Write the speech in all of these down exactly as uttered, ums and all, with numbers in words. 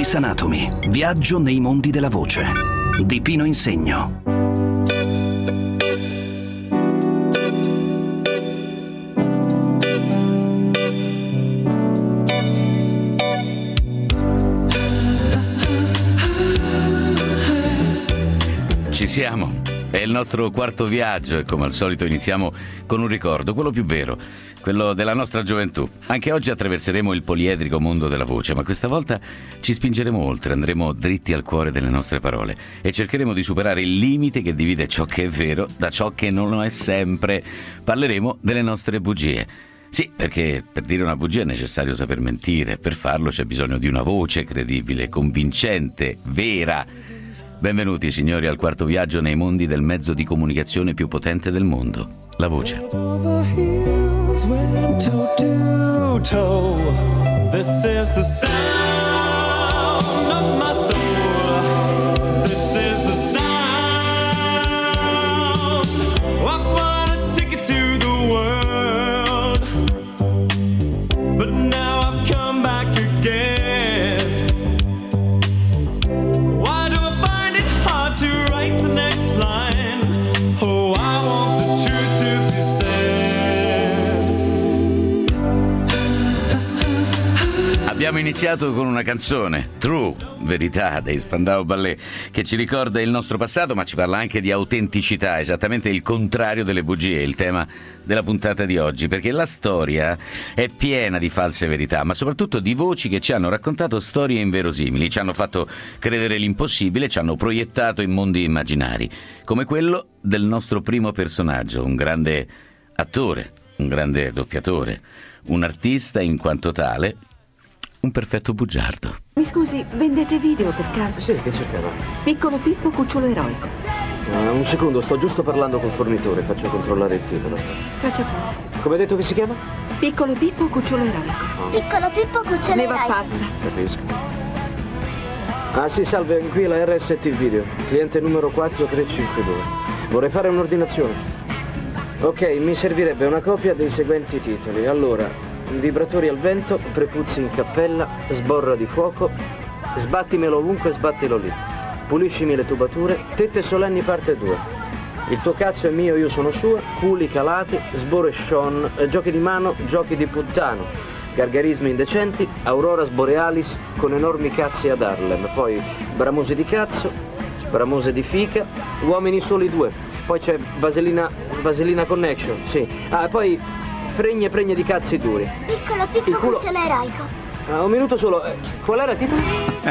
Grey's Anatomy. Viaggio nei mondi della voce di Pino Insegno. Ci siamo. È il nostro quarto viaggio e come al solito iniziamo con un ricordo, quello più vero, quello della nostra gioventù. Anche oggi attraverseremo il poliedrico mondo della voce, ma questa volta ci spingeremo oltre, andremo dritti al cuore delle nostre parole e cercheremo di superare il limite che divide ciò che è vero da ciò che non lo è sempre. Parleremo delle nostre bugie. Sì, perché per dire una bugia è necessario saper mentire, per farlo c'è bisogno di una voce credibile, convincente, vera. Benvenuti signori al quarto viaggio nei mondi del mezzo di comunicazione più potente del mondo, la voce. Abbiamo iniziato con una canzone, True, Verità, dei Spandau Ballet, che ci ricorda il nostro passato, ma ci parla anche di autenticità, esattamente il contrario delle bugie, il tema della puntata di oggi, perché la storia è piena di false verità, ma soprattutto di voci che ci hanno raccontato storie inverosimili, ci hanno fatto credere l'impossibile, ci hanno proiettato in mondi immaginari, come quello del nostro primo personaggio, un grande attore, un grande doppiatore, un artista in quanto tale, un perfetto bugiardo. Mi scusi, vendete video per caso? Sì, che cercava? Piccolo Pippo, cucciolo eroico. Uh, un secondo, sto giusto parlando col fornitore, faccio controllare il titolo. Faccia pure. Come hai detto che si chiama? Piccolo Pippo, cucciolo eroico. Oh. Piccolo Pippo, cucciolo Ne va eroico. pazza. Capisco. Ah sì, salve, qui è la R S T Video, cliente numero quattro tre cinque due. Vorrei fare un'ordinazione. Ok, mi servirebbe una copia dei seguenti titoli. Allora, vibratori al vento, prepuzzi in cappella, sborra di fuoco, sbattimelo ovunque, sbattilo lì. Puliscimi le tubature, tette solenni parte due. Il tuo cazzo è mio, io sono sua, culi calati, sbore Sean, eh, giochi di mano, giochi di puttano, gargarismi indecenti, auroras borealis con enormi cazzi ad Harlem, poi bramuse di cazzo, bramuse di fica, uomini soli due, poi c'è vaselina, vaselina connection, sì. Ah, e poi fregne e pregne di cazzi duri. Piccolo Pippo, Il culo... cucciolo eroico. Ah, un minuto solo, eh, qual era il titolo?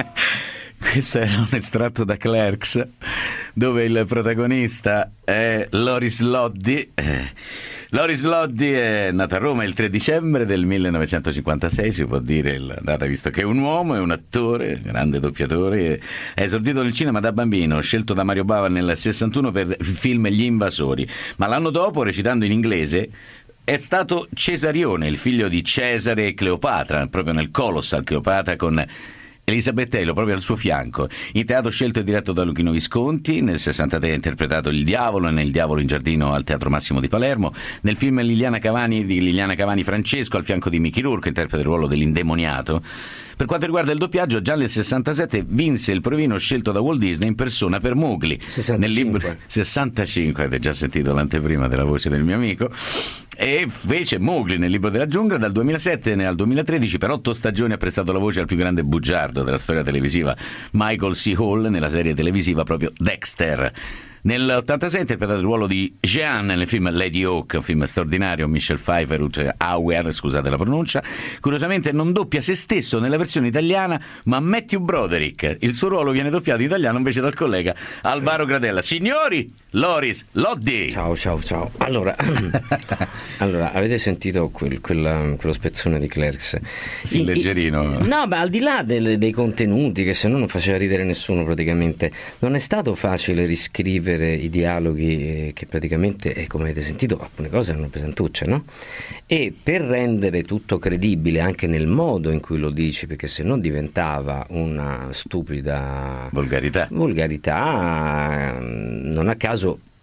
Questo era un estratto da Clerks, dove il protagonista è Loris Loddy. Eh, Loris Loddy è nata a Roma il tre dicembre del millenovecentocinquantasei, si può dire la data visto che è un uomo, è un attore, grande doppiatore, è esordito nel cinema da bambino, scelto da Mario Bava nel sessantuno per il film Gli Invasori, ma l'anno dopo, recitando in inglese, è stato Cesarione, il figlio di Cesare e Cleopatra, proprio nel Colossal Cleopatra con Elisabettello proprio al suo fianco. In teatro scelto e diretto da Luchino Visconti, nel sessantatré ha interpretato Il Diavolo nel Diavolo in giardino al Teatro Massimo di Palermo, nel film Liliana Cavani di Liliana Cavani Francesco al fianco di Mickey Rourke, interpreta il ruolo dell'indemoniato. Per quanto riguarda il doppiaggio, già nel sessantasette vinse il provino scelto da Walt Disney in persona per Mowgli. sessantacinque. Nel libro sessantacinque, avete già sentito l'anteprima della voce del mio amico. E fece Mowgli nel libro della giungla. Dal duemilasette al duemilatredici per otto stagioni ha prestato la voce al più grande bugiardo della storia televisiva, Michael C. Hall, nella serie televisiva proprio Dexter. Nell'ottantasei ha interpretato il ruolo di Jean nel film Lady Hawk, un film straordinario, Michelle Pfeiffer, Rutger Hauer, scusate la pronuncia. Curiosamente non doppia se stesso nella versione italiana, ma Matthew Broderick. Il suo ruolo viene doppiato in italiano invece dal collega Alvaro Gradella. Signori, Loris Loddy! Ciao, ciao, ciao. Allora, allora avete sentito quel, quella, quello spezzone di Clerks? Sì, I, leggerino. I, no, ma al di là del, dei contenuti, che se no non faceva ridere nessuno praticamente, non è stato facile riscrivere i dialoghi eh, che praticamente, eh, come avete sentito, alcune cose erano pesantucce, no? E per rendere tutto credibile anche nel modo in cui lo dici, perché se no diventava una stupida volgarità. volgarità, non a caso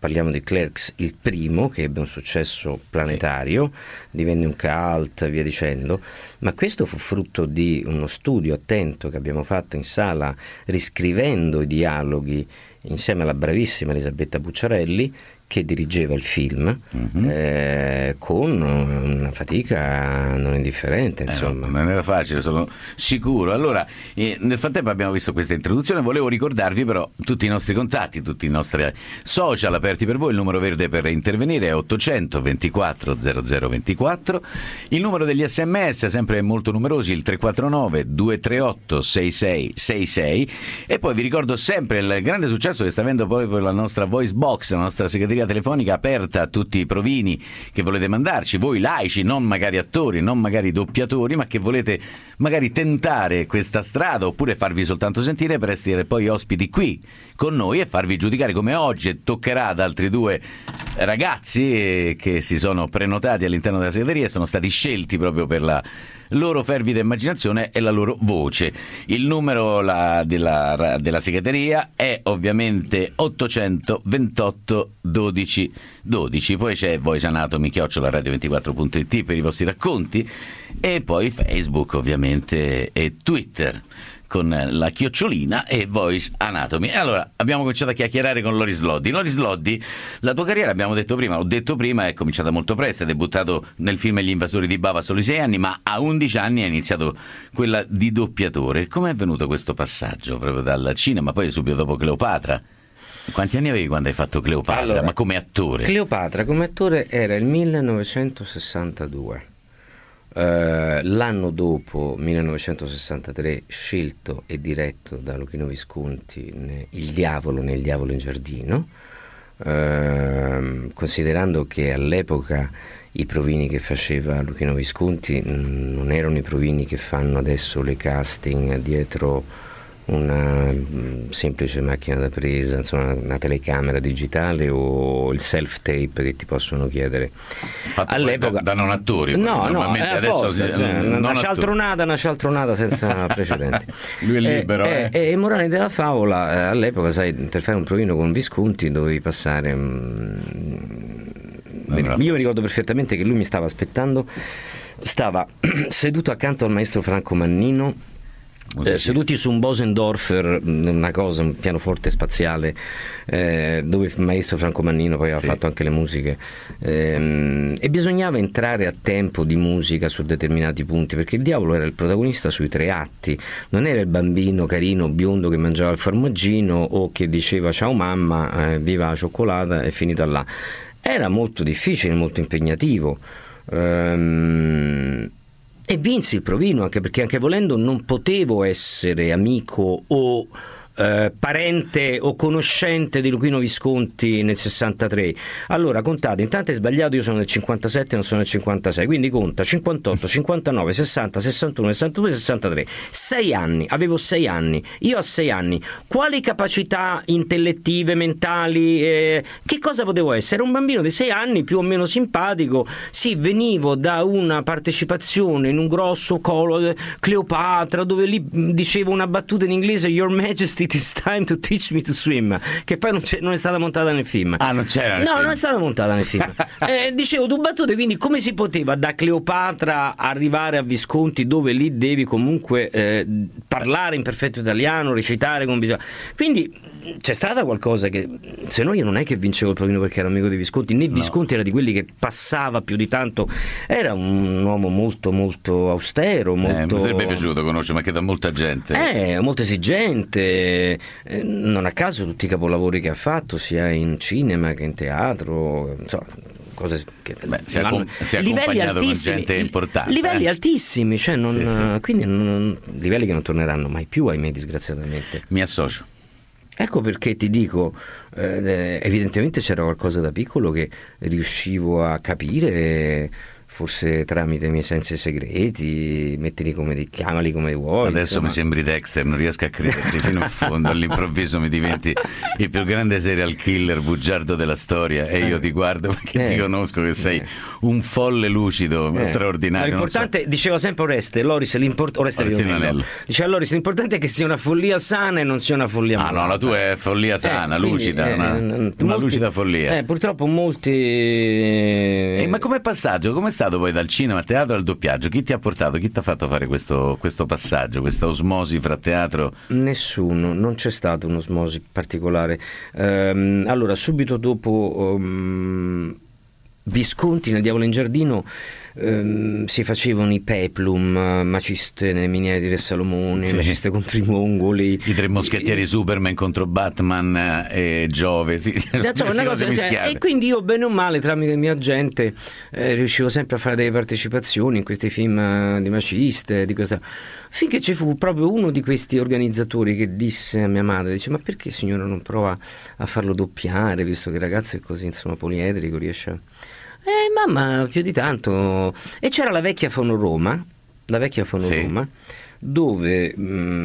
parliamo di Clerks il primo, che ebbe un successo planetario, sì. divenne un cult, via dicendo, ma questo fu frutto di uno studio attento che abbiamo fatto in sala riscrivendo i dialoghi insieme alla bravissima Elisabetta Bucciarelli, che dirigeva il film, mm-hmm. eh, con una fatica non indifferente, insomma. Eh, non era facile, sono sicuro. Allora, eh, nel frattempo abbiamo visto questa introduzione, volevo ricordarvi però tutti i nostri contatti, tutti i nostri social aperti per voi. Il numero verde per intervenire è ottocento ventiquattro zero zero ventiquattro, il numero degli sms sempre molto numerosi, il tre quattro nove due tre otto sei sei sei sei, e poi vi ricordo sempre il grande successo che sta avendo poi per la nostra voice box, la nostra segreteria telefonica aperta a tutti i provini che volete mandarci, voi laici, non magari attori, non magari doppiatori, ma che volete magari tentare questa strada oppure farvi soltanto sentire per essere poi ospiti qui con noi e farvi giudicare, come oggi toccherà ad altri due ragazzi che si sono prenotati all'interno della segreteria e sono stati scelti proprio per la loro fervida immaginazione e la loro voce. Il numero la, della, della segreteria è ovviamente ottocentoventotto dodici dodici, poi c'è Voice Anatomy chiocciola radio ventiquattro punto it per i vostri racconti, e poi Facebook ovviamente e Twitter con la chiocciolina e Voice Anatomy. E allora abbiamo cominciato a chiacchierare con Loris Loddi. Loris Loddi, la tua carriera, abbiamo detto prima, ho detto prima, è cominciata molto presto, hai debuttato nel film Gli invasori di Bava a soli sei anni, ma a undici anni hai iniziato quella di doppiatore. Come è avvenuto questo passaggio proprio dal cinema, poi subito dopo Cleopatra? Quanti anni avevi quando hai fatto Cleopatra, allora, ma come attore? Cleopatra come attore era il millenovecentosessantadue. Uh, l'anno dopo, millenovecentosessantatré, scelto e diretto da Luchino Visconti ne, Il diavolo nel diavolo in giardino, uh, considerando che all'epoca i provini che faceva Luchino Visconti mh, non erano i provini che fanno adesso le casting dietro una mh, semplice macchina da presa, insomma una telecamera digitale o il self-tape che ti possono chiedere. Fatto all'epoca da, da non attori, no, no, è adesso apposta, cioè, una cialtronata, una cialtronata senza precedenti. Lui è libero. E eh, eh. eh, morale della favola, eh, all'epoca, sai, per fare un provino con Visconti dovevi passare... Mh, io mi ricordo perfettamente che lui mi stava aspettando, stava seduto accanto al maestro Franco Mannino, Eh, seduti su un Bosendorfer, una cosa, un pianoforte spaziale, eh, dove il maestro Franco Mannino poi aveva sì. fatto anche le musiche, ehm, e bisognava entrare a tempo di musica su determinati punti, perché il diavolo era il protagonista sui tre atti, non era il bambino carino biondo che mangiava il formaggino o che diceva ciao mamma, eh, viva la cioccolata e finita là. Era molto difficile, molto impegnativo, ehm, e vinsi il provino, anche perché, anche volendo, non potevo essere amico o eh, parente o conoscente di Luchino Visconti nel sessantatré. Allora contate, intanto è sbagliato, io sono del cinquantasette, non sono del cinquantasei, quindi conta cinquantotto, cinquantanove, sessanta, sessantuno, sessantadue, sessantatré. Sei anni, avevo sei anni. Io a sei anni quali capacità intellettive, mentali, eh, che cosa potevo essere? Un bambino di sei anni più o meno simpatico. Sì, venivo da una partecipazione in un grosso colo, eh, Cleopatra, dove lì dicevo una battuta in inglese, Your Majesty, it is time to teach me to swim, che poi non, c'è, non è stata montata nel film. Ah, non c'era nel no, film. non è stata montata nel film. eh, dicevo due battute, quindi come si poteva da Cleopatra arrivare a Visconti, dove lì devi comunque eh, parlare in perfetto italiano, recitare con bisogno. Quindi c'è stata qualcosa che, se no, io non è che vincevo il provino perché ero amico di Visconti, né no. Visconti era di quelli che passava più di tanto, era un uomo molto molto austero, molto... Eh, mi sarebbe piaciuto conoscere, ma che da molta gente. Eh, molto esigente. Eh, non a caso tutti i capolavori che ha fatto, sia in cinema che in teatro, insomma, cose che Beh, si, è hanno, si è accompagnato con gente importante, livelli eh? altissimi, cioè non, sì, sì. quindi non, livelli che non torneranno mai più, ahimè, disgraziatamente. Mi associo. Ecco perché ti dico, eh, evidentemente c'era qualcosa da piccolo che riuscivo a capire. forse tramite i miei sensi segreti, mettili come ti chiamali come vuoi. Adesso insomma. mi sembri Dexter, non riesco a crederti fino in fondo, all'improvviso mi diventi il più grande serial killer bugiardo della storia e io ti guardo perché Eh. ti conosco che sei Eh. un folle lucido, Eh. straordinario. Ma l'importante, non so. diceva sempre Oreste, Loris, l'import- Oreste Oreste Rionello. Rionello. Diceva Loris, l'importante è che sia una follia sana e non sia una follia Ah no, malata. la tua è follia sana, Eh, quindi, lucida, eh, una, eh, una molti- lucida follia. Eh, purtroppo molti... Eh, ma com'è passaggio? Com'è stato poi dal cinema al teatro al doppiaggio? Chi ti ha portato? Chi ti ha fatto fare questo, questo passaggio, questa osmosi fra teatro? Nessuno, non c'è stata un'osmosi particolare. Ehm, allora, subito dopo um, Visconti nel Diavolo in giardino ehm, si facevano i peplum, eh, Maciste nelle miniere di Re Salomone, Sì. Maciste contro i mongoli. I tre moschettieri Superman contro Batman eh, e Giove, sì, sì, Insomma, queste una cose cosa- mischiate. e quindi io bene o male tramite il mio agente eh, riuscivo sempre a fare delle partecipazioni in questi film eh, di Maciste, di questa... finché ci fu proprio uno di questi organizzatori che disse a mia madre, dice: ma perché signora non prova a farlo doppiare, visto che il ragazzo è così insomma poliedrico, riesce a... Eh mamma, più di tanto. E c'era la vecchia Fono Roma, la vecchia Fono Sì. Roma, dove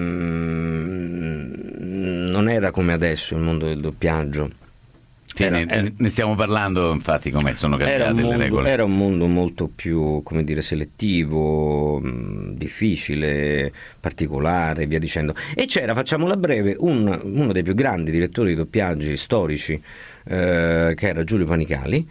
mm, non era come adesso il mondo del doppiaggio. Sì, Era- ne, era- ne stiamo parlando, infatti, come sono Era cambiate un, le mondo, regole. era un mondo molto più, come dire, selettivo, mh, difficile, particolare, via dicendo. E c'era, facciamola breve, un- uno dei più grandi direttori di doppiaggi storici, eh, che era Giulio Panicali,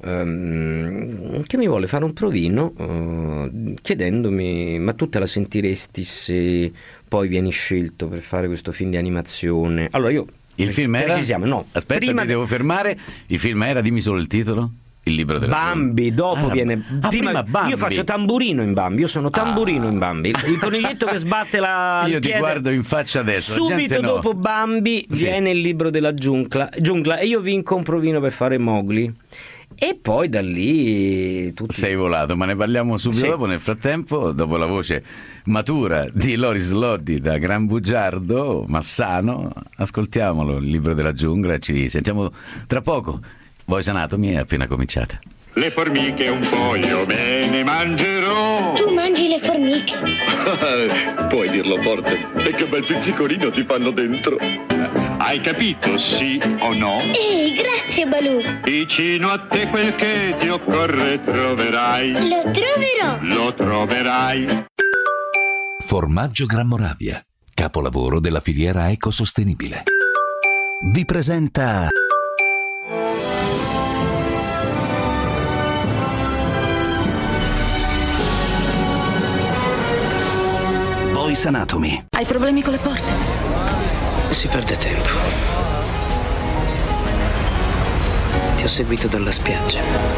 ehm, che mi volle fare un provino eh, chiedendomi: ma tu te la sentiresti se poi vieni scelto per fare questo film di animazione? Allora io... Il film era? Precisiamo, no. Aspetta, Prima ti devo fermare. Il film era, dimmi solo il titolo. Il libro della Bambi, giungla. dopo Ah, viene ah, prima, prima Bambi. io faccio tamburino in Bambi, io sono tamburino Ah. in Bambi, il, il coniglietto che sbatte la Io il ti piede. guardo in faccia adesso, la Subito gente no. dopo Bambi Sì. viene il libro della giungla, giungla e io vinco un provino per fare Mowgli. E poi da lì tutti... Sei volato, ma ne parliamo subito Sì. dopo. Nel frattempo, dopo la voce matura di Loris Loddi da Gran Bugiardo Massano, ascoltiamolo, il libro della giungla, e ci sentiamo tra poco. Voice Anatomy è appena cominciata. Le formiche un po' io me ne mangerò. Tu mangi le formiche. Puoi dirlo forte. E che bel pizzicolino ti fanno dentro. Hai capito, sì o no? Ehi, grazie Balù. Vicino a te quel che ti occorre troverai. Lo troverò. Lo troverai. Formaggio Gran Moravia, capolavoro della filiera ecosostenibile. Vi presenta Voice Anatomy. Hai problemi con le porte? Si perde tempo. Ti ho seguito dalla spiaggia.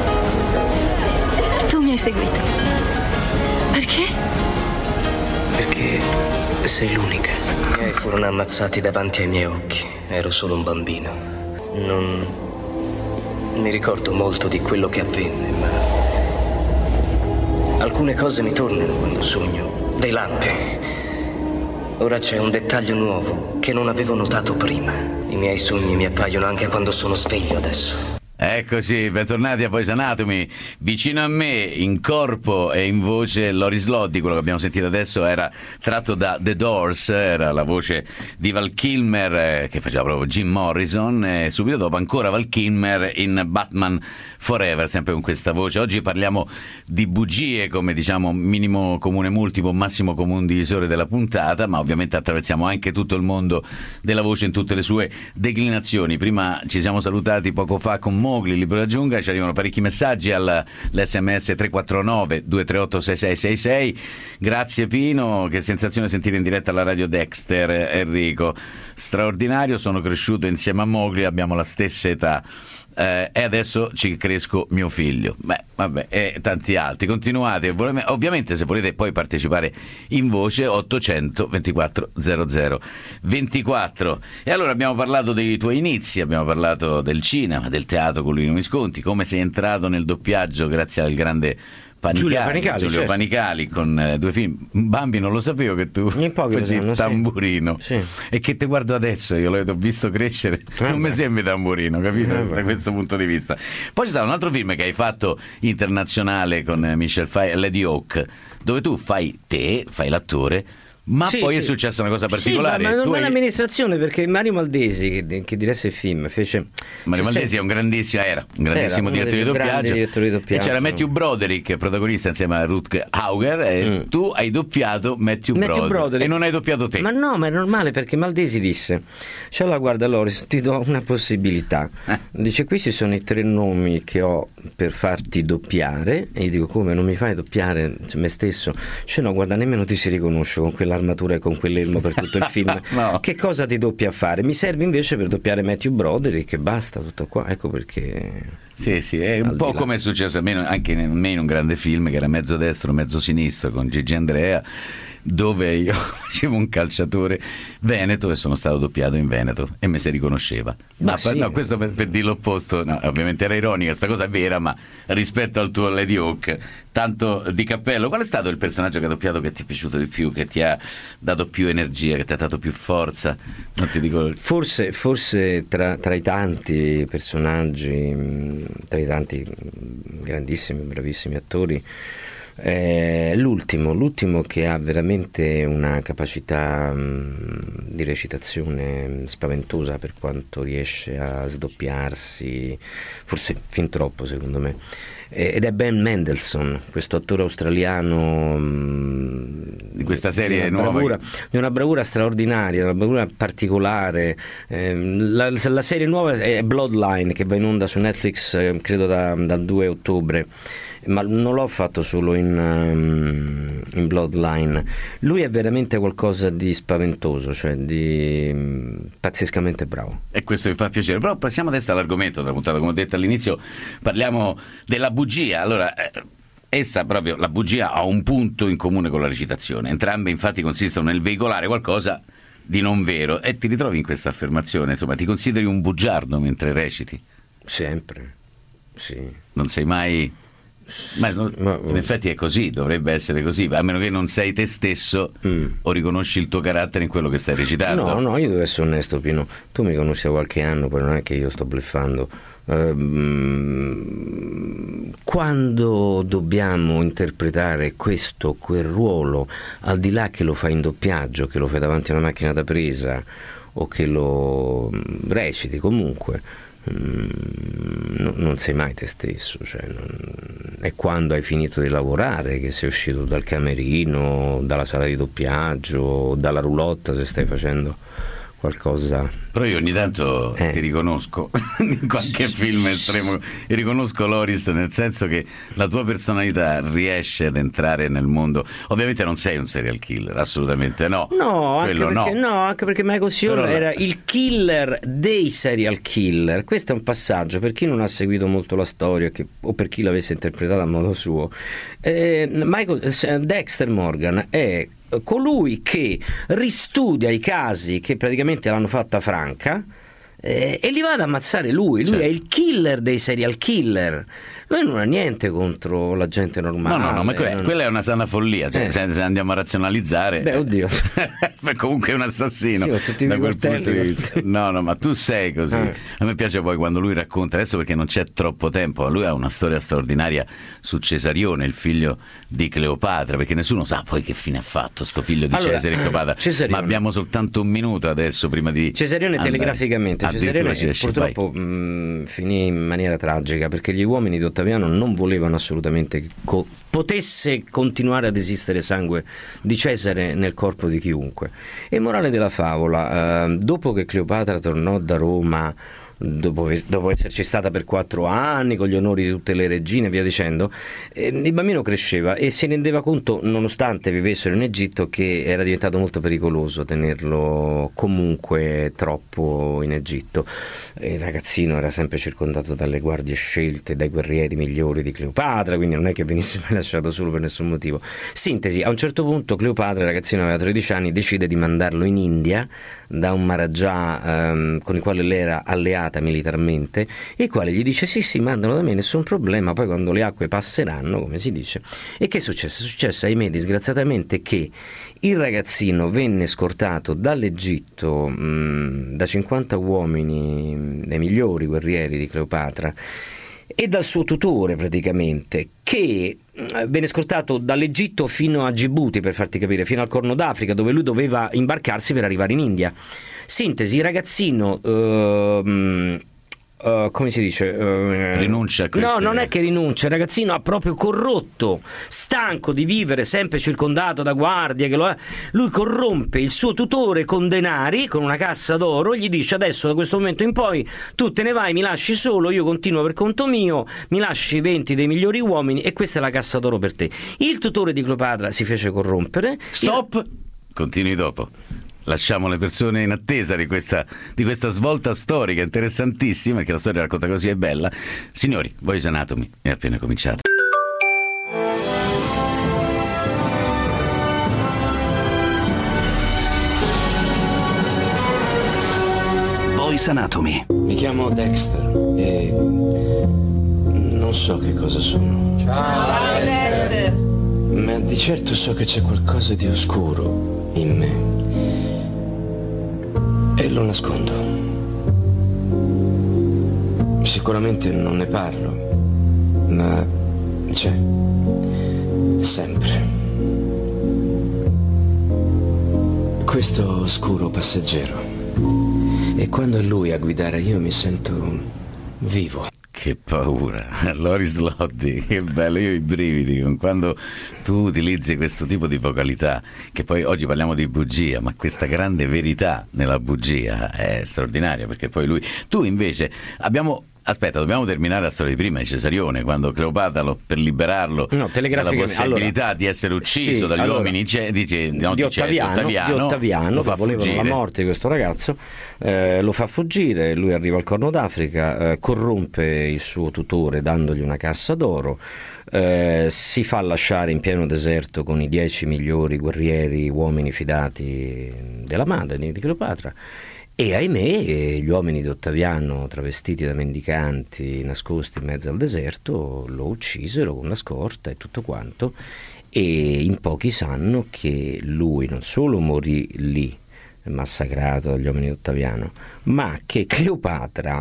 Tu mi hai seguito. Perché? Perché sei l'unica. I miei furono ammazzati davanti ai miei occhi. Ero solo un bambino. Non mi ricordo molto di quello che avvenne, ma alcune cose mi tornano quando sogno. Dei lampi. Ora c'è un dettaglio nuovo che non avevo notato prima. I miei sogni mi appaiono anche quando sono sveglio adesso. Eccoci, bentornati a Voice Anatomy. Vicino a me, in corpo e in voce, Loris Loddi. Quello che abbiamo sentito adesso era tratto da The Doors, era la voce di Val Kilmer, eh, che faceva proprio Jim Morrison, e subito dopo ancora Val Kilmer in Batman Forever, sempre con questa voce. Oggi parliamo di bugie come, diciamo, minimo comune multiplo, massimo comune divisore della puntata, ma ovviamente attraversiamo anche tutto il mondo della voce in tutte le sue declinazioni. Prima ci siamo salutati poco fa con Mowgli, il libro della giungla, ci arrivano parecchi messaggi all'esse emme esse tre quattro nove due tre otto sei sei sei sei. Grazie Pino, che sensazione sentire in diretta alla radio Dexter. Enrico, straordinario, sono cresciuto insieme a Mowgli, abbiamo la stessa età. Eh, e adesso ci cresco mio figlio. Beh, vabbè, e tanti altri. Continuate, ovviamente, se volete poi partecipare in voce, ottocento ventiquattro zero zero ventiquattro. E allora abbiamo parlato dei tuoi inizi, abbiamo parlato del cinema, del teatro con Luino Visconti, come sei entrato nel doppiaggio grazie al grande Panicali, Giulia Panicali, Giulio certo. Panicali con eh, due film. Bambi non lo sapevo che tu feci il tamburino, sì. E che ti guardo adesso, io l'ho visto crescere, eh non beh. mi sembri tamburino, capito? Eh da beh. questo punto di vista. Poi c'è stato un altro film che hai fatto internazionale con eh, Michelle Pfeiffer, Lady Hawk, dove tu fai te, fai l'attore. Ma sì, poi sì. è successa una cosa particolare. Sì, ma, ma non tu è hai... l'amministrazione, perché Mario Maldesi, che, che diresse il film, fece. Mario Maldesi se... è un grandissimo, era un grandissimo era direttore, di doppiaggio, direttori di doppiaggio. E c'era Matthew Broderick, protagonista insieme a Rutger Hauer, e Mm. tu hai doppiato Matthew, Matthew Broderick, Broderick. e non hai doppiato te. Ma no, ma è normale, perché Maldesi disse: cioè, la guarda Loris, ti do una possibilità. Eh. Dice: questi sono i tre nomi che ho per farti doppiare. E io dico: come, non mi fai doppiare me stesso? Cioè, no, guarda, nemmeno ti si riconosce con quell'armatura e con quell'elmo per tutto il film. No. Che cosa ti doppia a fare? Mi serve invece per doppiare Matthew Broderick e basta, tutto qua. Ecco perché. Sì, sì, è un Al po' di là. come è successo a me, anche in me in un grande film che era mezzo destro, mezzo sinistro, con Gigi Andrea, dove io facevo un calciatore veneto e sono stato doppiato in Veneto e mi si riconosceva. Ma Ma sì. per- no, questo per, per dire l'opposto, no, ovviamente era ironica, questa cosa è vera, ma rispetto al tuo Lady Hawk, tanto di cappello. Qual è stato il personaggio che hai doppiato che ti è piaciuto di più, che ti ha dato più energia, che ti ha dato più forza? Non ti dico... Forse, forse tra, tra i tanti personaggi, mh, tra i tanti mh, grandissimi, bravissimi attori, eh, l'ultimo, l'ultimo che ha veramente una capacità mh, di recitazione mh, spaventosa, per quanto riesce a sdoppiarsi, forse fin troppo secondo me. Ed è Ben Mendelsohn, questo attore australiano mh, Di questa serie di una nuova bravura, che- di una bravura straordinaria, una bravura particolare. Ehm, la, la serie nuova è Bloodline, che va in onda su Netflix, eh, credo da- dal due ottobre, ma non l'ho fatto solo in, um, in Bloodline. Lui è veramente qualcosa di spaventoso, cioè di mm, pazzescamente bravo. E questo mi fa piacere. Però passiamo adesso all'argomento della puntata. Come ho detto all'inizio, parliamo della bugia. Allora, eh, essa proprio, la bugia, ha un punto in comune con la recitazione. Entrambe infatti consistono nel veicolare qualcosa di non vero. E ti ritrovi in questa affermazione? Insomma, ti consideri un bugiardo mentre reciti? Sempre, sì. Non sei mai... Ma, no, Ma- in effetti è così, dovrebbe essere così, a meno che non sei te stesso Mm. o riconosci il tuo carattere in quello che stai recitando. No, no, io devo essere onesto, Pino. Tu mi conosci da qualche anno, poi non è che io sto bluffando. Ehm, quando dobbiamo interpretare questo o quel ruolo, al di là che lo fai in doppiaggio, che lo fai davanti a una macchina da presa o che lo mm, reciti comunque, mm, no- non sei mai te stesso, cioè non- è quando hai finito di lavorare che sei uscito dal camerino, dalla sala di doppiaggio, dalla roulotte, se stai facendo qualcosa. Però io ogni tanto Eh. ti riconosco in qualche film estremo, io riconosco Loris, nel senso che la tua personalità riesce ad entrare nel mondo. Ovviamente non sei un serial killer, assolutamente no. No, anche Quello perché, no. no, anche perché Michael Cione Però- era il killer dei serial killer. Questo è un passaggio per chi non ha seguito molto la storia, che, o per chi l'avesse interpretata a modo suo. Eh, Michael, eh, Dexter Morgan è colui che ristudia i casi che praticamente l'hanno fatta franca, eh, e li va ad ammazzare lui. Lui Certo. è il killer dei serial killer. Lui non ha niente contro la gente normale. No, no, no, ma que- non- quella è una sana follia, cioè, Eh. se, se andiamo a razionalizzare. Beh, oddio. Beh, comunque è un assassino Sì, ho tutti i da quel coltelli, punto di coltelli. vista. No, no, ma tu sei così. Eh. A me piace poi quando lui racconta, adesso perché non c'è troppo tempo, lui ha una storia straordinaria su Cesarione, il figlio di Cleopatra, perché nessuno sa poi che fine ha fatto sto figlio di Allora, Cesare e Cleopatra. Cesarione. Ma abbiamo soltanto un minuto adesso prima di Cesarione andare. telegraficamente. Addirittura Cesarione ci riesci, purtroppo mh, finì in maniera tragica, perché gli uomini di Ottaviano non volevano assolutamente che co- potesse continuare ad esistere sangue di Cesare nel corpo di chiunque. E morale della favola, eh, dopo che Cleopatra tornò da Roma, dopo, dopo esserci stata per quattro anni con gli onori di tutte le regine e via dicendo, eh, il bambino cresceva e si rendeva conto, nonostante vivessero in Egitto, che era diventato molto pericoloso tenerlo comunque troppo in Egitto. Il ragazzino era sempre circondato dalle guardie scelte, dai guerrieri migliori di Cleopatra, quindi non è che venisse mai lasciato solo per nessun motivo. Sintesi: a un certo punto Cleopatra, il ragazzino aveva tredici anni, decide di mandarlo in India da un Maharajà ehm, con il quale lei era alleata attrezzata militarmente, il quale gli dice sì sì mandano da me, nessun problema, poi quando le acque passeranno, come si dice. E che è successo? È successo ahimè disgraziatamente che il ragazzino venne scortato dall'Egitto mh, da cinquanta uomini, dei migliori guerrieri di Cleopatra, e dal suo tutore praticamente, che venne scortato dall'Egitto fino a Gibuti, per farti capire, fino al Corno d'Africa, dove lui doveva imbarcarsi per arrivare in India. Sintesi, il ragazzino uh, Uh, come si dice? Uh, rinuncia a queste... No, non è che rinuncia, il ragazzino ha proprio corrotto, stanco di vivere sempre circondato da guardie, che lo è. Lui corrompe il suo tutore con denari, con una cassa d'oro, gli dice adesso da questo momento in poi tu te ne vai, mi lasci solo, io continuo per conto mio, mi lasci venti dei migliori uomini e questa è la cassa d'oro per te. Il tutore di Cleopatra si fece corrompere. Stop! Il... Continui dopo. Lasciamo le persone in attesa di questa, di questa svolta storica interessantissima, perché la storia racconta così è bella. Signori, Grey's Anatomy è appena cominciata. Grey's Anatomy. Mi chiamo Dexter e non so che cosa sono. Ciao Dexter. Ma di certo so che c'è qualcosa di oscuro in me. E lo nascondo. Sicuramente non ne parlo, ma c'è. Sempre. Questo oscuro passeggero. E quando è lui a guidare io mi sento vivo. Che paura, Loris Loddi, che bello, io ho i brividi con quando tu utilizzi questo tipo di vocalità, che poi oggi parliamo di bugia, ma questa grande verità nella bugia è straordinaria, perché poi lui, tu invece, abbiamo... Aspetta, dobbiamo terminare la storia di prima di Cesarione, quando Cleopatra, lo, per liberarlo no, dalla possibilità allora, di essere ucciso sì, dagli allora, uomini di, di, no, di, Ottaviano, di Ottaviano, di Ottaviano che volevano la morte di questo ragazzo, eh, lo fa fuggire, lui arriva al Corno d'Africa, eh, corrompe il suo tutore dandogli una cassa d'oro, eh, si fa lasciare in pieno deserto con i dieci migliori guerrieri, uomini fidati della madre di, di Cleopatra. E ahimè gli uomini di Ottaviano, travestiti da mendicanti, nascosti in mezzo al deserto, lo uccisero con la scorta e tutto quanto, e in pochi sanno che lui non solo morì lì, massacrato dagli uomini di Ottaviano, ma che Cleopatra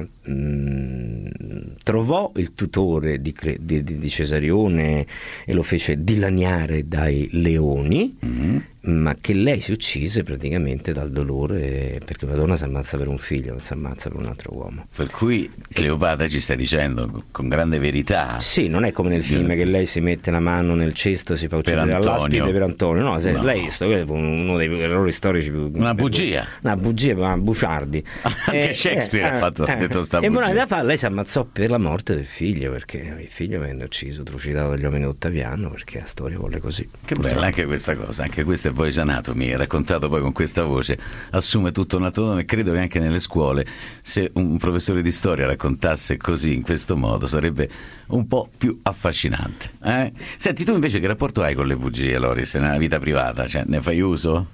mh, trovò il tutore di, di, di Cesarione e lo fece dilaniare dai leoni, mm-hmm. ma che lei si uccise praticamente dal dolore, perché una donna si ammazza per un figlio, non si ammazza per un altro uomo. Per cui Cleopatra, ci stai dicendo con grande verità, sì, non è come nel film che lei si mette la mano nel cesto e si fa uccidere dall'aspide per Antonio, no, se, no. Lei è uno dei errori storici più, una bugia, una bugia, ma bugiardi. Anche eh, Shakespeare eh, ha fatto eh, detto sta e bugia. Fa, lei si ammazzò per la morte del figlio, perché il figlio venne ucciso, trucidato dagli uomini di Ottaviano, perché la storia vuole così. Che bella anche questa cosa, anche questo è Grey's Anatomy, raccontato poi con questa voce, assume tutto un altro nome. E credo che anche nelle scuole, se un professore di storia raccontasse così, in questo modo, sarebbe un po' più affascinante, eh? Senti, tu invece che rapporto hai con le bugie, Loris, nella vita privata? Cioè, ne fai uso?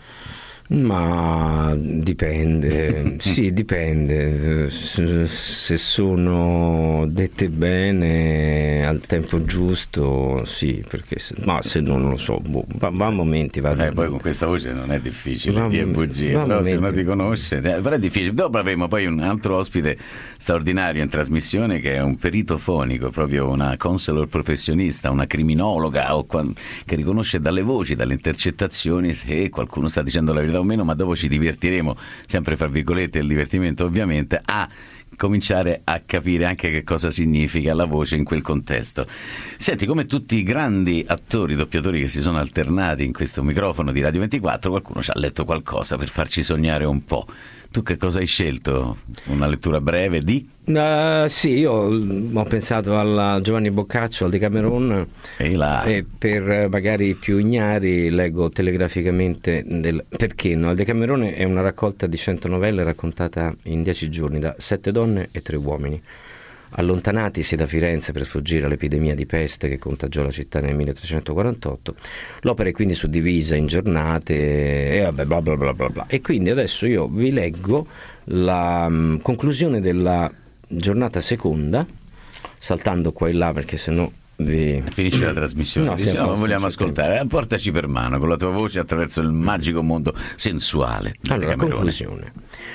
Ma dipende, sì, dipende. Se sono dette bene al tempo giusto, sì, perché se, ma se non lo so, boh, va, va a momenti. Va eh, poi con questa voce non è difficile dire bugie, però momenti. Se non ti conosce, eh, però è difficile. Dopo avremo poi un altro ospite straordinario in trasmissione, che è un perito fonico, proprio una counselor professionista, una criminologa, o qua, che riconosce dalle voci, dalle intercettazioni se qualcuno sta dicendo la verità o meno, ma dopo ci divertiremo, sempre fra virgolette il divertimento ovviamente, a cominciare a capire anche che cosa significa la voce in quel contesto. Senti, come tutti i grandi attori, doppiatori che si sono alternati in questo microfono di Radio ventiquattro, qualcuno ci ha letto qualcosa per farci sognare un po'. Tu che cosa hai scelto? Una lettura breve di? Uh, sì, io ho pensato a Giovanni Boccaccio, al Decameron, e, là. e per magari più ignari leggo telegraficamente del, perché no? Il Decamerone è una raccolta di cento novelle raccontate in dieci giorni da sette donne e tre uomini. allontanatisi da Firenze per sfuggire all'epidemia di peste che contagiò la città nel milletrecentoquarantotto. L'opera è quindi suddivisa in giornate e vabbè bla bla bla bla bla. E quindi adesso io vi leggo la um, conclusione della giornata seconda, saltando qua e là perché sennò vi... finisce la trasmissione. No, diciamo, posto, vogliamo ascoltare. Eh, portaci per mano con la tua voce attraverso il magico mondo sensuale. Allora, conclusione.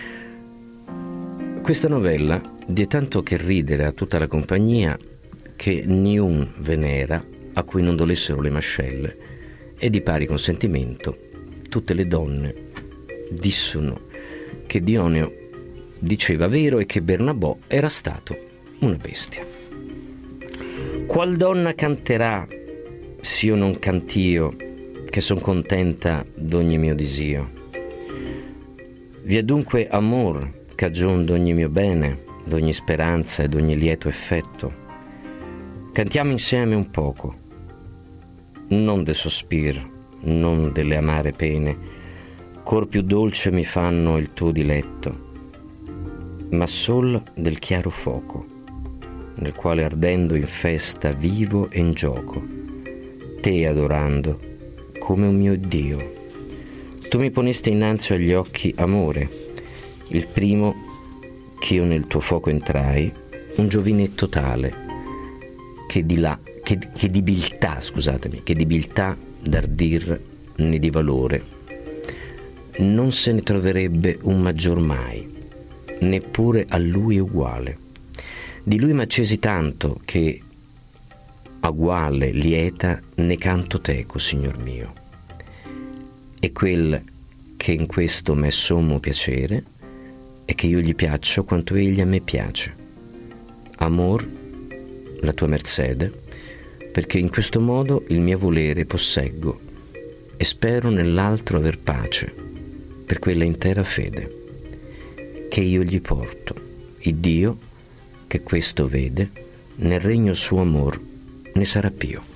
Questa novella diede tanto che ridere a tutta la compagnia che niun ve n'era a cui non dolessero le mascelle, e di pari consentimento tutte le donne dissono che Dioneo diceva vero e che Bernabò era stato una bestia. Qual donna canterà s'io non cantio, che son contenta d'ogni mio disio? Vi è dunque amor cagion d'ogni mio bene, d'ogni speranza e d'ogni lieto effetto. Cantiamo insieme un poco, non de sospir, non delle amare pene, cor più dolce mi fanno il tuo diletto, ma sol del chiaro fuoco, nel quale ardendo in festa vivo e in gioco, te adorando come un mio Dio. Tu mi ponesti innanzi agli occhi amore, il primo ch'io nel tuo fuoco entrai, un giovinetto tale che di là, che, che di biltà, scusatemi, che di biltà d'ardir né di valore non se ne troverebbe un maggior mai, neppure a lui uguale. Di lui m'accesi tanto che a uguale lieta ne canto teco, signor mio. E quel che in questo m'è sommo piacere è che io gli piaccio quanto egli a me piace. Amor, la tua mercede, perché in questo modo il mio volere posseggo e spero nell'altro aver pace per quella intera fede che io gli porto. Il Dio che questo vede nel regno suo amor ne sarà pio.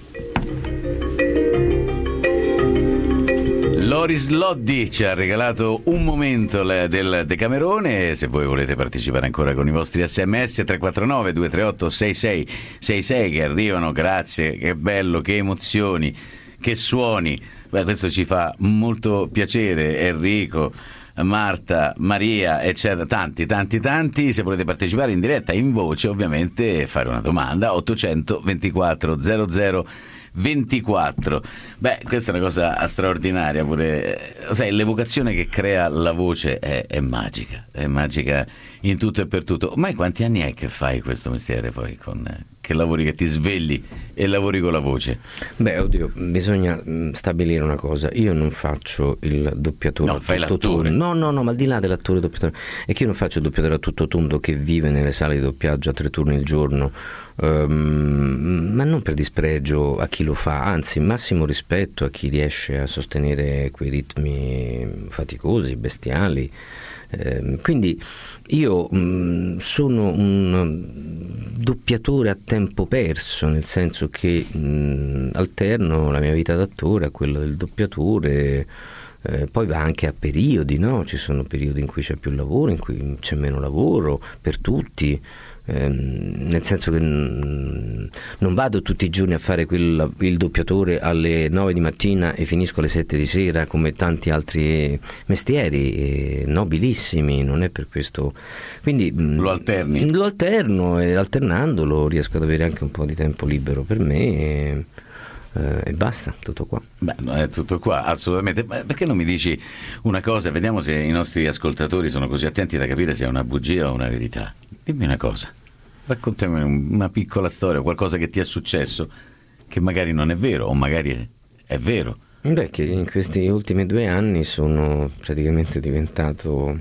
Loris Loddi ci ha regalato un momento del Decamerone. Se voi volete partecipare ancora con i vostri sms, tre quattro nove due tre otto sei sei sei sei che arrivano, grazie, che bello, che emozioni, che suoni. Beh, questo ci fa molto piacere. Enrico, Marta, Maria, eccetera, tanti, tanti, tanti. Se volete partecipare in diretta, in voce, ovviamente, fare una domanda, ottocento ventiquattro zero zero ventiquattro. Beh, questa è una cosa straordinaria pure. Sai, l'evocazione che crea la voce è, è magica, è magica in tutto e per tutto. Ormai quanti anni è che fai questo mestiere poi? Con, che lavori, che ti svegli e lavori con la voce? Beh, oddio, bisogna stabilire una cosa. Io non faccio il doppiatore no, a fai tutto l'attore. tondo. No, no, no, ma al di là dell'attore doppiatore, è che io non faccio il doppiatore a tutto tondo che vive nelle sale di doppiaggio a tre turni al giorno, um, ma non per dispregio a chi lo fa, anzi, massimo rispetto a chi riesce a sostenere quei ritmi faticosi, bestiali. Eh, quindi io mh, sono un doppiatore a tempo perso, nel senso che mh, alterno la mia vita d'attore a quella del doppiatore. Eh, poi va anche a periodi, no? Ci sono periodi in cui c'è più lavoro, in cui c'è meno lavoro per tutti, ehm, nel senso che mh, non vado tutti i giorni a fare quel, il doppiatore alle nove di mattina e finisco alle sette di sera come tanti altri mestieri eh, nobilissimi, non è per questo. Quindi mh, lo alterni? Lo alterno e alternandolo riesco ad avere anche un po' di tempo libero per me e, Uh, e basta, tutto qua. Beh, non è tutto qua, assolutamente. Ma perché non mi dici una cosa? Vediamo se i nostri ascoltatori sono così attenti da capire se è una bugia o una verità. Dimmi una cosa, raccontami una piccola storia, qualcosa che ti è successo che magari non è vero o magari è, è vero. Beh, che in questi ultimi due anni sono praticamente diventato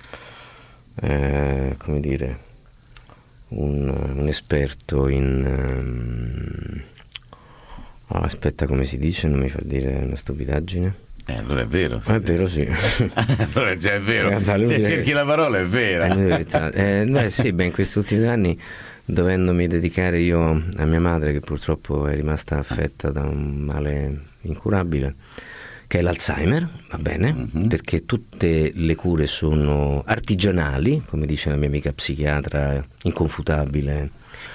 eh, come dire un, un esperto in um, Oh, aspetta, come si dice? Non mi fa dire una stupidaggine. Eh, allora è vero. È vero, sì. Allora già è vero. Eh, Se cerchi la parola è vera. È eh, beh, sì, beh, in questi ultimi due anni, dovendomi dedicare io a mia madre, che purtroppo è rimasta affetta da un male incurabile, che è l'Alzheimer, va bene, mm-hmm. perché tutte le cure sono artigianali, come dice la mia amica psichiatra inconfutabile,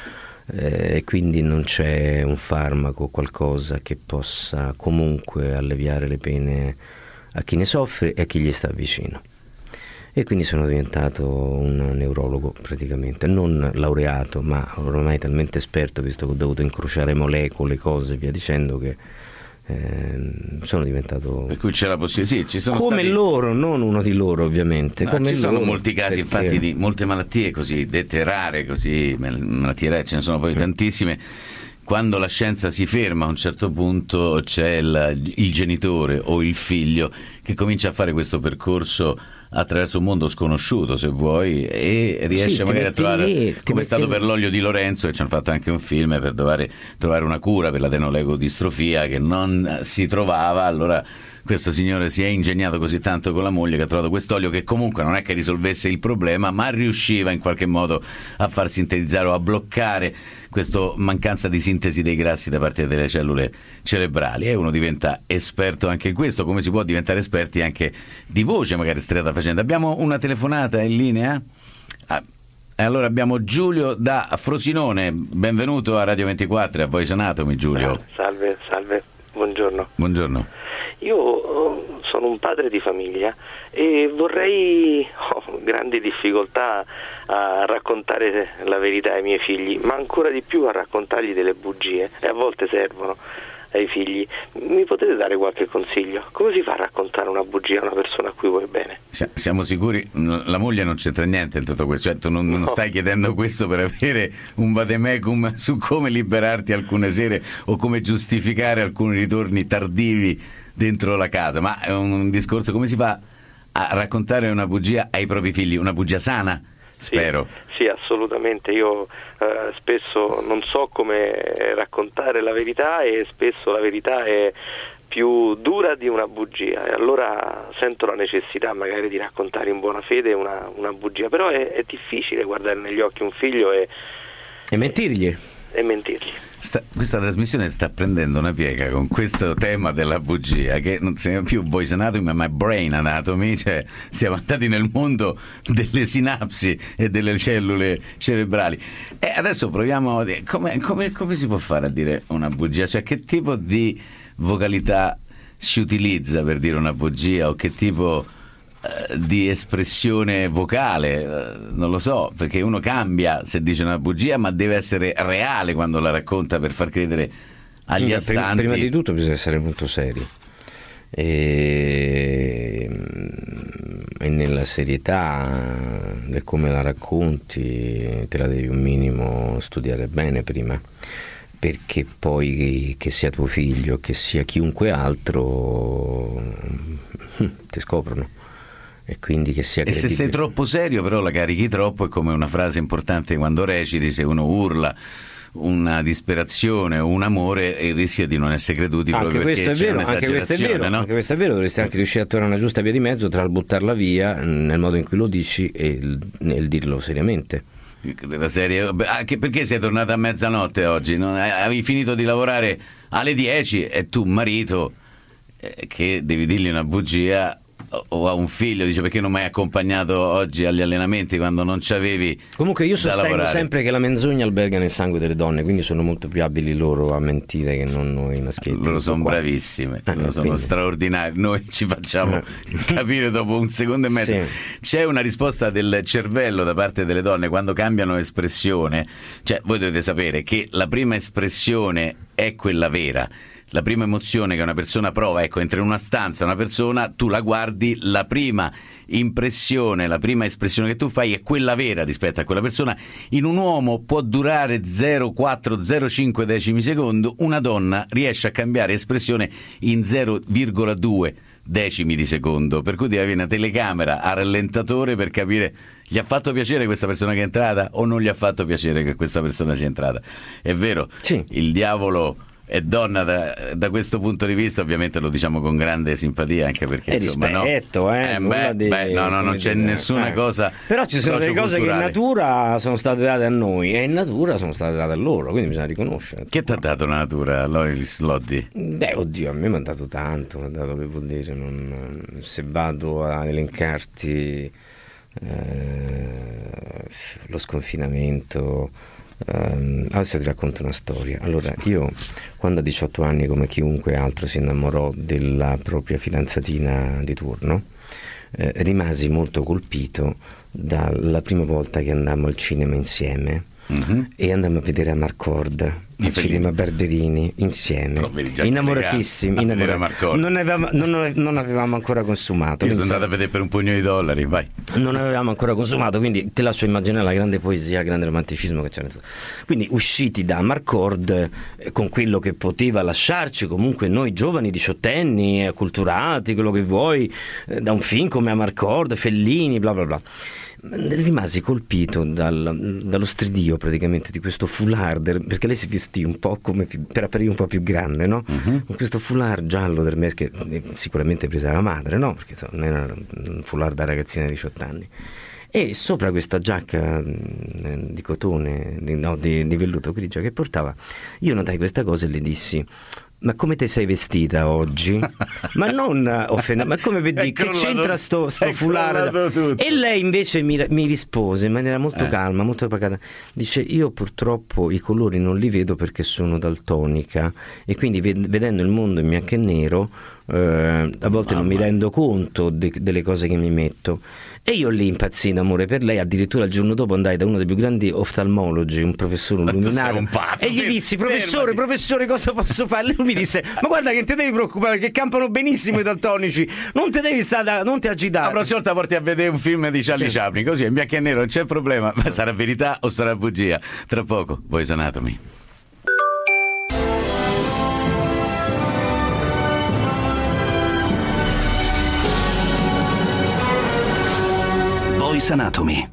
e eh, quindi non c'è un farmaco, qualcosa che possa comunque alleviare le pene a chi ne soffre e a chi gli sta vicino. E quindi sono diventato un neurologo praticamente, non laureato, ma ormai talmente esperto, visto che ho dovuto incrociare molecole, cose e via dicendo, che eh, sono diventato... Per cui c'è la possibilità, sì, ci sono come stati... loro, non uno di loro ovviamente. No, come ci sono loro, molti casi, perché... infatti, di molte malattie così dette rare, così malattie rare, ce ne sono poi tantissime. Quando la scienza si ferma a un certo punto c'è il, il genitore o il figlio che comincia a fare questo percorso attraverso un mondo sconosciuto, se vuoi, e riesce sì, magari a trovare, lì, come è stato lì. per l'olio di Lorenzo, che ci hanno fatto anche un film per dovere trovare una cura per l'adenoleucodistrofia che non si trovava. Allora questo signore si è ingegnato così tanto con la moglie che ha trovato quest'olio che comunque non è che risolvesse il problema, ma riusciva in qualche modo a far sintetizzare o a bloccare questa mancanza di sintesi dei grassi da parte delle cellule cerebrali, e uno diventa esperto anche in questo, come si può diventare esperti anche di voce, magari stretta facendo. Abbiamo una telefonata in linea? Ah, allora abbiamo Giulio da Frosinone, benvenuto a Radio ventiquattro e a Voice Anatomy, Giulio. Ah, salve, salve, buongiorno. Buongiorno. Io sono un padre di famiglia e vorrei, ho grandi difficoltà a raccontare la verità ai miei figli, ma ancora di più a raccontargli delle bugie, e a volte servono ai figli. Mi potete dare qualche consiglio? Come si fa a raccontare una bugia a una persona a cui vuoi bene? Siamo sicuri? La moglie non c'entra niente in tutto questo, certo non, no. non stai chiedendo questo per avere un vademecum su come liberarti alcune sere o come giustificare alcuni ritorni tardivi dentro la casa, ma è un discorso: come si fa a raccontare una bugia ai propri figli, una bugia sana, spero. Sì, sì, assolutamente. Io eh, spesso non so come raccontare la verità, e spesso la verità è più dura di una bugia, e allora sento la necessità magari di raccontare in buona fede una, una bugia, però è, è difficile guardare negli occhi un figlio e, e mentirgli. E mentirgli. Sta, questa trasmissione sta prendendo una piega con questo tema della bugia, che non siamo più Voice Anatomy ma Brain Anatomy, cioè siamo andati nel mondo delle sinapsi e delle cellule cerebrali. E adesso proviamo a dire come, come, come si può fare a dire una bugia, cioè che tipo di vocalità si utilizza per dire una bugia, o che tipo eh, di espressione vocale, eh, non lo so, perché uno cambia se dice una bugia, ma deve essere reale quando la racconta per far credere agli Beh, astanti. Prima, prima di tutto bisogna essere molto seri, e, e nella serietà del come la racconti te la devi un minimo studiare bene prima, perché poi che sia tuo figlio, che sia chiunque altro, ti scoprono. E quindi che sia e se sei troppo serio però la carichi troppo, è come una frase importante quando reciti: se uno urla una disperazione o un amore, il rischio è di non essere creduti, anche proprio perché questo è c'è vero, anche questo è vero, no? anche questo è vero, dovresti anche riuscire a trovare una giusta via di mezzo tra il buttarla via nel modo in cui lo dici e il, nel dirlo seriamente. Della serie, anche perché sei tornata a mezzanotte oggi, no? Avevi finito di lavorare alle dieci e tu, marito, eh, che devi dirgli una bugia, o a un figlio dice: perché non mi hai accompagnato oggi agli allenamenti quando non c'avevi. Comunque io sostengo lavorare. sempre che la menzogna alberga nel sangue delle donne, quindi sono molto più abili loro a mentire che non noi maschietti. Loro sono qua. bravissime, eh, loro sono quindi. straordinari, noi ci facciamo eh. capire dopo un secondo e mezzo. Sì. C'è una risposta del cervello da parte delle donne quando cambiano espressione, cioè voi dovete sapere che la prima espressione è quella vera. La prima emozione che una persona prova, ecco, entra in una stanza una persona, tu la guardi, la prima impressione, la prima espressione che tu fai è quella vera rispetto a quella persona. In un uomo può durare zero virgola quattro zero virgola cinque decimi secondo, una donna riesce a cambiare espressione in zero virgola due decimi di secondo, per cui devi avere una telecamera a rallentatore per capire: gli ha fatto piacere questa persona che è entrata o non gli ha fatto piacere che questa persona sia entrata. È vero, sì. Il diavolo è donna da, da questo punto di vista, ovviamente lo diciamo con grande simpatia, anche perché e insomma rispetto, no, eh, eh, beh, di, beh, no no non c'è dire, nessuna eh. cosa, però ci sono delle cose che in natura sono state date a noi e in natura sono state date a loro, quindi bisogna riconoscere. Che ti ha dato la natura, Loris Loddi? Beh, oddio, a me mi ha dato tanto, mi ha dato, che vuol dire, non, se vado a elencarti eh, lo sconfinamento. Um, adesso ti racconto una storia. Allora, io quando a diciotto anni, come chiunque altro, si innamorò della propria fidanzatina di turno, eh, rimasi molto colpito dalla prima volta che andammo al cinema insieme. Mm-hmm. E andammo a vedere Amarcord al cinema Barberini insieme, innamoratissimi, innamorati. Non avevamo, non, non avevamo ancora consumato. Io sono andato a vedere per un pugno di dollari, vai. Non avevamo ancora consumato, quindi ti lascio immaginare la grande poesia, il grande romanticismo che c'era. Quindi usciti da Amarcord eh, con quello che poteva lasciarci comunque noi giovani diciottenni, acculturati, quello che vuoi, eh, da un film come Amarcord, Fellini, bla bla bla. Rimasi colpito dal, dallo stridio praticamente di questo foulard, perché lei si vestì un po' come per apparire un po' più grande, no? Uh-huh. Con questo foulard giallo del mes che sicuramente presa la madre, no? Perché non era un foulard da ragazzina di diciotto anni. E sopra questa giacca di cotone, di, no, di, di velluto grigia che portava, io notai questa cosa e le dissi: ma come te sei vestita oggi? Ma non offendere, ma come vedi, che c'entra sto, sto foulard? E lei invece mi, mi rispose in maniera molto eh. calma, molto pacata, dice: io purtroppo i colori non li vedo perché sono daltonica e quindi ved- vedendo il mondo in bianco e nero eh, a volte Mamma. non mi rendo conto de- delle cose che mi metto. E io lì impazzii d'amore per lei, addirittura il giorno dopo andai da uno dei più grandi oftalmologi, un professore, un luminario, un pazzo, e gli dissi: professore, professore, cosa posso fare? Lui mi disse: ma guarda che non ti devi preoccupare, che campano benissimo i daltonici, non ti devi stare, non ti agitare. La prossima volta porti a vedere un film di Charlie sì. Chaplin, così in bianco e nero, non c'è problema, ma sarà verità o sarà bugia. Tra poco, Voice Anatomy. Voice Anatomy.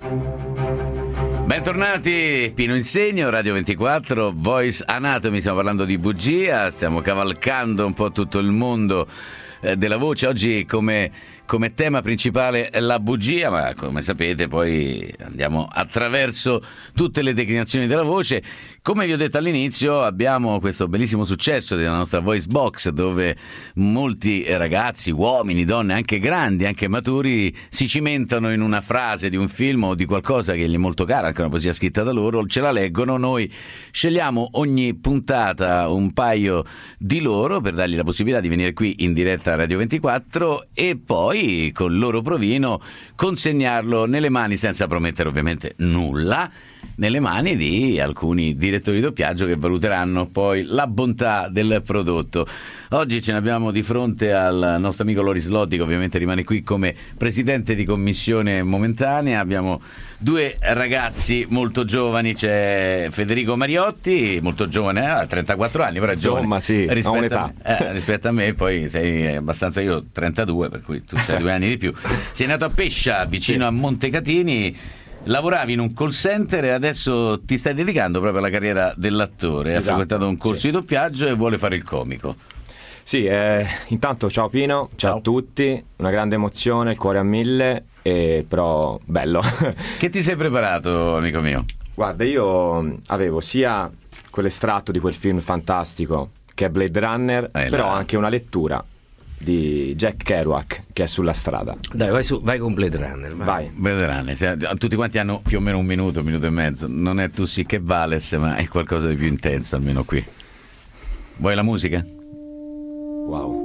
Bentornati, Pino Insegno, Radio ventiquattro, Voice Anatomy, stiamo parlando di bugia, stiamo cavalcando un po' tutto il mondo eh, della voce. Oggi come, come tema principale la bugia, ma come sapete poi andiamo attraverso tutte le declinazioni della voce. Come vi ho detto all'inizio, abbiamo questo bellissimo successo della nostra Voice Box, dove molti ragazzi, uomini, donne, anche grandi, anche maturi, si cimentano in una frase di un film o di qualcosa che gli è molto caro, anche una poesia scritta da loro, ce la leggono, noi scegliamo ogni puntata un paio di loro per dargli la possibilità di venire qui in diretta a Radio ventiquattro e poi con il loro provino consegnarlo nelle mani, senza promettere ovviamente nulla, nelle mani di alcuni direttori di doppiaggio che valuteranno poi la bontà del prodotto. Oggi ce ne abbiamo di fronte al nostro amico Loris Loddi, che ovviamente rimane qui come presidente di commissione momentanea. Abbiamo due ragazzi molto giovani, c'è Federico Mariotti, molto giovane, ha trentaquattro anni, però è giovane. Insomma, sì, rispetto ha un'età. A me, eh, rispetto a me, poi sei abbastanza, io trentadue, per cui tu sei due anni di più. Sei nato a Pescia, vicino sì. a Montecatini. Lavoravi in un call center e adesso ti stai dedicando proprio alla carriera dell'attore. Esatto, hai frequentato un corso sì. di doppiaggio e vuole fare il comico. Sì, eh, intanto ciao Pino, ciao, ciao a tutti, una grande emozione, il cuore a mille, e però bello. Che ti sei preparato, amico mio? Guarda, io avevo sia quell'estratto di quel film fantastico che è Blade Runner, eh, però là. anche una lettura di Jack Kerouac che è Sulla strada. Dai, vai, su, vai con Blade Runner. Vai. vai. Blade Runner, tutti quanti hanno più o meno un minuto, un minuto e mezzo. Non è Tu sì che vales, ma è qualcosa di più intenso, almeno qui. Vuoi la musica? Wow.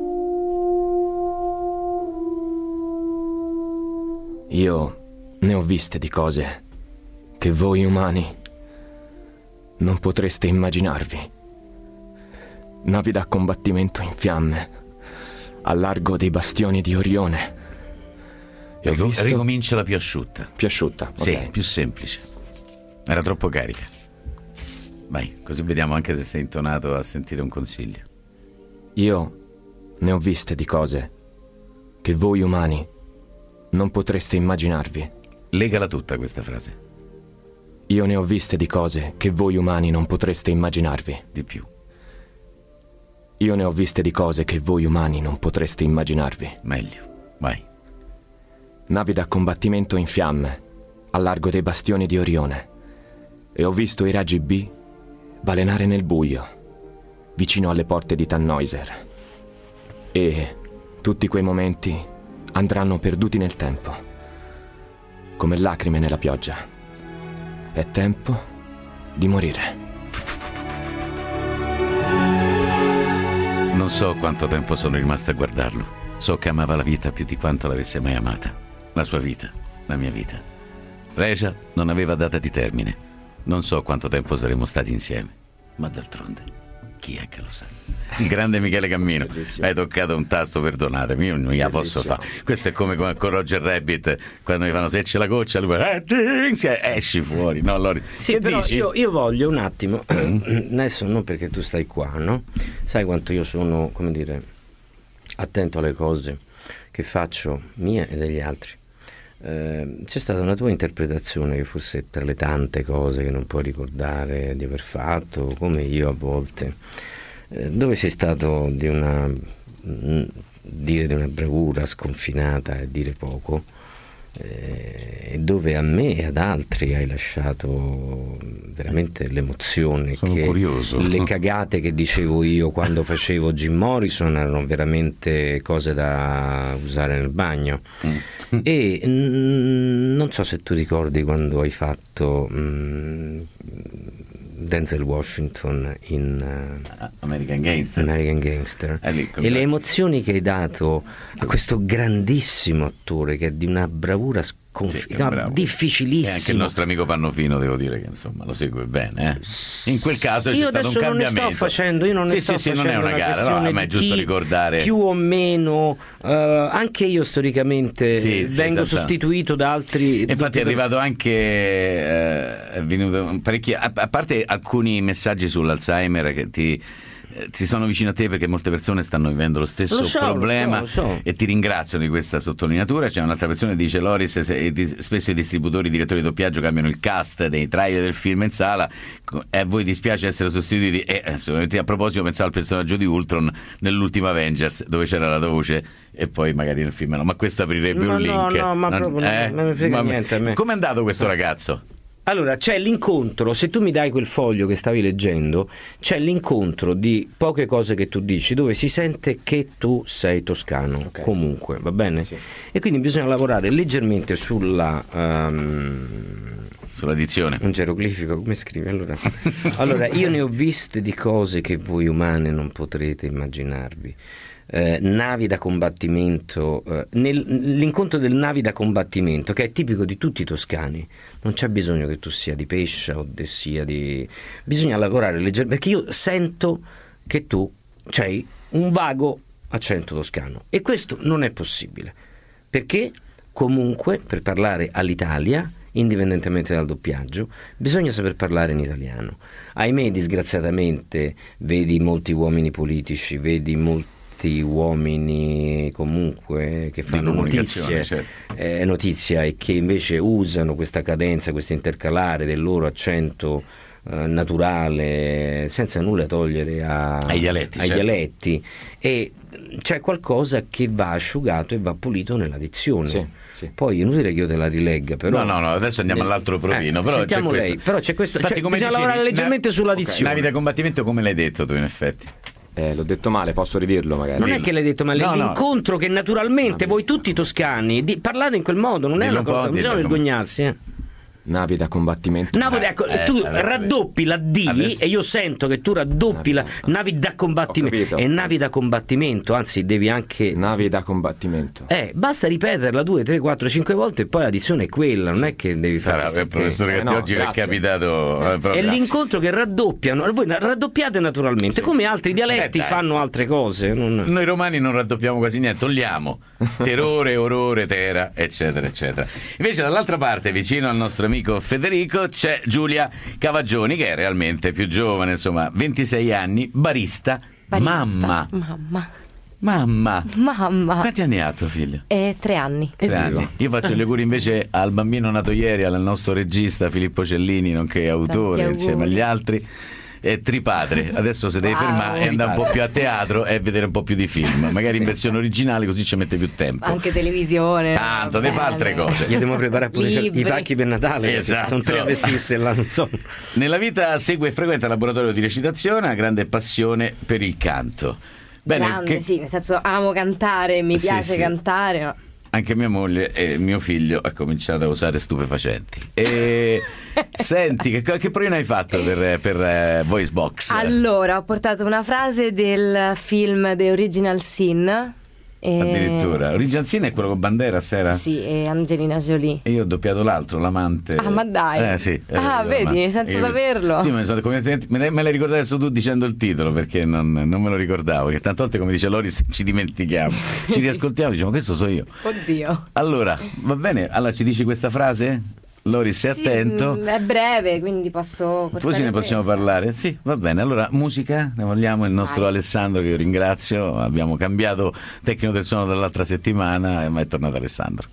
Io ne ho viste di cose che voi umani non potreste immaginarvi. Navi da combattimento in fiamme al largo dei bastioni di Orione. E ho visto... Ricomincia la più asciutta. Più asciutta, sì, okay. più semplice. Era troppo carica. Vai, così vediamo anche se sei intonato a sentire un consiglio. Io ne ho viste di cose che voi umani non potreste immaginarvi. Legala tutta questa frase. Io ne ho viste di cose che voi umani non potreste immaginarvi. Di più. Io ne ho viste di cose che voi umani non potreste immaginarvi. Meglio, vai. Navi da combattimento in fiamme, al largo dei bastioni di Orione. E ho visto i raggi B balenare nel buio, vicino alle porte di Tannhäuser. E tutti quei momenti andranno perduti nel tempo, come lacrime nella pioggia. È tempo di morire. Non so quanto tempo sono rimasto a guardarlo. So che amava la vita più di quanto l'avesse mai amata. La sua vita, la mia vita. Regia non aveva data di termine. Non so quanto tempo saremmo stati insieme. Ma d'altronde, chi è che lo sa? Il grande Michele Cammino. Bellissimo. Hai toccato un tasto, perdonatemi, io non la posso fare. Questo è come con Roger Rabbit, quando mi fanno se c'è la goccia, lui fa, eh, esci fuori, no? Allora, sì, che però dici? Io, io voglio un attimo, adesso non perché tu stai qua, no? Sai quanto io sono, come dire, attento alle cose che faccio, mie e degli altri. Eh, c'è stata una tua interpretazione che forse tra le tante cose che non puoi ricordare di aver fatto, come io a volte, eh, dove sei stato di una mh, dire di una bravura sconfinata e dire poco, eh, e dove a me e ad altri hai lasciato veramente l'emozione. Sono che curioso. Le cagate che dicevo io quando facevo Jim Morrison erano veramente cose da usare nel bagno. Mm. E mh, non so se tu ricordi quando hai fatto mh, Denzel Washington in uh, American Gangster, American Gangster. Eh, e le emozioni che hai dato a questo grandissimo attore che è di una bravura sconfinata, sì, no, difficilissima. E anche il nostro amico Pannofino, devo dire che insomma lo segue bene, eh? In quel caso c'è io stato un cambiamento. Non ne sto facendo, io non sì, ne sto sì, facendo sì, non è una, una gara, no, ma è giusto ricordare più o meno, uh, anche io storicamente sì, vengo sì, sostituito da altri. Infatti è arrivato anche eh, è venuto parecchi, a, a parte alcuni messaggi sull'Alzheimer che ti si sono vicino a te perché molte persone stanno vivendo lo stesso lo so, problema, lo so, lo so. E ti ringraziano di questa sottolineatura. C'è un'altra persona che dice: Loris, se, di, spesso i distributori, i direttori di doppiaggio cambiano il cast dei trailer del film in sala e a voi dispiace essere sostituiti. E eh, a proposito pensavo al personaggio di Ultron nell'ultimo Avengers dove c'era la tua voce e poi magari nel film no, ma questo aprirebbe no, un link. No, no, ma non, proprio eh? non mi frega ma, niente a me. Com'è andato questo ragazzo? Allora, c'è l'incontro, se tu mi dai quel foglio che stavi leggendo, c'è l'incontro di poche cose che tu dici, dove si sente che tu sei toscano, okay. Comunque, va bene? Sì. E quindi bisogna lavorare leggermente sulla... Um, sulla dizione. Un geroglifico, come scrivi? Allora, allora, io ne ho viste di cose che voi umane non potrete immaginarvi. Eh, navi da combattimento, eh, nel, l'incontro del navi da combattimento che è tipico di tutti i toscani, non c'è bisogno che tu sia di Pescia o de sia di... bisogna lavorare leggermente perché io sento che tu c'hai un vago accento toscano e questo non è possibile perché comunque per parlare all'Italia, indipendentemente dal doppiaggio, bisogna saper parlare in italiano. Ahimè, disgraziatamente vedi molti uomini politici, vedi molti uomini comunque che fanno notizie, certo. eh, notizia e che invece usano questa cadenza, questo intercalare del loro accento eh, naturale senza nulla togliere a, ai dialetti, ai certo. dialetti e c'è qualcosa che va asciugato e va pulito nella dizione. Sì, sì. Poi è inutile che io te la rilegga, però no no no adesso andiamo nel... all'altro provino, eh, però sentiamo c'è lei questo. Però c'è questo. Infatti, cioè, come bisogna dicevi, lavorare leggermente na... sulla dizione. Okay. Navi da combattimento come l'hai detto tu in effetti? Eh, l'ho detto male, posso ridirlo magari. Non Dillo. è che l'hai detto male, no, l'incontro no. che naturalmente voi tutti toscani di, parlate in quel modo, non dillo è una cosa, non bisogna vergognarsi. Eh. Navi da combattimento. Navi da, ecco, eh, tu eh, raddoppi la D adesso. E io sento che tu raddoppi navi, la navi da combattimento e navi da combattimento, anzi devi anche navi da combattimento. Eh, basta ripeterla due, tre, quattro, cinque volte e poi la dizione è quella, non sì. è che devi fare. Sarà il professore che eh, no, oggi è capitato. Eh, è l'incontro che raddoppiano, voi raddoppiate naturalmente, sì. come altri dialetti eh, fanno altre cose. Non... Noi romani non raddoppiamo quasi niente, togliamo terrore, orrore, tera, eccetera, eccetera. Invece dall'altra parte, vicino al nostro amico Federico, c'è Giulia Cavaggioni, che è realmente più giovane, insomma, ventisei anni, barista, barista mamma. Mamma. Mamma. Mamma. Quanti anni ha tuo figlio? Eh, tre anni. Tre anni. Io faccio gli auguri invece al bambino nato ieri, al nostro regista Filippo Cellini, nonché autore insieme agli altri. è tripadre. Adesso se devi Wow. fermare e andare un po' più a teatro e vedere un po' più di film, magari in versione originale, così ci mette più tempo. Anche televisione. Tanto, ne fa altre cose. Gli dobbiamo preparare pure Libri. i pacchi per Natale. Esatto. Sono tre vestisse là, non so. Nella vita segue e frequenta il laboratorio di recitazione, ha grande passione per il canto. Bene, Grande, che- sì, nel senso amo cantare, mi Sì, piace sì. cantare. Ma... anche mia moglie e mio figlio ha cominciato a usare stupefacenti. E senti, che, che proino hai fatto per, per eh, Voice Box? Allora, ho portato una frase del film The Original Sin. E... Addirittura. Original Sin è quello con Banderas, era? Sì, e Angelina Jolie. E io ho doppiato l'altro, l'amante. Ah, ma dai. Eh sì. Ah, eh, vedi, l'amante. senza Eh, saperlo. Sì, me, sono completamente- me, me l'hai ricordato adesso tu dicendo il titolo, perché non, non me lo ricordavo. Che tante volte, come dice Loris, ci dimentichiamo. Ci riascoltiamo e diciamo, questo so io. Oddio. Allora, va bene, allora ci dici questa frase? Loris, sei Sì, attento. mm, è breve, quindi posso portare Così ne possiamo questa. parlare? Sì, va bene. Allora, musica, ne vogliamo il nostro Vai. Alessandro, che io ringrazio. Abbiamo cambiato tecnico del suono dall'altra settimana, ma è tornato Alessandro.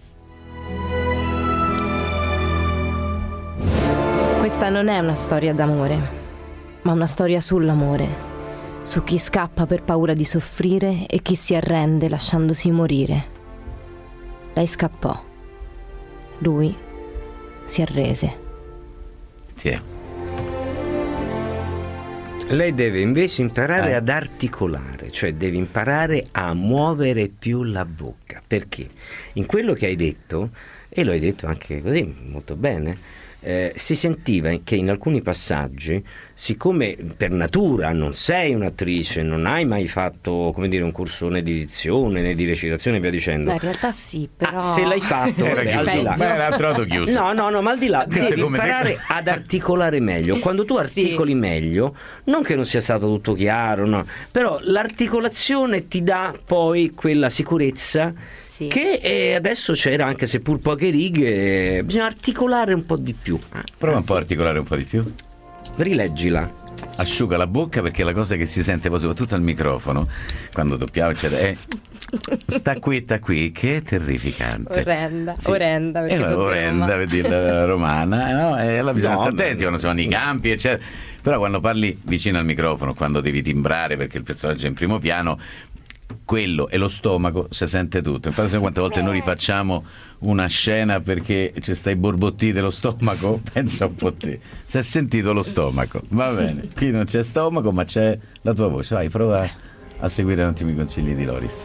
Questa non è una storia d'amore, ma una storia sull'amore, su chi scappa per paura di soffrire e chi si arrende lasciandosi morire. Lei scappò, lui si arrese. Tiè. Lei deve invece imparare Eh. ad articolare, cioè deve imparare a muovere più la bocca, perché in quello che hai detto, e lo hai detto anche così molto bene, eh, si sentiva che in alcuni passaggi, siccome per natura non sei un'attrice, non hai mai fatto, come dire, un corso né di dizione né di recitazione e via dicendo. Beh, in realtà sì, però... Ah, se l'hai fatto, Era vabbè, al di là. chiuso. Beh, era trovato chiuso. No, no, no, ma al di là Questo è devi come te. imparare ad articolare meglio. Quando tu articoli meglio, non che non sia stato tutto chiaro, no, però l'articolazione ti dà poi quella sicurezza Sì. che eh, adesso c'era, anche seppur poche righe, eh, bisogna articolare un po' di più. Ah, Prova un sì. po' a articolare un po' di più. Rileggila. Asciuga la bocca, perché la cosa che si sente poi soprattutto al microfono quando doppiamo eccetera, è sta quietta qui, che è terrificante. Orrenda, Sì. orrenda, perché Eh, sono di orrenda, Roma. vedi la romana, eh, no? E allora bisogna No, stare beh, attenti quando sono i campi, eccetera. Però quando parli vicino al microfono, quando devi timbrare perché il personaggio è in primo piano, quello e lo stomaco si sente tutto. Infatti, sai quante volte noi rifacciamo una scena perché ci stai borbottite lo stomaco? Pensa un po' te. Si è sentito lo stomaco, va bene. Qui non c'è stomaco, ma c'è la tua voce. Vai, prova a seguire un attimo i consigli di Loris.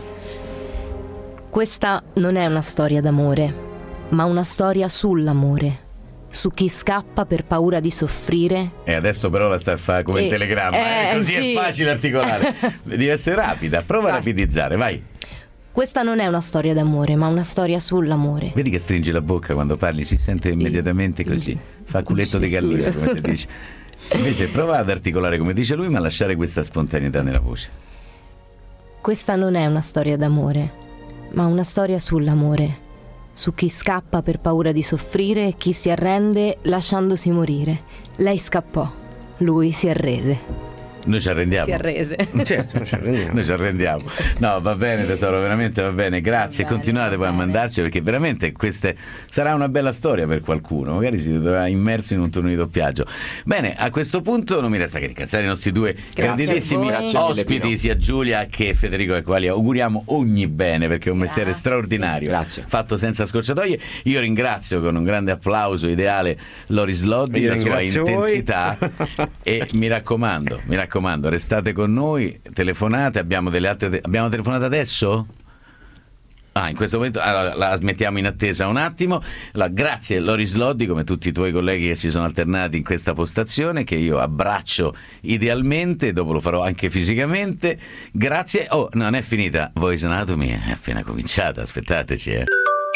Questa non è una storia d'amore, ma una storia sull'amore, su chi scappa per paura di soffrire. E adesso però la sta a fare come Eh, il telegramma, eh, eh, così sì. è facile articolare. Devi essere rapida, prova a Vai. rapidizzare, vai. Questa non è una storia d'amore, ma una storia sull'amore. Vedi che stringi la bocca quando parli, si sente immediatamente così, fa culetto di gallina, come si dice. Invece prova ad articolare come dice lui, ma lasciare questa spontaneità nella voce. Questa non è una storia d'amore, ma una storia sull'amore, su chi scappa per paura di soffrire e chi si arrende lasciandosi morire. Lei scappò, lui si arrese. Noi ci arrendiamo. Si arrese. Certo, non ci arrendiamo. Noi ci arrendiamo. No, va bene tesoro, veramente va bene, grazie. Va bene, Continuate va poi a bene. mandarci, perché veramente queste sarà una bella storia per qualcuno. Magari si troverà immerso in un turno di doppiaggio. Bene, a questo punto non mi resta che ringraziare i nostri due grandissimi a voi. Grazie mille, ospiti, Pino. sia Giulia che Federico, ai quali auguriamo ogni bene, perché è un mestiere Grazie. straordinario. Grazie. Fatto senza scorciatoie. Io ringrazio con un grande applauso ideale Loris Loddi, Io la sua ringrazio voi. intensità. E mi raccomando, mi raccomando, restate con noi, telefonate, abbiamo delle altre te- abbiamo telefonato adesso? Ah, in questo momento allora, la mettiamo in attesa un attimo. Allora, grazie Loris Loddi, come tutti i tuoi colleghi che si sono alternati in questa postazione, che io abbraccio idealmente, dopo lo farò anche fisicamente. Grazie. Oh, non è finita Voice Anatomy, è appena cominciata, aspettateci, eh.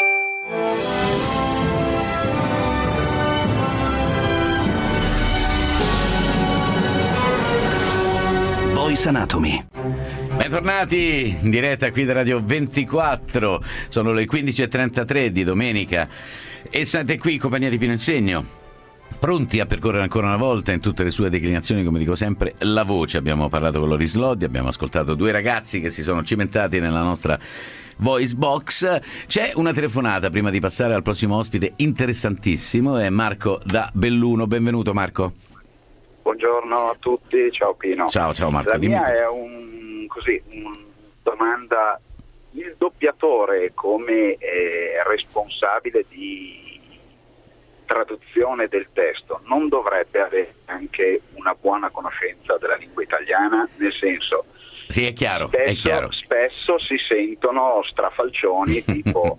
Voice Anatomy. Bentornati in diretta qui da Radio ventiquattro, sono le quindici e trentatré di domenica e siete qui in compagnia di Pino Insegno, pronti a percorrere ancora una volta in tutte le sue declinazioni, come dico sempre, la voce. Abbiamo parlato con Loris Loddi, abbiamo ascoltato due ragazzi che si sono cimentati nella nostra Voice Box. C'è una telefonata prima di passare al prossimo ospite interessantissimo, è Marco da Belluno. Benvenuto Marco. Buongiorno a tutti, ciao Pino. Ciao, ciao Marco. La dimmi mia tu. è un, così, una domanda. Il doppiatore come eh, responsabile di traduzione del testo non dovrebbe avere anche una buona conoscenza della lingua italiana? Nel senso, sì, è chiaro, spesso, è chiaro. spesso si sentono strafalcioni tipo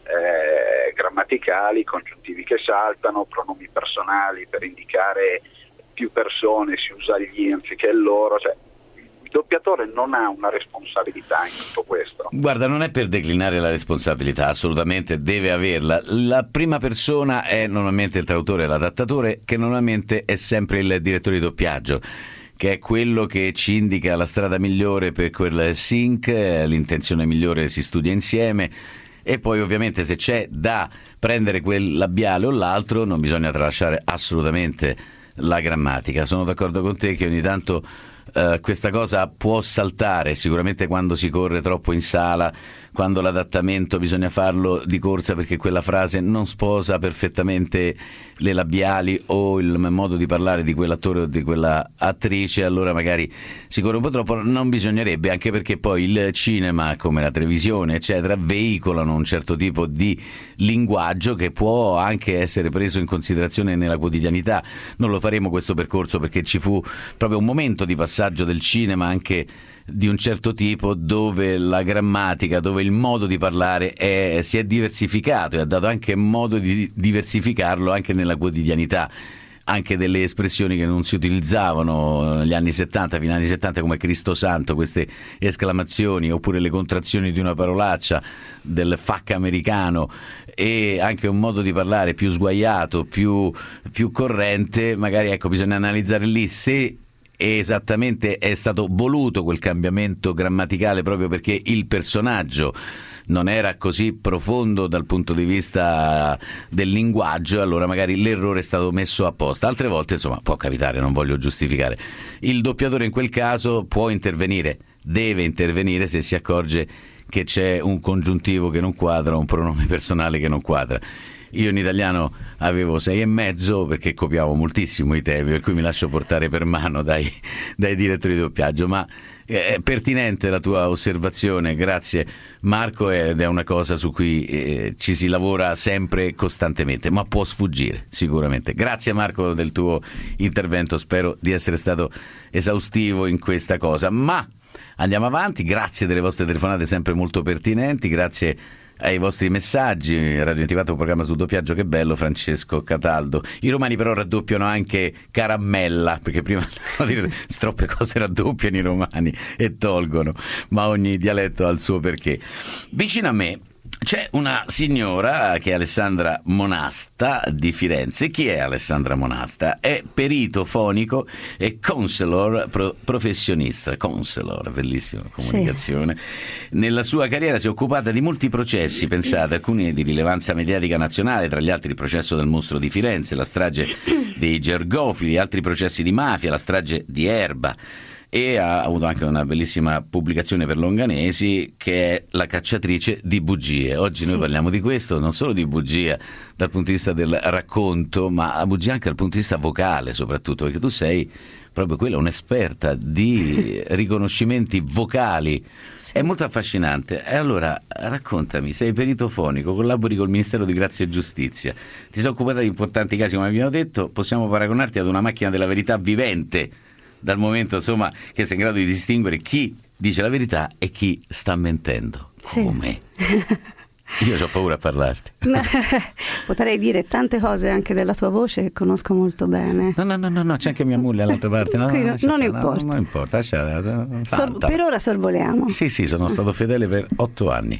eh, grammaticali, congiuntivi che saltano, pronomi personali per indicare più persone, si usa gli anziché il loro, cioè il doppiatore non ha una responsabilità in tutto questo. Guarda, non è per declinare la responsabilità, assolutamente deve averla. La prima persona è normalmente il traduttore e l'adattatore, che normalmente è sempre il direttore di doppiaggio, che è quello che ci indica la strada migliore per quel sync, l'intenzione migliore si studia insieme. E poi ovviamente se c'è da prendere quel labiale o l'altro non bisogna tralasciare assolutamente la grammatica. Sono d'accordo con te che ogni tanto Uh, questa cosa può saltare, sicuramente quando si corre troppo in sala, quando l'adattamento bisogna farlo di corsa perché quella frase non sposa perfettamente le labiali o il modo di parlare di quell'attore o di quella attrice, allora magari si corre un po' troppo. Non bisognerebbe, anche perché poi il cinema, come la televisione eccetera, veicolano un certo tipo di linguaggio che può anche essere preso in considerazione nella quotidianità. Non lo faremo questo percorso perché ci fu proprio un momento di passaggio del cinema anche di un certo tipo, dove la grammatica, dove il modo di parlare è, si è diversificato e ha dato anche modo di diversificarlo anche nella quotidianità, anche delle espressioni che non si utilizzavano negli anni settanta, fino agli anni settanta, come Cristo Santo, queste esclamazioni oppure le contrazioni di una parolaccia del fuck americano, e anche un modo di parlare più sguaiato, più, più corrente. Magari ecco, bisogna analizzare lì se esattamente è stato voluto quel cambiamento grammaticale proprio perché il personaggio non era così profondo dal punto di vista del linguaggio, allora magari l'errore è stato messo apposta. Altre volte, insomma, può capitare, non voglio giustificare. Il doppiatore in quel caso può intervenire, deve intervenire se si accorge che c'è un congiuntivo che non quadra, un pronome personale che non quadra. Io in italiano avevo sei e mezzo perché copiavo moltissimo i temi, per cui mi lascio portare per mano dai, dai direttori di doppiaggio. Ma è pertinente la tua osservazione, grazie Marco, ed è una cosa su cui eh, ci si lavora sempre costantemente, ma può sfuggire sicuramente. Grazie Marco del tuo intervento, spero di essere stato esaustivo in questa cosa, ma andiamo avanti. Grazie delle vostre telefonate sempre molto pertinenti, grazie ai vostri messaggi. Radio ventiquattro, un programma sul doppiaggio, che bello. Francesco Cataldo. I romani però raddoppiano anche caramella, perché prima no, dire, troppe cose raddoppiano i romani e tolgono, ma ogni dialetto ha il suo perché. Vicino a me c'è una signora che è Alessandra Monasta di Firenze. Chi è Alessandra Monasta? È perito fonico e counselor pro- professionista. Counselor, bellissima comunicazione. Sì. Nella sua carriera si è occupata di molti processi, pensate, alcuni di rilevanza mediatica nazionale, tra gli altri il processo del mostro di Firenze, la strage dei Gergofili, altri processi di mafia, la strage di Erba. E ha avuto anche una bellissima pubblicazione per Longanesi che è La cacciatrice di bugie. Oggi sì. Noi parliamo di questo, non solo di bugia dal punto di vista del racconto, ma bugia anche dal punto di vista vocale, soprattutto perché tu sei proprio quella, un'esperta di riconoscimenti vocali. Sì. È molto affascinante. E allora raccontami, sei perito fonico, collabori col Ministero di Grazia e Giustizia, ti sei occupata di importanti casi, come abbiamo detto, possiamo paragonarti ad una macchina della verità vivente, dal momento insomma che sei in grado di distinguere chi dice la verità e chi sta mentendo. Sì. Come? Io ho paura a parlarti. No, potrei dire tante cose anche della tua voce che conosco molto bene. No, no, no, no, no, c'è anche mia moglie all'altra parte. No, no, non, non importa. No, non importa. Sor- per ora sorvoliamo. Sì, sì, sono stato fedele per otto anni.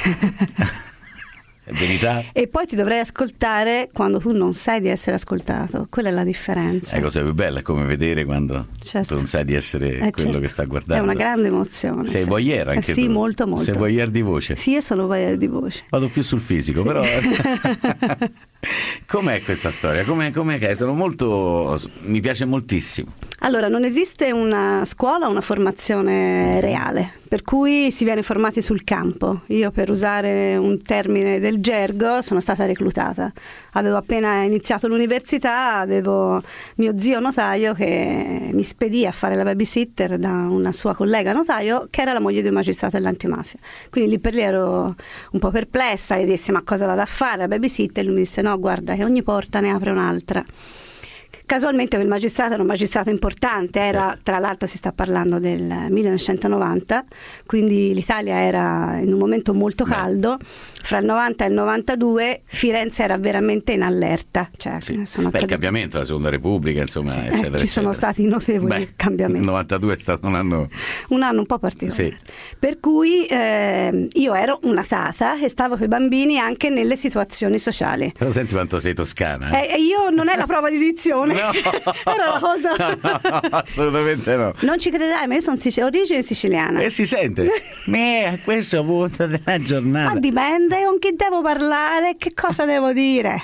Verità. E poi ti dovrei ascoltare quando tu non sai di essere ascoltato, quella è la differenza. È la cosa più bella, è come vedere quando certo. tu non sai di essere eh, quello certo. che sta guardando. È una grande emozione. Sei sì. voyeur anche eh, sì, tu. molto molto. Sei voyeur di voce. Sì, io sono voyeur di voce. Vado più sul fisico, sì. Però com'è questa storia? Com'è, com'è che sono molto mi piace moltissimo. Allora, non esiste una scuola, una formazione reale, per cui si viene formati sul campo. Io, per usare un termine del gergo, sono stata reclutata. Avevo appena iniziato l'università, avevo mio zio notaio che mi spedì a fare la babysitter da una sua collega notaio che era la moglie di un magistrato dell'antimafia. Quindi lì per lì ero un po' perplessa e dissi: ma cosa vado a fare la babysitter? E lui mi disse: no, guarda che ogni porta ne apre un'altra. Casualmente quel magistrato era un magistrato importante, era, tra l'altro si sta parlando del millenovecentonovanta, quindi l'Italia era in un momento molto caldo. Fra il novanta e il novantadue Firenze era veramente in allerta. Cioè, sì. sono Beh, il cambiamento della Seconda Repubblica, insomma, sì, eccetera, eh, ci eccetera. sono stati notevoli Beh, cambiamenti. Il novantadue è stato un anno... Un anno un po' particolare. Sì. Per cui eh, io ero una tata e stavo con i bambini anche nelle situazioni sociali. Però senti quanto sei toscana. Eh? Eh, io non è la prova di dizione. No. Era una cosa... No, no, assolutamente no. Non ci crederai, ma io sono sic- origine siciliana. E si sente. Me, questo è avuto della giornata. Ma dipende con chi devo parlare, che cosa devo dire.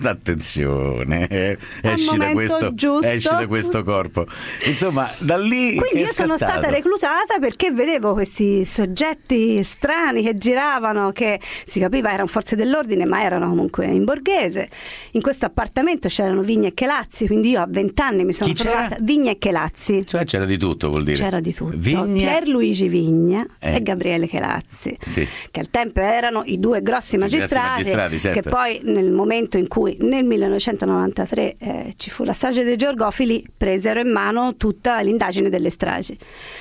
Attenzione, eh, esci da, questo, giusto. esci da questo corpo. Insomma, da lì. Quindi che io sono scattato? stata reclutata perché vedevo questi soggetti strani che giravano, che si capiva erano forze dell'ordine, ma erano comunque in borghese. In questo appartamento c'erano Vigna e Chelazzi, quindi io a vent'anni mi sono Chi trovata. c'era? Vigna e Chelazzi. Cioè c'era di tutto, vuol dire. C'era di tutto. Vigna... Pierluigi Vigna eh. e Gabriele Chelazzi, sì. che al tempo erano i due grossi magistrati, magistrati certo. che poi nel momento in cui nel millenovecentonovantatré eh, ci fu la strage dei Georgofili, presero in mano tutta l'indagine delle stragi.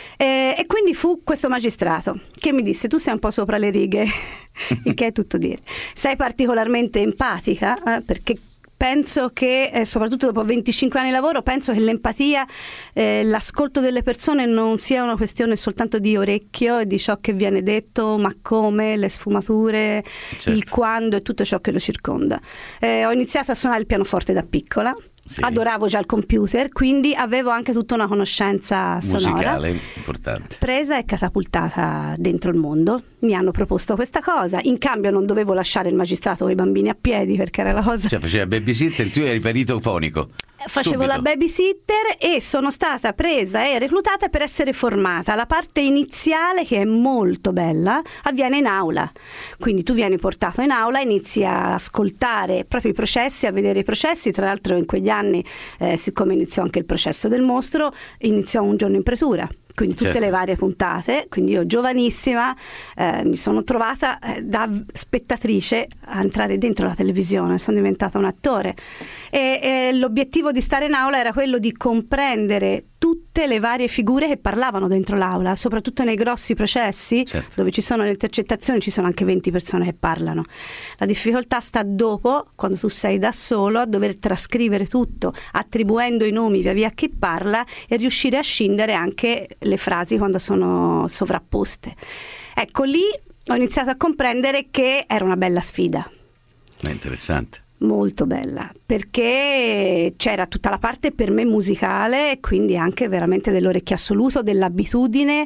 E, e quindi fu questo magistrato che mi disse: tu sei un po' sopra le righe, il che è tutto dire. Sei particolarmente empatica, eh, perché penso che, eh, soprattutto dopo venticinque anni di lavoro, penso che l'empatia, eh, l'ascolto delle persone non sia una questione soltanto di orecchio e di ciò che viene detto, ma come, le sfumature, certo. il quando e tutto ciò che lo circonda. Eh, ho iniziato a suonare il pianoforte da piccola. Sì. Adoravo già il computer, quindi avevo anche tutta una conoscenza sonora musicale importante. Presa e catapultata dentro il mondo. Mi hanno proposto questa cosa, in cambio non dovevo lasciare il magistrato con i bambini a piedi, perché era la cosa... Cioè faceva babysitter, tu eri perito fonico. Facevo Subito. la babysitter e sono stata presa e reclutata per essere formata. La parte iniziale, che è molto bella, avviene in aula. Quindi tu vieni portato in aula, inizi a ascoltare proprio i processi, a vedere i processi. Tra l'altro in quegli anni, eh, siccome iniziò anche il processo del mostro, iniziò Un giorno in pretura. Quindi tutte certo. le varie puntate, quindi io giovanissima eh, mi sono trovata eh, da spettatrice a entrare dentro la televisione, sono diventata un attore e, e l'obiettivo di stare in aula era quello di comprendere tutte le varie figure che parlavano dentro l'aula, soprattutto nei grossi processi, certo. dove ci sono le intercettazioni, ci sono anche venti persone che parlano. La difficoltà sta dopo, quando tu sei da solo, a dover trascrivere tutto, attribuendo i nomi via via a chi parla e riuscire a scindere anche le frasi quando sono sovrapposte. Ecco, lì ho iniziato a comprendere che era una bella sfida. È interessante. Molto bella, perché c'era tutta la parte per me musicale e quindi anche veramente dell'orecchio assoluto, dell'abitudine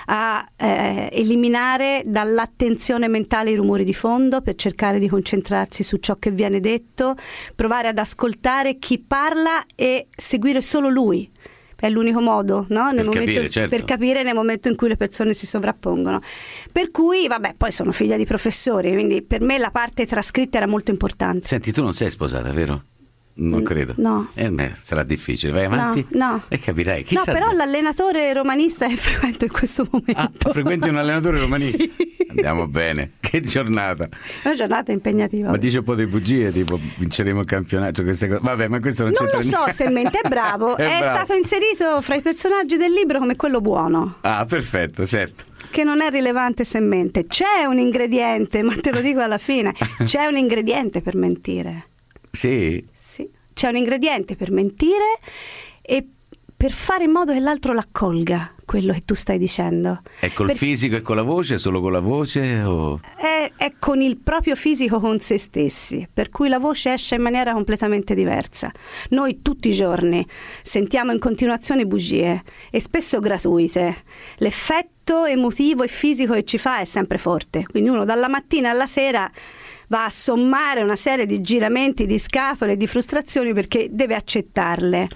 a eh, eliminare dall'attenzione mentale i rumori di fondo per cercare di concentrarsi su ciò che viene detto, provare ad ascoltare chi parla e seguire solo lui. È l'unico modo, no? Nel per, momento, capire, certo. per capire nel momento in cui le persone si sovrappongono. Per cui, vabbè, poi sono figlia di professori, quindi per me la parte trascritta era molto importante. Senti, tu non sei sposata, vero? Non credo. No. Eh, beh, sarà difficile. Vai avanti. No, no. E capirai. No, Chissà però se... l'allenatore romanista è frequento in questo momento. Ah, frequenti un allenatore romanista? Sì. Andiamo bene. Che giornata. È una giornata impegnativa. Ma dice un po' di bugie, tipo vinceremo il campionato, queste cose. Vabbè, ma questo non, non c'entra lo so niente. se mente è bravo. è è bravo. stato inserito fra i personaggi del libro come quello buono. Ah, perfetto, certo. Che non è rilevante se mente. C'è un ingrediente, ma te lo dico alla fine. C'è un ingrediente per mentire. Sì? Sì. C'è un ingrediente per mentire e per fare in modo che l'altro l'accolga quello che tu stai dicendo. È col per... fisico e con la voce? Solo con la voce? O... È, è con il proprio fisico, con se stessi, per cui la voce esce in maniera completamente diversa. Noi tutti i giorni sentiamo in continuazione bugie e spesso gratuite. L'effetto emotivo e fisico che ci fa è sempre forte, quindi uno dalla mattina alla sera va a sommare una serie di giramenti, di scatole, di frustrazioni perché deve accettarle.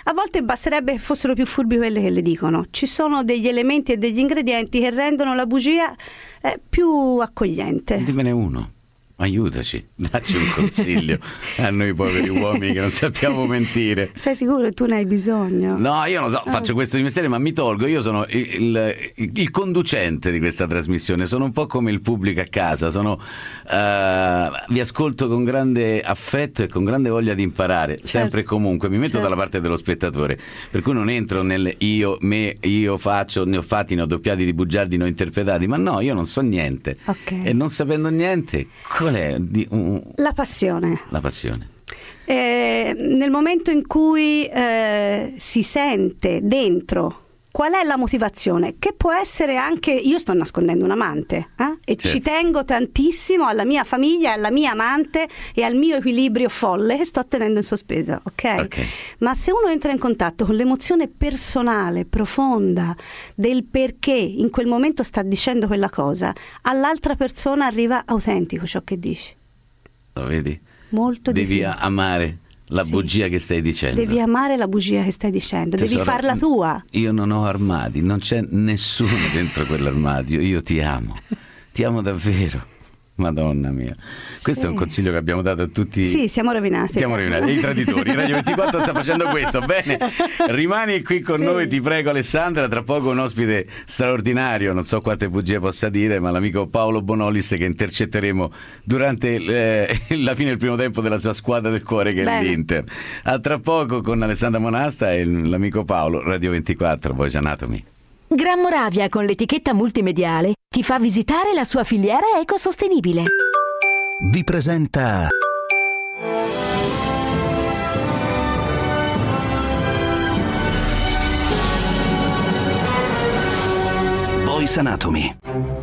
A volte basterebbe che fossero più furbi quelle che le dicono. Ci sono degli elementi e degli ingredienti che rendono la bugia eh, più accogliente. Dimmene uno. Aiutaci, dacci un consiglio a noi poveri uomini che non sappiamo mentire. Sei sicuro che tu ne hai bisogno? No, io non so, faccio questo di mestiere, ma mi tolgo. Io sono il, il, il conducente di questa trasmissione, sono un po' come il pubblico a casa. Sono, uh, vi ascolto con grande affetto e con grande voglia di imparare, certo. Sempre e comunque. Mi metto certo. dalla parte dello spettatore, per cui non entro nel io, me, io faccio, ne ho fatti, ne ho doppiati di bugiardi, ne ho interpretati, ma no, io non so niente. Okay. E non sapendo niente, qual è? Di, uh, la passione. La passione. Eh, nel momento in cui eh, si sente dentro qual è la motivazione, che può essere anche io sto nascondendo un amante eh? e certo. ci tengo tantissimo alla mia famiglia, alla mia amante e al mio equilibrio folle che sto tenendo in sospesa, ok? okay. Ma se uno entra in contatto con l'emozione personale, profonda del perché in quel momento sta dicendo quella cosa, all'altra persona arriva autentico ciò che dici. Lo vedi? Molto Devi di più. amare la sì. bugia che stai dicendo. Devi amare la bugia che stai dicendo, Tesoro, devi farla tua. Io non ho armadi, non c'è nessuno dentro quell'armadio, io ti amo, ti amo davvero. Madonna mia, questo sì. è un consiglio che abbiamo dato a tutti. Sì, siamo rovinati. Siamo rovinati, i traditori. Radio ventiquattro sta facendo questo. Bene, rimani qui con sì. noi, ti prego Alessandra. Tra poco un ospite straordinario, non so quante bugie possa dire, ma l'amico Paolo Bonolis che intercetteremo durante eh, la fine del primo tempo della sua squadra del cuore che Bene. è l'Inter. A tra poco con Alessandra Monasta e l'amico Paolo, Radio ventiquattro, Voice Anatomy. Gran Moravia con l'etichetta multimediale ti fa visitare la sua filiera ecosostenibile. Vi presenta Voice Anatomy.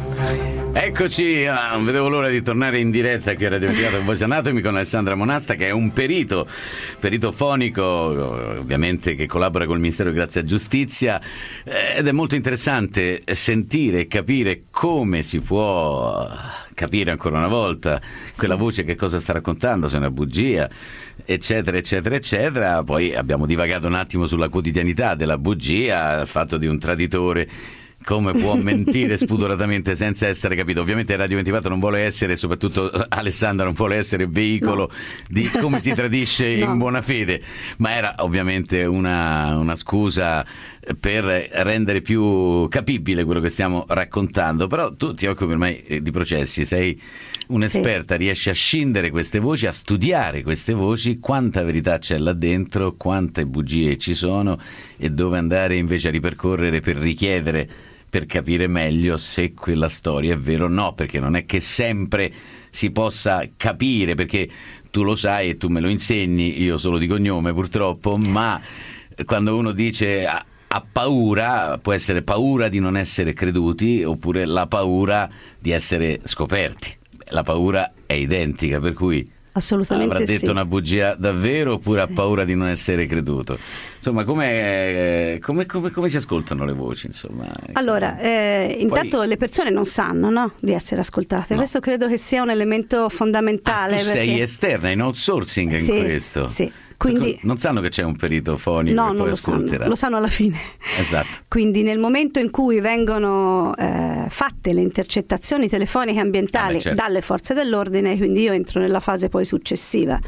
Eccoci, ah, non vedevo l'ora di tornare in diretta qui a Radio ventiquattro Voice Anatomy con Alessandra Monasta, che è un perito, perito fonico, ovviamente, che collabora col Ministero di Grazia e Giustizia, eh, ed è molto interessante sentire e capire come si può capire ancora una volta quella voce che cosa sta raccontando, se è una bugia, eccetera, eccetera, eccetera. Poi abbiamo divagato un attimo sulla quotidianità della bugia, il fatto di un traditore, come può mentire spudoratamente senza essere capito. Ovviamente Radio ventiquattro non vuole essere, soprattutto Alessandra non vuole essere veicolo no. di come si tradisce no. in buona fede, ma era ovviamente una, una scusa per rendere più capibile quello che stiamo raccontando. Però tu ti occupi ormai di processi, sei un'esperta, sì. riesci a scindere queste voci, a studiare queste voci, quanta verità c'è là dentro, quante bugie ci sono e dove andare invece a ripercorrere per richiedere, per capire meglio se quella storia è vera o no, perché non è che sempre si possa capire, perché tu lo sai e tu me lo insegni, io solo di cognome purtroppo, ma quando uno dice ha, ha paura, può essere paura di non essere creduti oppure la paura di essere scoperti. La paura è identica, per cui assolutamente avrà detto sì. una bugia davvero oppure sì. ha paura di non essere creduto. Insomma, come, come, come, come si ascoltano le voci? Insomma, allora, eh, Poi... intanto le persone non sanno, no, di essere ascoltate. No. Questo credo che sia un elemento fondamentale. Ah, tu perché... sei esterna, in outsourcing sì, in questo. Sì. Quindi, non sanno che c'è un perito fonico no, che poi non lo ascolterà. sanno, lo sanno alla fine. Esatto. Quindi nel momento in cui vengono eh, fatte le intercettazioni telefoniche ambientali ah, beh, certo. dalle forze dell'ordine, quindi io entro nella fase poi successiva.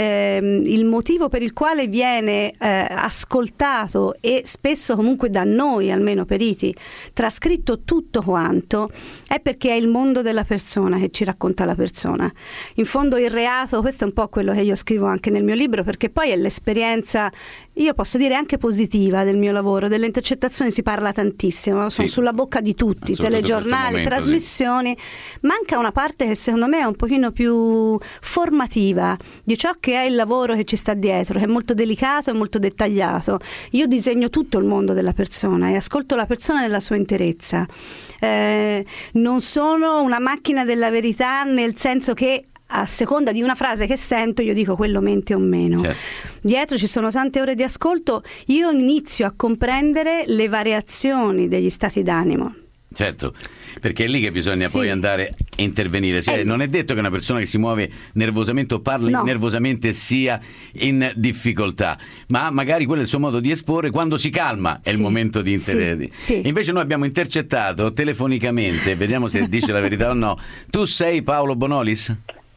Eh, il motivo per il quale viene eh, ascoltato e spesso comunque da noi, almeno periti, trascritto tutto quanto, è perché è il mondo della persona che ci racconta la persona. In fondo il reato, questo è un po' quello che io scrivo anche nel mio libro, perché poi è l'esperienza, io posso dire anche positiva del mio lavoro. Delle intercettazioni si parla tantissimo, sono sì. sulla bocca di tutti, telegiornali, momento, trasmissioni. Sì. Manca una parte che secondo me è un pochino più formativa di ciò che è il lavoro che ci sta dietro, che è molto delicato e molto dettagliato. Io disegno tutto il mondo della persona e ascolto la persona nella sua interezza. Eh, non sono una macchina della verità, nel senso che a seconda di una frase che sento io dico quello mente o meno. Certo. Dietro ci sono tante ore di ascolto, io inizio a comprendere le variazioni degli stati d'animo. certo, perché è lì che bisogna Sì. poi andare a intervenire, cioè Eh. non è detto che una persona che si muove nervosamente o parla No. nervosamente sia in difficoltà, ma magari quello è il suo modo di esporre, quando si calma è il Sì. momento di inter... Sì. Sì. Invece noi abbiamo intercettato telefonicamente, vediamo se dice la verità o no. Tu sei Paolo Bonolis?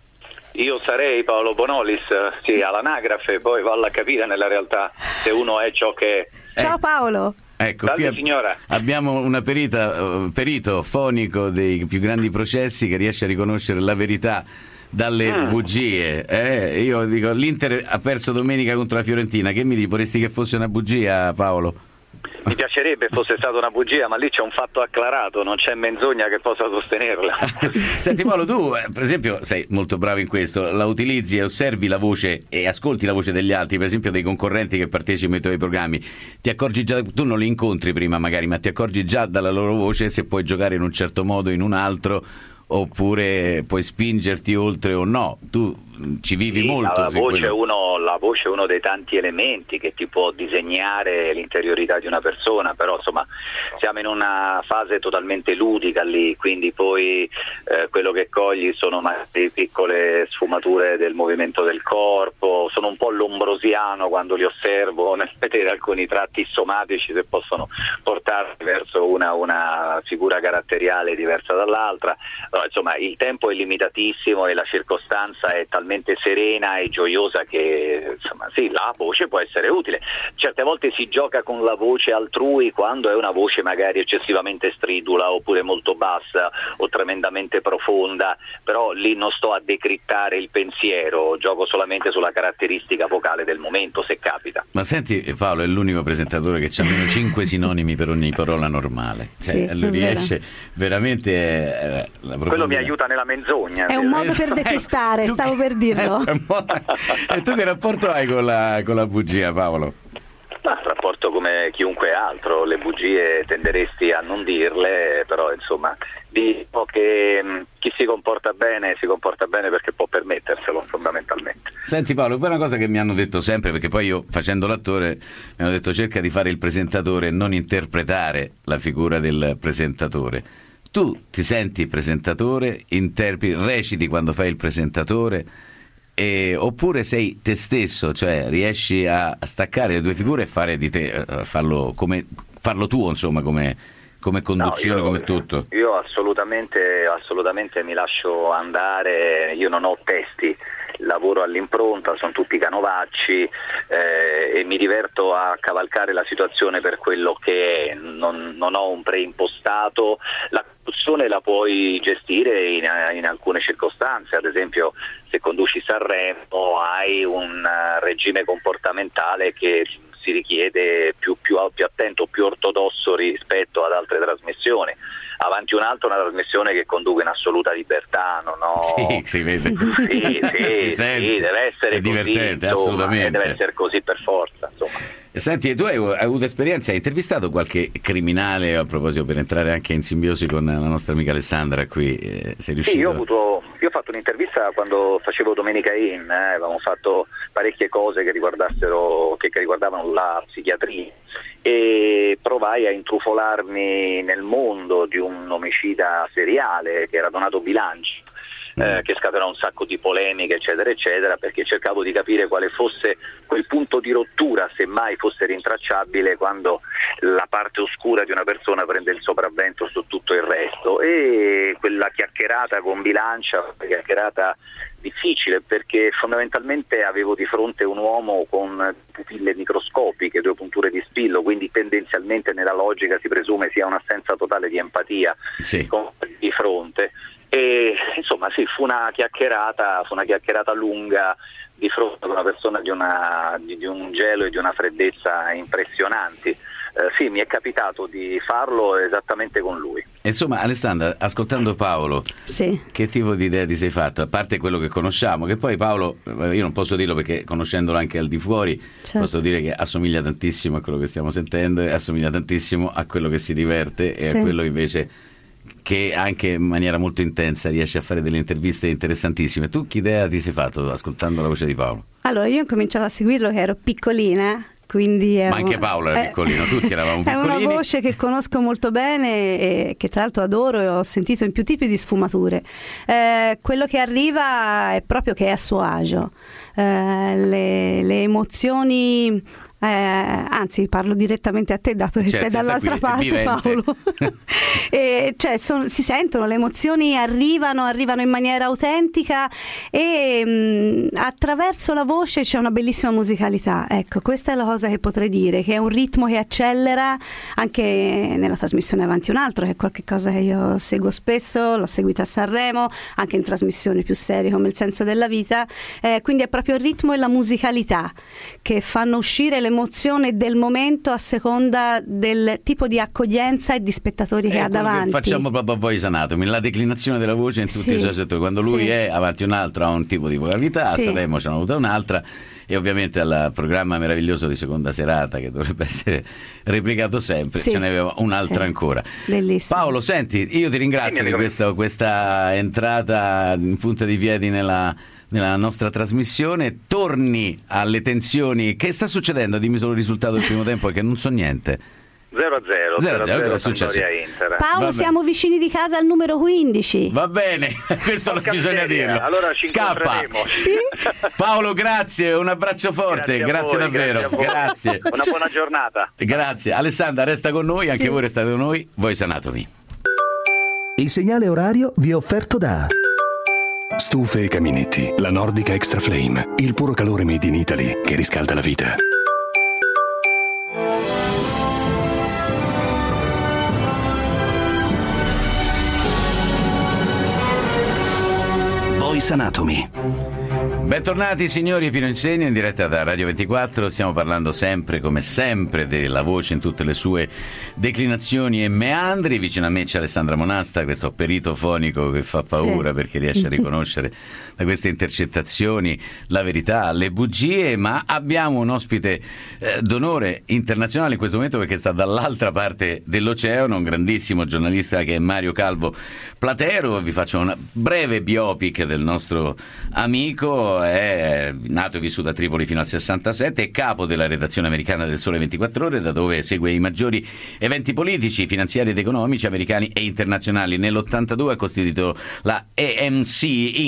Io sarei Paolo Bonolis, sì, all'anagrafe, poi valla a capire nella realtà se uno è ciò che è. Ciao Paolo. Ecco, Salve, qui ab- signora. abbiamo una perita, eh, perito fonico dei più grandi processi che riesce a riconoscere la verità dalle Mm. bugie. Eh, io dico, l'Inter ha perso domenica contro la Fiorentina, che mi dici, vorresti che fosse una bugia, Paolo? Mi piacerebbe fosse stata una bugia, ma lì c'è un fatto acclarato, non c'è menzogna che possa sostenerla. Senti Paolo, tu eh, per esempio sei molto bravo in questo, la utilizzi e osservi la voce e ascolti la voce degli altri, per esempio dei concorrenti che partecipano ai tuoi programmi, ti accorgi già, tu non li incontri prima magari, ma ti accorgi già dalla loro voce se puoi giocare in un certo modo, in un altro, oppure puoi spingerti oltre o no, tu ci vivi Sì, molto. la su voce, è quello. uno, la voce è uno dei tanti elementi che ti può disegnare l'interiorità di una persona, però insomma siamo in una fase totalmente ludica lì, quindi poi eh, quello che cogli sono magari piccole sfumature del movimento del corpo, sono un po' lombrosiano quando li osservo nel vedere alcuni tratti somatici che possono portarti verso una, una figura caratteriale diversa dall'altra. No, insomma il tempo è limitatissimo e la circostanza è talmente serena e gioiosa che insomma sì, la voce può essere utile. Certe volte si gioca con la voce altrui quando è una voce magari eccessivamente stridula oppure molto bassa o tremendamente profonda, però lì non sto a decrittare il pensiero, gioco solamente sulla caratteristica vocale del momento, se capita. Ma senti Paolo, è l'unico presentatore che ha almeno cinque sinonimi per ogni parola normale, cioè Sì, lui è riesce veramente eh, la Quello mi profondità. aiuta nella menzogna. È un modo per depistare, stavo per dirlo. E tu che rapporto hai con la, con la bugia, Paolo? Ma rapporto come chiunque altro, le bugie tenderesti a non dirle, però insomma dico che mh, chi si comporta bene si comporta bene perché può permetterselo fondamentalmente. Senti Paolo, poi una cosa che mi hanno detto sempre, perché poi io facendo l'attore mi hanno detto cerca di fare il presentatore e non interpretare la figura del presentatore. Tu ti senti presentatore, interpreti, reciti quando fai il presentatore, e, oppure sei te stesso, cioè riesci a staccare le due figure e fare di te, eh, farlo, come, farlo tuo, insomma, come, come conduzione, No, io, come tutto. Io assolutamente, assolutamente mi lascio andare, io non ho testi, lavoro all'impronta, sono tutti canovacci eh, e mi diverto a cavalcare la situazione per quello che è, non, non ho un preimpostato, la conduzione la puoi gestire in, in alcune circostanze, ad esempio se conduci Sanremo hai un regime comportamentale che si richiede più, più, più attento, più ortodosso rispetto ad altre trasmissioni. Avanti un altro, una trasmissione che conduco in assoluta libertà, non ho... Sì, si vede. Sì, sì, Si sì, sente. deve essere È divertente, così, insomma, assolutamente. e deve essere così per forza, insomma. E senti, tu hai, hai avuto esperienza, hai intervistato qualche criminale, a proposito, per entrare anche in simbiosi con la nostra amica Alessandra qui, eh, sei riuscito? Sì, io ho, avuto, io ho fatto un'intervista quando facevo Domenica In, eh, avevamo fatto parecchie cose che riguardassero, che, che riguardavano la psichiatria e provai a intrufolarmi nel mondo di un omicida seriale che era Donato Bilanci. Eh, che scatenò un sacco di polemiche eccetera eccetera, perché cercavo di capire quale fosse quel punto di rottura, se mai fosse rintracciabile, quando la parte oscura di una persona prende il sopravvento su tutto il resto. E quella chiacchierata con Bilancia, una chiacchierata difficile, perché fondamentalmente avevo di fronte un uomo con pupille microscopiche, due punture di spillo, quindi tendenzialmente nella logica si presume sia un'assenza totale di empatia sì. con, di fronte. E insomma sì, fu una chiacchierata, fu una chiacchierata lunga di fronte ad una persona di, una, di, di un gelo e di una freddezza impressionanti. Eh, sì, mi è capitato di farlo esattamente con lui. Insomma, Alessandra, ascoltando Paolo, sì. Che tipo di idea ti sei fatta? A parte quello che conosciamo, che poi Paolo, io non posso dirlo perché conoscendolo anche al di fuori, certo. Posso dire che assomiglia tantissimo a quello che stiamo sentendo e assomiglia tantissimo a quello che si diverte e sì. A quello invece che anche in maniera molto intensa riesce a fare delle interviste interessantissime. Tu che idea ti sei fatto ascoltando la voce di Paolo? Allora, io ho cominciato a seguirlo che ero piccolina quindi è Ma anche un- Paolo era è- piccolino, tutti eravamo È piccolini. una voce che conosco molto bene e che tra l'altro adoro e ho sentito in più tipi di sfumature. Eh, quello che arriva è proprio che è a suo agio. Eh, le, le emozioni, eh, anzi parlo direttamente a te dato che Certo, sei dall'altra sta qui, è parte, vivente. Paolo. E, cioè, son- si sentono, le emozioni arrivano, arrivano in maniera autentica e mh, attraverso la voce c'è una bellissima musicalità. Ecco, questa è la cosa che potrei dire, che è un ritmo che accelera anche nella trasmissione Avanti un altro, che è qualcosa che io seguo spesso, l'ho seguita a Sanremo, anche in trasmissioni più serie come Il senso della vita, eh, quindi è proprio il ritmo e la musicalità che fanno uscire l'emozione del momento a seconda del tipo di accoglienza e di spettatori che È ha quello che davanti. facciamo proprio a Voice Anatomy, la declinazione della voce in tutti Sì, i suoi settori. Quando lui sì. è Avanti un altro ha un tipo di vocalità, Sì. a Sanremo ce n'è avuta un'altra, e ovviamente al programma meraviglioso di Seconda Serata, che dovrebbe essere replicato sempre, Sì. ce n'aveva un'altra Sì. ancora. Bellissimo. Paolo, senti, io ti ringrazio di questa, questa entrata in punta di piedi nella, nella nostra trasmissione. Torni alle tensioni. Che sta succedendo? Dimmi solo il risultato del primo tempo, perché non so niente. zero a zero. zero a zero, cosa è successo? Inter. Paolo, Va siamo vicini di casa al numero quindici. Va bene, questo non bisogna dirlo. Allora ci Scappa. Paolo, grazie, un abbraccio forte, Grazie a grazie, voi, davvero. grazie a voi. Grazie. Una buona giornata. Grazie. Alessandra, resta con noi, anche Sì. voi restate con noi. Voice Anatomy. Il segnale orario vi è offerto da Stufe e caminetti, la Nordica Extra Flame, il puro calore made in Italy che riscalda la vita. Voice Anatomy. Bentornati signori, Pino Insegno in diretta da Radio ventiquattro. Stiamo parlando sempre, come sempre, della voce in tutte le sue declinazioni e meandri. Vicino a me c'è Alessandra Monasta, questo perito fonico che fa paura, Sì. perché riesce a riconoscere da queste intercettazioni la verità, le bugie. Ma abbiamo un ospite eh, d'onore internazionale in questo momento, perché sta dall'altra parte dell'oceano, un grandissimo giornalista che è Mario Calvo Platero. Vi faccio una breve biopic del nostro amico. È nato e vissuto a Tripoli fino al sessantasette, è capo della redazione americana del Sole ventiquattro Ore, da dove segue i maggiori eventi politici, finanziari ed economici americani e internazionali. Nell'ottantadue ha costituito la A M C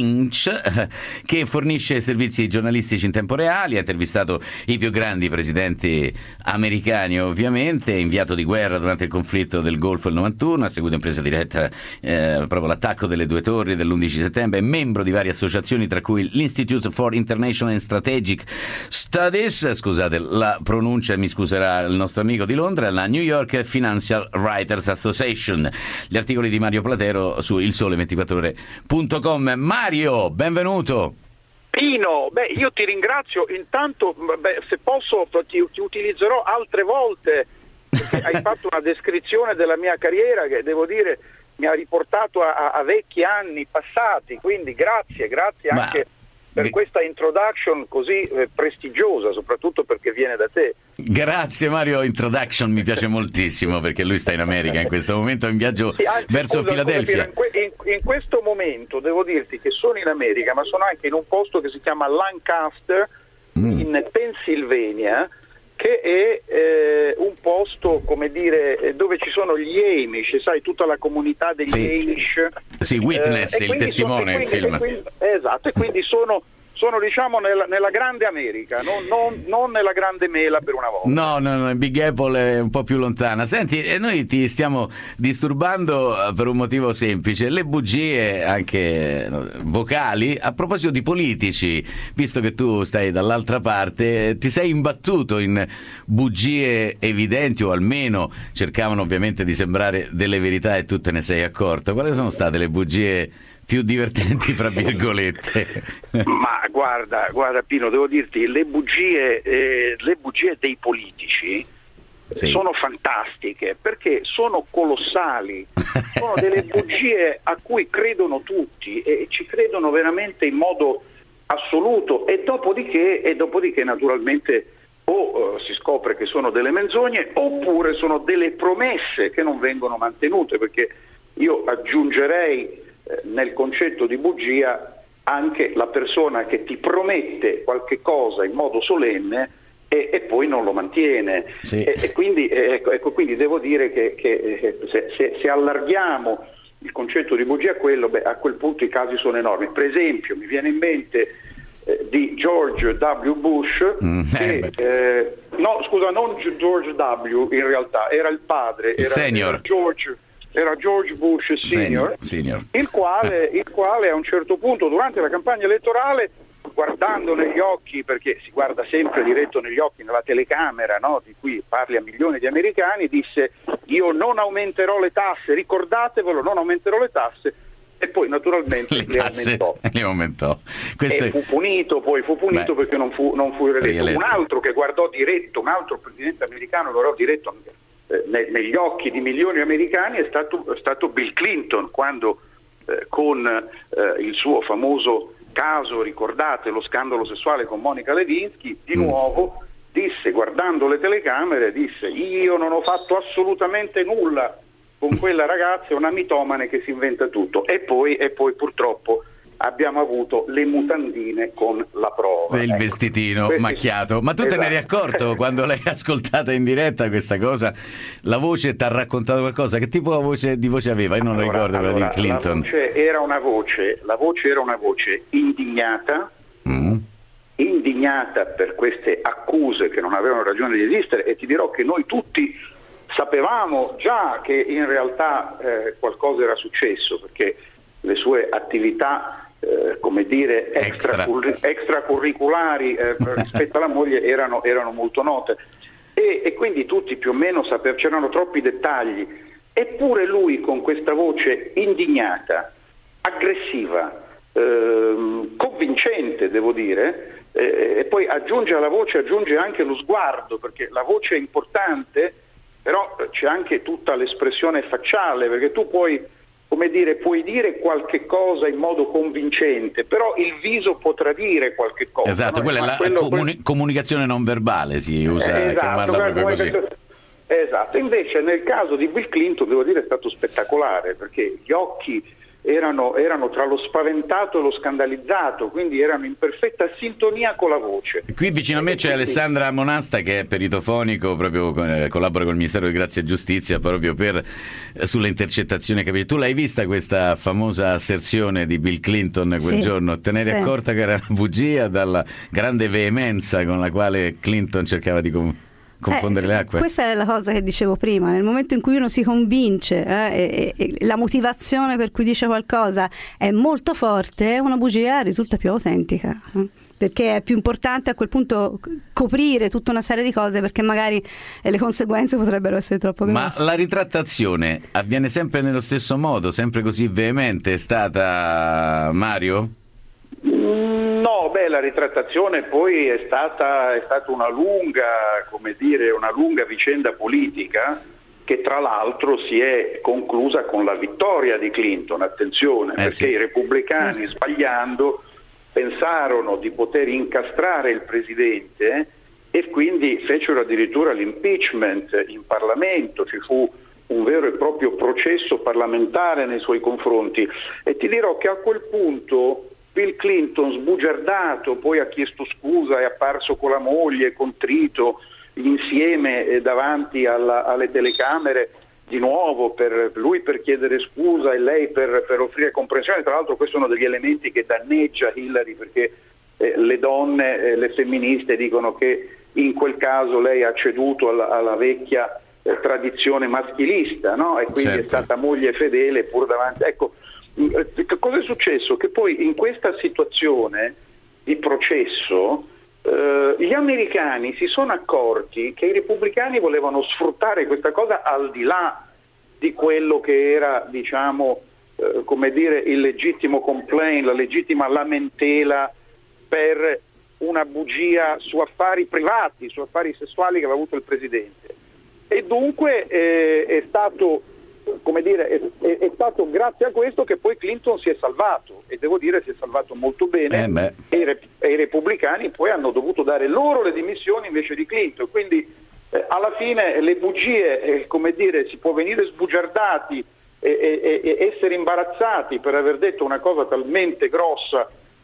Inc, che fornisce servizi giornalistici in tempo reale, ha intervistato i più grandi presidenti americani, ovviamente, è inviato di guerra durante il conflitto del Golfo del novantuno, ha seguito in presa diretta eh, proprio l'attacco delle due torri dell'undici settembre, è membro di varie associazioni, tra cui l'Institute for International and Strategic Studies, scusate la pronuncia, mi scuserà il nostro amico di Londra, la New York Financial Writers Association. Gli articoli di Mario Platero su il sole ventiquattro ore punto com. Mario, benvenuto. Pino, beh, io ti ringrazio, intanto beh, se posso ti, ti utilizzerò altre volte, perché hai fatto una descrizione della mia carriera che devo dire mi ha riportato a, a vecchi anni passati, quindi grazie, grazie Ma... anche per questa introduction così eh, prestigiosa, soprattutto perché viene da te. Grazie Mario, introduction mi piace moltissimo, perché lui sta in America in questo momento, in viaggio Sì, anzi, verso scusa, Filadelfia. scusa, in, que- in, in questo momento devo dirti che sono in America, ma sono anche in un posto che si chiama Lancaster, Mm. in Pennsylvania, che è eh, un posto, come dire, eh, dove ci sono gli Amish, sai, tutta la comunità degli Sì. Amish. Sì, Witness, Eh, e il quindi testimone, sono- e il quindi- film. e quindi- esatto, e quindi sono, sono diciamo nella, nella grande America, non, non- non nella grande mela per una volta. No, no, no, Big Apple è un po' più lontana. Senti, e noi ti stiamo disturbando eh, per un motivo semplice. Le bugie, anche no, vocali, a proposito di politici, visto che tu stai dall'altra parte, ti sei imbattuto in bugie evidenti, o almeno cercavano ovviamente di sembrare delle verità, e tu te ne sei accorto. Quali sono state le bugie più divertenti, fra virgolette? Ma guarda, guarda Pino, devo dirti, le bugie, eh, le bugie dei politici Sì. sono fantastiche perché sono colossali, sono delle bugie a cui credono tutti e ci credono veramente in modo assoluto, e dopodiché, e dopodiché naturalmente o eh, si scopre che sono delle menzogne, oppure sono delle promesse che non vengono mantenute, perché io aggiungerei nel concetto di bugia anche la persona che ti promette qualche cosa in modo solenne e, e poi non lo mantiene. Sì. E, e quindi, ecco, ecco, quindi devo dire che, che se, se, se allarghiamo il concetto di bugia a quello, beh, a quel punto i casi sono enormi. Per esempio mi viene in mente eh, di George W. Bush, mm, che, eh, no scusa, non George W. in realtà, era il padre, il era, senior. era George era George Bush senior, senior, senior. Il, quale, il quale a un certo punto durante la campagna elettorale, guardando negli occhi, perché si guarda sempre diretto negli occhi nella telecamera, no, di cui parli a milioni di americani, disse: io non aumenterò le tasse, ricordatevelo, non aumenterò le tasse, e poi naturalmente le, le tasse, aumentò. Le aumentò. Questo e è... fu punito, poi fu punito Beh, perché non fu, non fu rieletto. rieletto. Un altro che guardò diretto, un altro presidente americano guardò diretto eh, ne, negli occhi di milioni di americani è stato, è stato Bill Clinton, quando eh, con eh, il suo famoso caso, ricordate lo scandalo sessuale con Monica Lewinsky, di mm. nuovo disse, guardando le telecamere, disse: io non ho fatto assolutamente nulla con quella ragazza, è una mitomane che si inventa tutto. E poi, e poi purtroppo abbiamo avuto le mutandine con la prova. Il ecco. vestitino Questi... macchiato. Ma tu esatto. te ne eri accorto quando l'hai ascoltata in diretta questa cosa? La voce ti ha raccontato qualcosa? Che tipo di voce, di voce aveva? Io non allora, ricordo quella allora, di Clinton. La voce era una voce, la voce era una voce indignata, mm. indignata per queste accuse che non avevano ragione di esistere, e ti dirò che noi tutti sapevamo già che in realtà eh, qualcosa era successo, perché le sue attività eh, come dire extracurri- extracurriculari eh, rispetto alla moglie erano, erano molto note, e, e quindi tutti più o meno sapevano, c'erano troppi dettagli, eppure lui con questa voce indignata, aggressiva, ehm, convincente devo dire, eh, e poi aggiunge alla voce, aggiunge anche lo sguardo, perché la voce è importante, però c'è anche tutta l'espressione facciale, perché tu puoi, come dire, puoi dire qualche cosa in modo convincente, però il viso può tradire qualche cosa. Esatto, no? quella Ma è la quello, comuni- quel... comunicazione non verbale, si usa, eh, esatto, chiamarla proprio così. Esatto, invece nel caso di Bill Clinton devo dire è stato spettacolare, perché gli occhi erano, erano tra lo spaventato e lo scandalizzato, quindi erano in perfetta sintonia con la voce. Qui vicino a me c'è Alessandra Monasta, che è peritofonico, proprio eh, collabora con il Ministero di Grazia e Giustizia proprio per eh, sulle intercettazioni capite. Tu l'hai vista questa famosa asserzione di Bill Clinton quel sì, giorno? Te ne eri sì. accorta che era una bugia dalla grande veemenza con la quale Clinton cercava di com- confondere eh, le acque? Questa è la cosa che dicevo prima, nel momento in cui uno si convince eh, e, e la motivazione per cui dice qualcosa è molto forte, una bugia risulta più autentica, eh, perché è più importante a quel punto coprire tutta una serie di cose, perché magari eh, le conseguenze potrebbero essere troppo grosse. Ma la ritrattazione avviene sempre nello stesso modo, sempre così veemente è stata, Mario? No, beh, la ritrattazione poi è stata, è stata una lunga, come dire, una lunga vicenda politica, che tra l'altro si è conclusa con la vittoria di Clinton, attenzione, eh perché sì. i repubblicani, certo. sbagliando, pensarono di poter incastrare il presidente e quindi fecero addirittura l'impeachment in Parlamento, ci fu un vero e proprio processo parlamentare nei suoi confronti, e ti dirò che a quel punto Bill Clinton, sbugiardato, poi ha chiesto scusa, è apparso con la moglie, contrito, insieme eh, davanti alla, alle telecamere, di nuovo per lui per chiedere scusa e lei per, per offrire comprensione. Tra l'altro questo è uno degli elementi che danneggia Hillary, perché eh, le donne, eh, le femministe dicono che in quel caso lei ha ceduto alla, alla vecchia eh, tradizione maschilista, no? E quindi certo. è stata moglie fedele pur davanti. Ecco, cosa è successo? Che poi in questa situazione di processo eh, gli americani si sono accorti che i repubblicani volevano sfruttare questa cosa al di là di quello che era, diciamo, eh, come dire, il legittimo complaint, la legittima lamentela per una bugia su affari privati, su affari sessuali che aveva avuto il presidente. E dunque eh, è stato come dire, è, è, è stato grazie a questo che poi Clinton si è salvato, e devo dire si è salvato molto bene, eh e, i, e i repubblicani poi hanno dovuto dare loro le dimissioni invece di Clinton, quindi eh, alla fine le bugie, eh, come dire, si può venire sbugiardati e, e, e essere imbarazzati per aver detto una cosa talmente grossa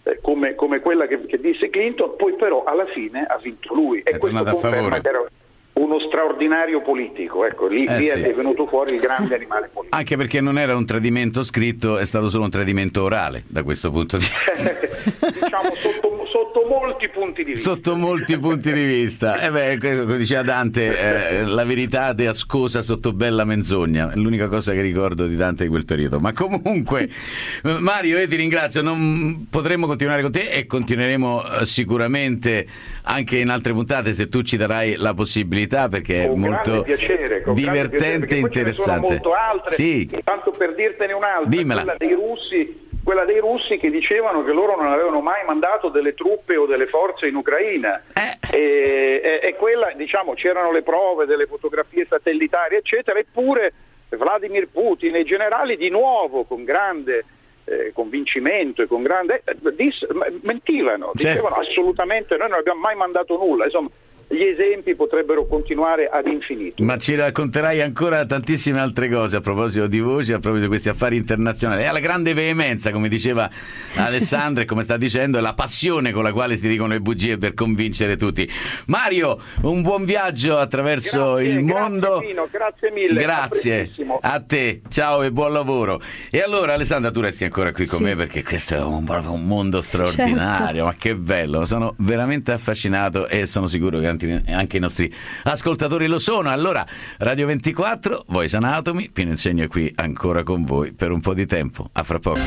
eh, come, come quella che, che disse Clinton, poi però alla fine ha vinto lui, e è questo conferma che era uno straordinario politico, ecco, lì, eh lì sì. è venuto fuori il grande animale politico. Anche perché non era un tradimento scritto, è stato solo un tradimento orale, da questo punto di vista. Diciamo sotto, sotto molti punti di vista. Sotto molti punti di vista. E beh, come diceva Dante, eh, la verità è ascosa sotto bella menzogna, è l'unica cosa che ricordo di Dante di quel periodo. Ma comunque, Mario, io ti ringrazio, non potremmo continuare con te e continueremo sicuramente anche in altre puntate se tu ci darai la possibilità, perché con è molto piacere, divertente e interessante. Ce ne sono molto altre. Sì. Tanto per dirtene un'altra, Dimmela. quella dei russi, quella dei russi che dicevano che loro non avevano mai mandato delle truppe o delle forze in Ucraina. Eh. E, e, e quella, diciamo, c'erano le prove delle fotografie satellitari, eccetera, eppure Vladimir Putin e i generali di nuovo con grande eh, convincimento e con grande eh, dis, mentivano, certo. dicevano assolutamente noi non abbiamo mai mandato nulla, insomma. Gli esempi potrebbero continuare ad infinito. Ma ci racconterai ancora tantissime altre cose a proposito di voci, a proposito di questi affari internazionali. E alla grande veemenza, come diceva Alessandra e come sta dicendo, è la passione con la quale si dicono le bugie per convincere tutti. Mario, un buon viaggio attraverso grazie, il grazie mondo. Pino, grazie mille. Grazie a te, ciao e buon lavoro. E allora Alessandra, tu resti ancora qui con sì. me, perché questo è un, proprio un mondo straordinario, certo. Ma che bello, sono veramente affascinato e sono sicuro che anche i nostri ascoltatori lo sono. Allora, Radio ventiquattro, Voice Anatomy, Pino Insegno è qui ancora con voi per un po' di tempo. A fra poco.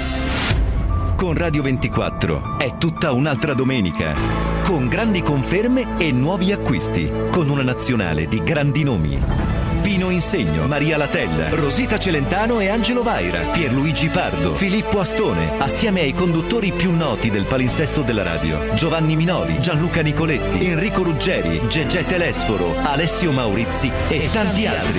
Con Radio ventiquattro è tutta un'altra domenica, con grandi conferme e nuovi acquisti, con una nazionale di grandi nomi. Pino Insegno, Maria Latella, Rosita Celentano e Angelo Vaira, Pierluigi Pardo, Filippo Astone, assieme ai conduttori più noti del palinsesto della radio, Giovanni Minoli, Gianluca Nicoletti, Enrico Ruggeri, Gegè Telesforo, Alessio Maurizi e tanti altri.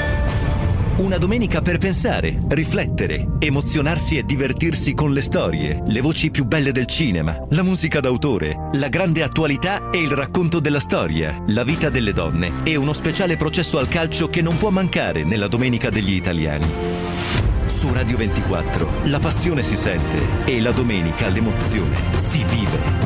Una domenica per pensare, riflettere, emozionarsi e divertirsi con le storie, le voci più belle del cinema, la musica d'autore, la grande attualità e il racconto della storia, la vita delle donne e uno speciale processo al calcio che non può mancare nella Domenica degli Italiani. Su Radio ventiquattro la passione si sente e la domenica l'emozione si vive.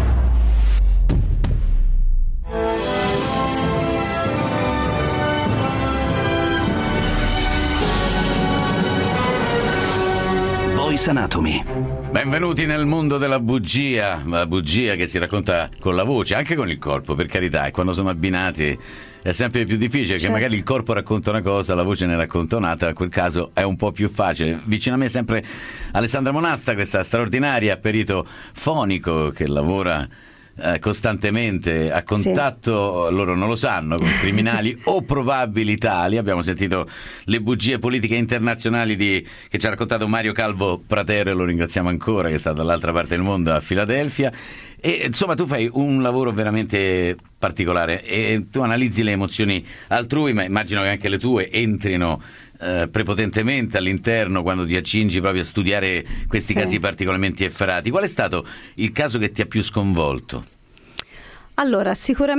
Voice Anatomy. Benvenuti nel mondo della bugia, la bugia che si racconta con la voce, anche con il corpo, per carità, e quando sono abbinati è sempre più difficile, certo. Che magari il corpo racconta una cosa, la voce ne racconta un'altra, in quel caso è un po' più facile. Vicino a me sempre Alessandra Monasta, questa straordinaria perito fonico che lavora Eh, costantemente a contatto, sì. Loro non lo sanno, con criminali o probabili tali. Abbiamo sentito le bugie politiche internazionali di, che ci ha raccontato Mario Calvo Pratero, e lo ringraziamo ancora, che sta dall'altra parte del mondo a Filadelfia. E insomma tu fai un lavoro veramente particolare e tu analizzi le emozioni altrui, ma immagino che anche le tue entrino eh, prepotentemente all'interno quando ti accingi proprio a studiare questi sì. casi particolarmente efferati. Qual è stato il caso che ti ha più sconvolto? Allora,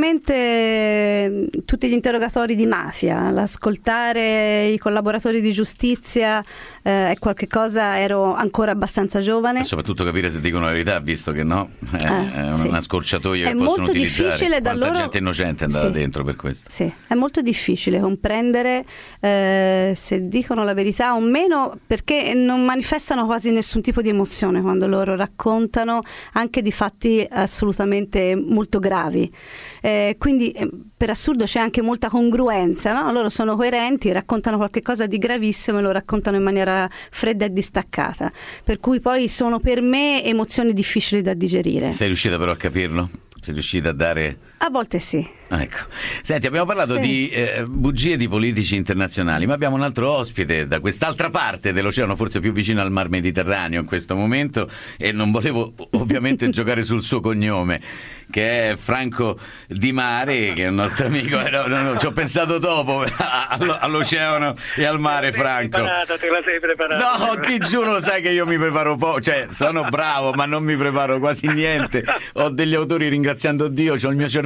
sicuramente tutti gli interrogatori di mafia, l'ascoltare i collaboratori di giustizia eh, è qualche cosa, ero ancora abbastanza giovane. E soprattutto capire se dicono la verità, visto che no, è, eh, è sì. una scorciatoia è che possono molto utilizzare. Difficile da Quanta loro... gente innocente è andata sì. dentro per questo. Sì, è molto difficile comprendere eh, se dicono la verità o meno, perché non manifestano quasi nessun tipo di emozione quando loro raccontano anche di fatti assolutamente molto gravi. Eh, quindi eh, per assurdo c'è anche molta congruenza, no? Loro sono coerenti, raccontano qualche cosa di gravissimo e lo raccontano in maniera fredda e distaccata, per cui poi sono per me emozioni difficili da digerire. Sei riuscita però a capirlo? Sei riuscita a dare... A volte sì. Ecco. Senti, abbiamo parlato sì. di eh, bugie di politici internazionali, ma abbiamo un altro ospite da quest'altra parte dell'oceano, forse più vicino al Mar Mediterraneo in questo momento, e non volevo ovviamente giocare sul suo cognome, che è Franco Di Mare, che è un nostro amico. No, no, no, ci ho pensato dopo all'oceano e al mare, Franco. Preparata, te la sei preparata? No, ti giuro, lo sai che io mi preparo poco, cioè sono bravo, ma non mi preparo quasi niente. Ho degli autori, ringraziando Dio, c'ho il mio cervello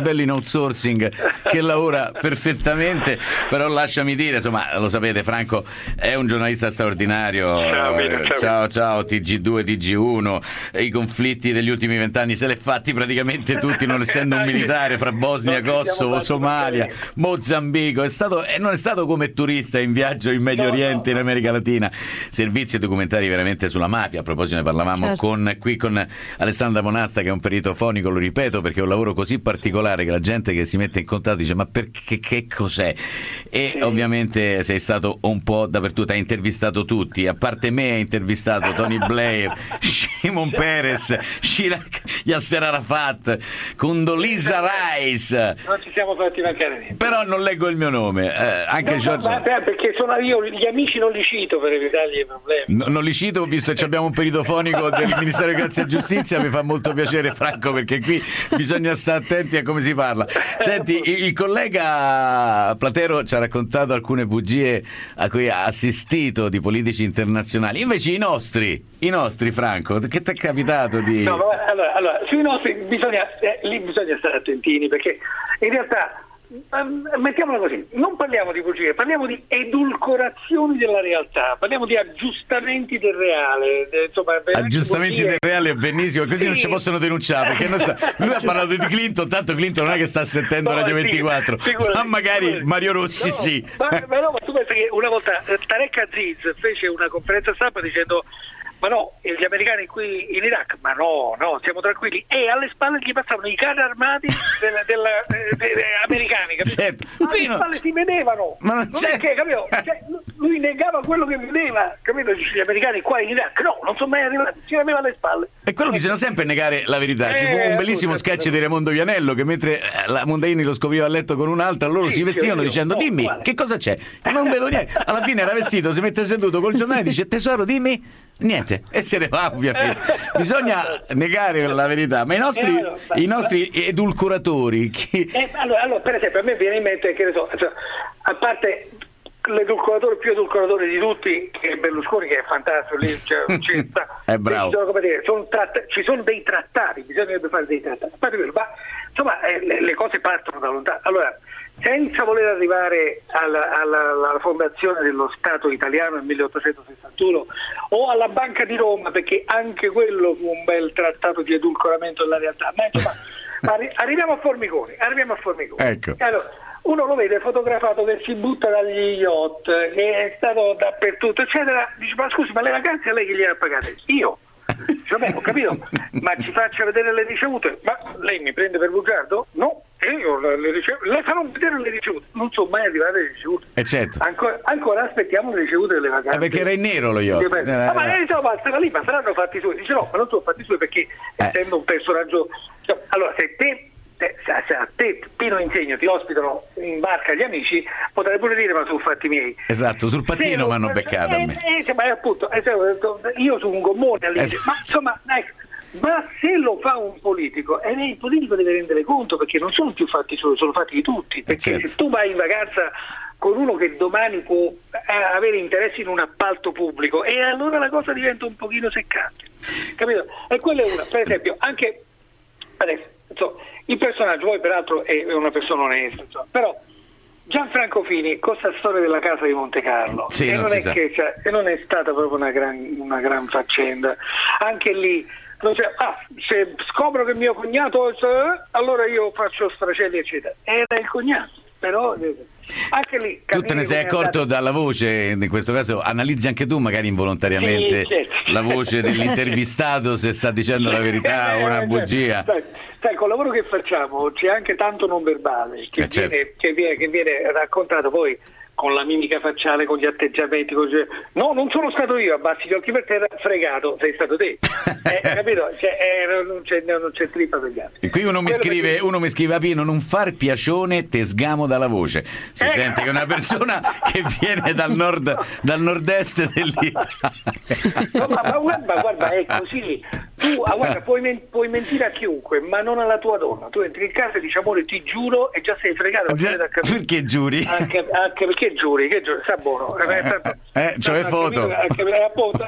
cervello in outsourcing che lavora perfettamente, però lasciami dire, insomma, lo sapete, Franco è un giornalista straordinario. Ciao, Mino, ciao, ciao, ciao, T G due, T G uno, i conflitti degli ultimi vent'anni se li è fatti praticamente tutti, non essendo un militare, fra Bosnia, Kosovo, Somalia, Mozambico, è stato, e non è stato come turista in viaggio in Medio Oriente, in America Latina. Servizi e documentari veramente sulla mafia. A proposito, ne parlavamo Certo. con, qui con Alessandra Bonasta, che è un perito fonico, lo ripeto perché è un lavoro così particolare che la gente che si mette in contatto dice ma perché, che cos'è? E Sì. ovviamente sei stato un po' dappertutto, hai intervistato tutti, a parte me hai intervistato Tony Blair, Shimon Peres, Sheila Yasser Arafat, Condoleezza Rice. Non ci siamo fatti mancare niente. Però non leggo il mio nome, eh, anche No, George. ma- ma- perché sono io, gli amici non li cito per evitargli i problemi. No, non li cito, visto che abbiamo un perito fonico del Ministero di Grazia e Giustizia, mi fa molto piacere, Franco, perché qui bisogna stare attenti a come si parla. Senti, il, il collega Platero ci ha raccontato alcune bugie a cui ha assistito di politici internazionali, invece i nostri, i nostri, Franco, che ti è capitato di... No, ma allora, allora, sui nostri bisogna, eh, lì bisogna stare attentini, perché in realtà ehm, mettiamola così, non parliamo di bugie, parliamo di edulcorazioni della realtà, parliamo di aggiustamenti del reale, de- insomma, Aggiustamenti bugie. del reale è benissimo, così Sì. non ci possono denunciare, perché noi sta- lui ha parlato di Clinton, tanto Clinton non è che sta sentendo No, Radio sì, ventiquattro, figurati, ma magari figurati. Mario Rossi No, sì. Ma, ma no, ma tu pensi che una volta eh, Tarek Aziz fece una conferenza stampa dicendo ma no, gli americani qui in Iraq, ma no, no, siamo tranquilli, e alle spalle gli passavano i carri armati della, della, eh, de- de- americani, capito? Certo. Alle Qui no- spalle si vedevano, Ma non non c'è- è che, capito? Cioè, lui negava quello che vedeva, capito? Gli americani qua in Iraq, no, non sono mai arrivati, si aveva alle spalle. E quello bisogna sempre negare la verità. Ci fu Eh, un bellissimo appunto, sketch di Raimondo Vianello che mentre eh, la Mondaini lo scopriva a letto con un'altra, loro Sì, si vestivano sì, dicendo no, dimmi guarda. che cosa c'è, non vedo niente. Alla fine era vestito, si mette seduto col giornale e dice tesoro dimmi niente, e se ne va ovviamente. Bisogna negare la verità, ma i nostri, Eh, allora, i nostri edulcoratori chi... Eh, allora, allora, per esempio, a me viene in mente, che ne so, cioè, a parte l'edulcoratore più edulcoratore di tutti, che è Berlusconi, che è fantastico, lì cioè, ci sta. È bravo. Ci sono, come dire, sono tratta- ci sono dei trattati, bisognerebbe fare dei trattati. A parte quello, ma insomma eh, le, le cose partono da lontano. Allora, senza voler arrivare alla, alla, alla fondazione dello Stato italiano nel milleottocentosessantuno o alla Banca di Roma, perché anche quello fu un bel trattato di edulcoramento della realtà, ma insomma arri- arriviamo a Formigoni, arriviamo a Formigoni. Ecco. Allora, uno lo vede fotografato che si butta dagli yacht, che è stato dappertutto, eccetera, dice ma scusi, ma le vacanze a lei chi gliele ha pagate? Io. Cioè, beh, ho capito, ma ci faccia vedere le ricevute? Ma lei mi prende per bugiardo? No, e io le ricevute, le farò vedere le ricevute, non sono mai arrivate le ricevute. Eh certo. Ancora, ancora aspettiamo le ricevute delle vacanze. Eh, perché era in nero lo yacht. Dipende. Eh, Ah, ma eh. lei diceva, ma stava lì, ma saranno fatti suoi? Dice no, ma non sono fatti suoi perché essendo un personaggio, cioè, allora se te se se a te Pino Insegno ti ospitano in barca gli amici, potrai pure dire ma sono fatti miei. Esatto, sul pattino mi hanno beccato a me. Eh, eh, ma appunto, eh, io su un gommone all'inizio, Esatto. ma insomma, ecco, ma se lo fa un politico, e il politico deve rendere conto perché non sono più fatti suoi, sono fatti di tutti, perché certo. se tu vai in vacanza con uno che domani può eh, avere interessi in un appalto pubblico, e allora la cosa diventa un pochino seccante, capito? E quella è una, per esempio, anche adesso, insomma, il personaggio poi peraltro è una persona onesta, insomma, però Gianfranco Fini con questa storia della casa di Monte Carlo, Sì, e, non non si è sa. che, cioè, e non è stata proprio una gran, una gran faccenda, anche lì non c'è, ah, se scopro che mio cognato eh, allora io faccio stracelli eccetera, era il cognato, però eh, anche lì Tu te ne sei accorto dalla voce, in questo caso analizzi anche tu magari involontariamente Sì, certo. la voce dell'intervistato se sta dicendo la verità o una bugia. Sai, sai, col lavoro che facciamo c'è anche tanto non verbale che, Eh, certo. viene, che, viene, che viene raccontato poi con la mimica facciale, con gli atteggiamenti, con... no, non sono stato io, abbassi gli occhi per terra, fregato, sei stato te. Eh, capito? Cioè, eh, non, c'è, non c'è trippa per gli altri. E qui uno mi Quello scrive, perché- uno mi scrive a Pino, non far piacione, te sgamo dalla voce. Si Eh. sente che è una persona che viene dal nord, dal nord-est dell'Italia. No, ma, ma guarda, ma guarda, è così. Tu ah, guarda, puoi, men- puoi mentire a chiunque, ma non alla tua donna. Tu entri in casa e dici amore, ti giuro, e già sei fregato. Già, non capito. perché giuri? Anche, anche perché giuri, che giuri, sa buono. Eh, tanto- Eh, cioè tanto foto. anche- anche- eh, appunto.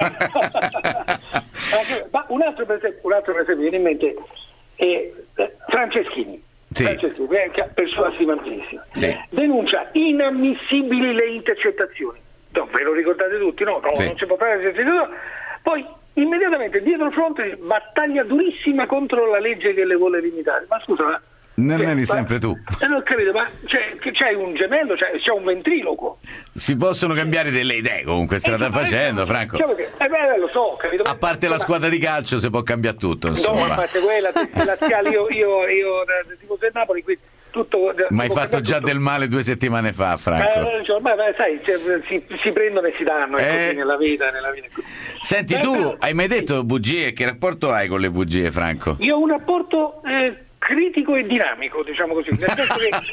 Anche- ma un altro per esempio, un altro per esempio viene in mente è eh, Franceschini. Sì. Francesco Bianca, persona stimatissima, sì. denuncia inammissibili le intercettazioni. No, ve lo ricordate tutti, no? no sì. Non si può fare intercettazioni. Poi immediatamente dietro il fronte battaglia durissima contro la legge che le vuole limitare. Ma scusa, ma non cioè, eri ma, sempre tu. Eh, non ho capito, ma c'è, c'hai un gemello, c'è, c'è un ventriloquo. Si possono cambiare delle idee comunque, strada eh, facendo, Franco. Cioè, perché, eh beh, lo so, capito? A parte la squadra di calcio si può cambiare tutto, insomma. No, a parte quella, la scala, io, io, io tipo del Napoli, qui tutto... Ma hai fatto già tutto. Del male due settimane fa, Franco. Eh, cioè, ma, ma, sai, cioè, si, si prendono e si danno, è eh. così nella vita, nella vita. Senti, Beh, tu però, hai mai detto bugie? Che rapporto hai con le bugie, Franco? Io ho un rapporto... Eh, critico e dinamico, diciamo così, nel senso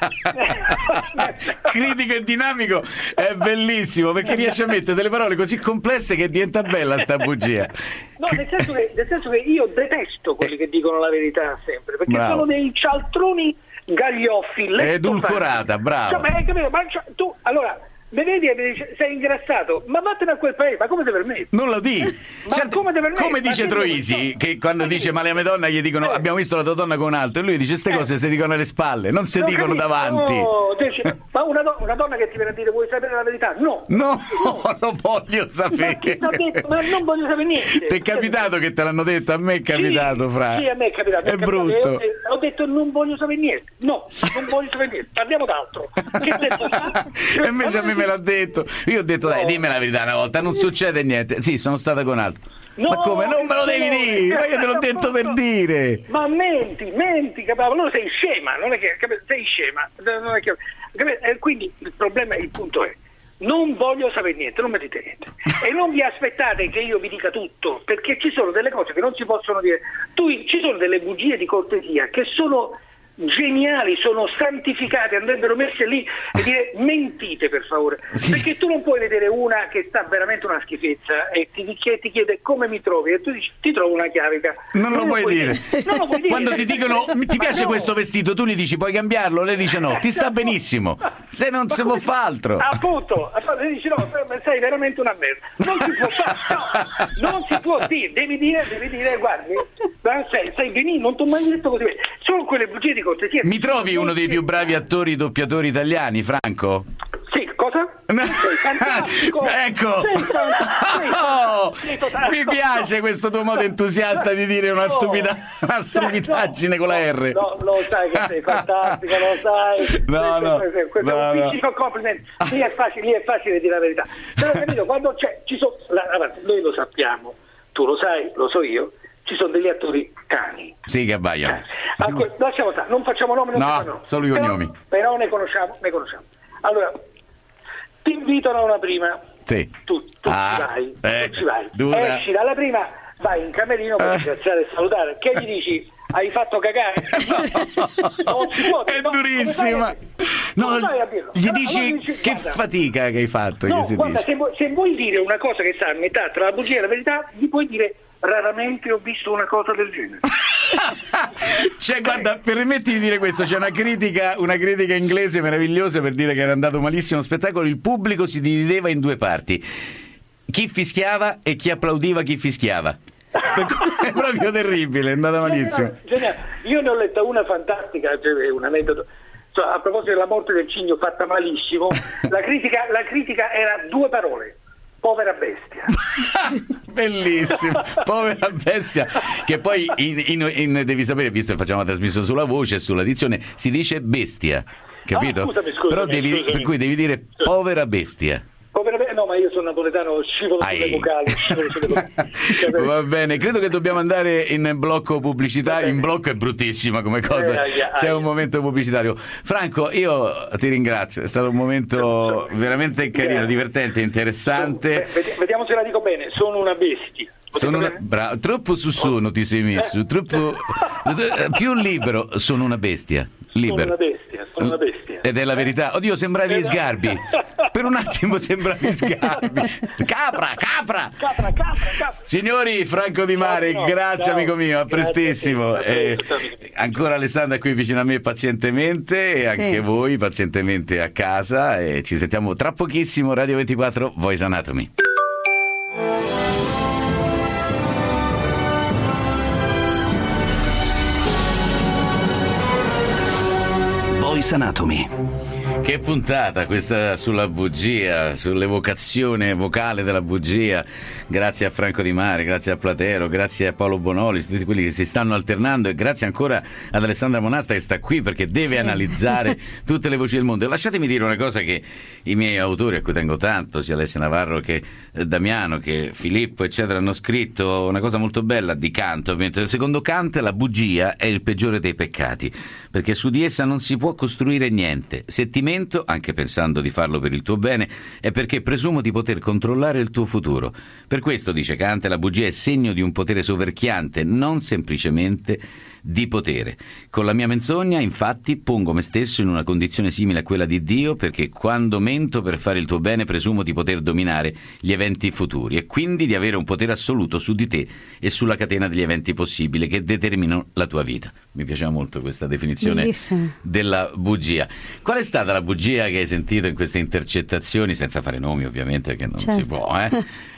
che... critico e dinamico è bellissimo, perché riesce a mettere delle parole così complesse che diventa bella sta bugia. No, nel senso che, nel senso che io detesto quelli che dicono la verità sempre, perché Bravo. sono dei cialtroni gaglioffi, edulcorata, bravo. Cioè, ma hai capito? Ma cioè, tu, allora... mi vedi e mi dice sei ingrassato, ma vattene a quel paese, ma come ti permetti? Non lo dici. Ma certo, come ti permetti? Come dice ma Troisi, che, che quando dice male a mia donna gli dicono eh. abbiamo visto la tua donna con un altro, e lui dice queste eh. cose si dicono alle spalle, non si non dicono capito. davanti. No, dice, ma una, do- una donna che ti viene a dire vuoi sapere la verità? No. No, no. lo voglio sapere. Ma, detto, ma non voglio sapere niente. Ti è capitato che te l'hanno detto? A me è capitato, sì, Fra. Sì, a me è capitato. È, è brutto. Ho, ho detto non voglio sapere niente. No, non voglio sapere niente. Parliamo d'altro. Che detto, e invece a me me l'ha detto. Io ho detto, dai, dimmi la verità una volta, non succede niente. Sì, sono stata con altro. No, ma come? Non me lo devi dire! Ma io te l'ho detto per dire! Ma menti, menti, capiamo? Allora sei scema, non è che sei scema. Non è che, e quindi il problema, il punto è, non voglio sapere niente, non mi dite niente. E non vi aspettate che io vi dica tutto, perché ci sono delle cose che non si possono dire. Tu, ci sono delle bugie di cortesia che sono geniali, sono santificate, andrebbero messe lì e dire mentite per favore, sì. Perché tu non puoi vedere una che sta veramente una schifezza e ti, ti chiede come mi trovi e tu dici ti trovo una chiavica, non, non lo puoi dire, dire. Non lo puoi dire. Quando ti dicono ti piace no. questo vestito, tu gli dici puoi cambiarlo, lei dice no, ti sta benissimo, se non si può fare altro, appunto, lei dice no, sei veramente una merda, non si può fare, no, non si può dire, devi dire, devi dire guardi, sei, sei benissimo, non ti ho mai detto così, sono quelle bugie di cortesia. Mi trovi uno dei più bravi attori doppiatori italiani, Franco? Sì, cosa? Sei fantastico. Ecco, sei fantastico. Oh, mi piace questo tuo modo entusiasta di dire una, stupida, una stupidaggine con la R. No, lo sai che sei fantastico, lo sai. No, no, questo no, è un no. piccolo complimento. Lì è facile, lì è facile dire la verità. Però capito, quando c'è, ci sono, noi lo sappiamo, tu lo sai, lo so io. Ci sono degli attori cani. Sì, che abbaiano. Eh, lasciamo stare, non facciamo nomi, non no, facciamo nomi. solo i cognomi. Però, però ne conosciamo, ne conosciamo. Allora, ti invitano a una prima. Sì. Tu, tu ah, ci vai, eh, tu ci vai. Dura. Esci dalla prima, vai in camerino per ringraziare e salutare. Che gli dici? Hai fatto cagare? Non si può, è no, durissima. No, gli dici, allora dici che guarda, fatica che hai fatto. No, che si guarda, dice. Se, vuoi, se vuoi dire una cosa che sta a metà tra la bugia e la verità, gli puoi dire raramente ho visto una cosa del genere. Cioè, guarda, permetti di dire questo, c'è una critica, una critica inglese meravigliosa per dire che era andato malissimo lo spettacolo. Il pubblico si divideva in due parti: chi fischiava e chi applaudiva chi fischiava. È proprio terribile, è andata malissimo. Geniale. Io ne ho letta una fantastica, cioè un aneddoto. Cioè, a proposito della morte del cigno fatta malissimo, la critica, la critica era due parole: povera bestia. Bellissimo, povera bestia. Che poi in, in, in, devi sapere, visto che facciamo la trasmissione sulla voce e sulla dizione, si dice bestia, capito? Ah, scusami, scusami, Però devi, scusami. per cui devi dire povera bestia. Povera bestia, no, ma io sono napoletano, scivolo sulle vocali, scivolo sulle vocali. Va bene, credo che dobbiamo andare in blocco pubblicitario. In blocco è bruttissima come cosa, eh, aia, c'è aia. un momento pubblicitario. Franco, io ti ringrazio, è stato un momento veramente carino, divertente, interessante. Vediamo se la dico bene, sono una bestia. Sono una, bravo, troppo su sono ti sei messo, troppo più libero, sono una bestia. Libero. Sono una bestia, sono una bestia. Ed è la verità. Oddio, sembravi Sgarbi. Per un attimo sembravi Sgarbi. Capra, capra. Capra, capra, capra. Signori, Franco Di Mare, no, no, grazie no, amico mio, a prestissimo. Grazie, eh, ancora Alessandra qui vicino a me pazientemente e anche sì. Voi pazientemente a casa e ci sentiamo tra pochissimo. Radio ventiquattro Voice Anatomy. Grey's Anatomy. Che puntata questa sulla bugia, sull'evocazione vocale della bugia. Grazie a Franco Di Mare, grazie a Platero, grazie a Paolo Bonolis, tutti quelli che si stanno alternando, e grazie ancora ad Alessandra Monasta che sta qui perché deve sì. analizzare tutte le voci del mondo. Lasciatemi dire una cosa che i miei autori, a cui tengo tanto, sia Alessia Navarro che Damiano, che Filippo eccetera, hanno scritto una cosa molto bella di Kant, ovviamente. Secondo Kant la bugia è il peggiore dei peccati, perché su di essa non si può costruire niente. Se ti mento, anche pensando di farlo per il tuo bene, è perché presumo di poter controllare il tuo futuro. Per questo, dice Kant, la bugia è segno di un potere soverchiante, non semplicemente di potere. Con la mia menzogna, infatti, pongo me stesso in una condizione simile a quella di Dio, perché quando mento per fare il tuo bene presumo di poter dominare gli eventi futuri e quindi di avere un potere assoluto su di te e sulla catena degli eventi possibili che determinano la tua vita. Mi piaceva molto questa definizione Bellissimo. della bugia. Qual è stata la bugia che hai sentito in queste intercettazioni, senza fare nomi ovviamente, perché non certo. si può, eh?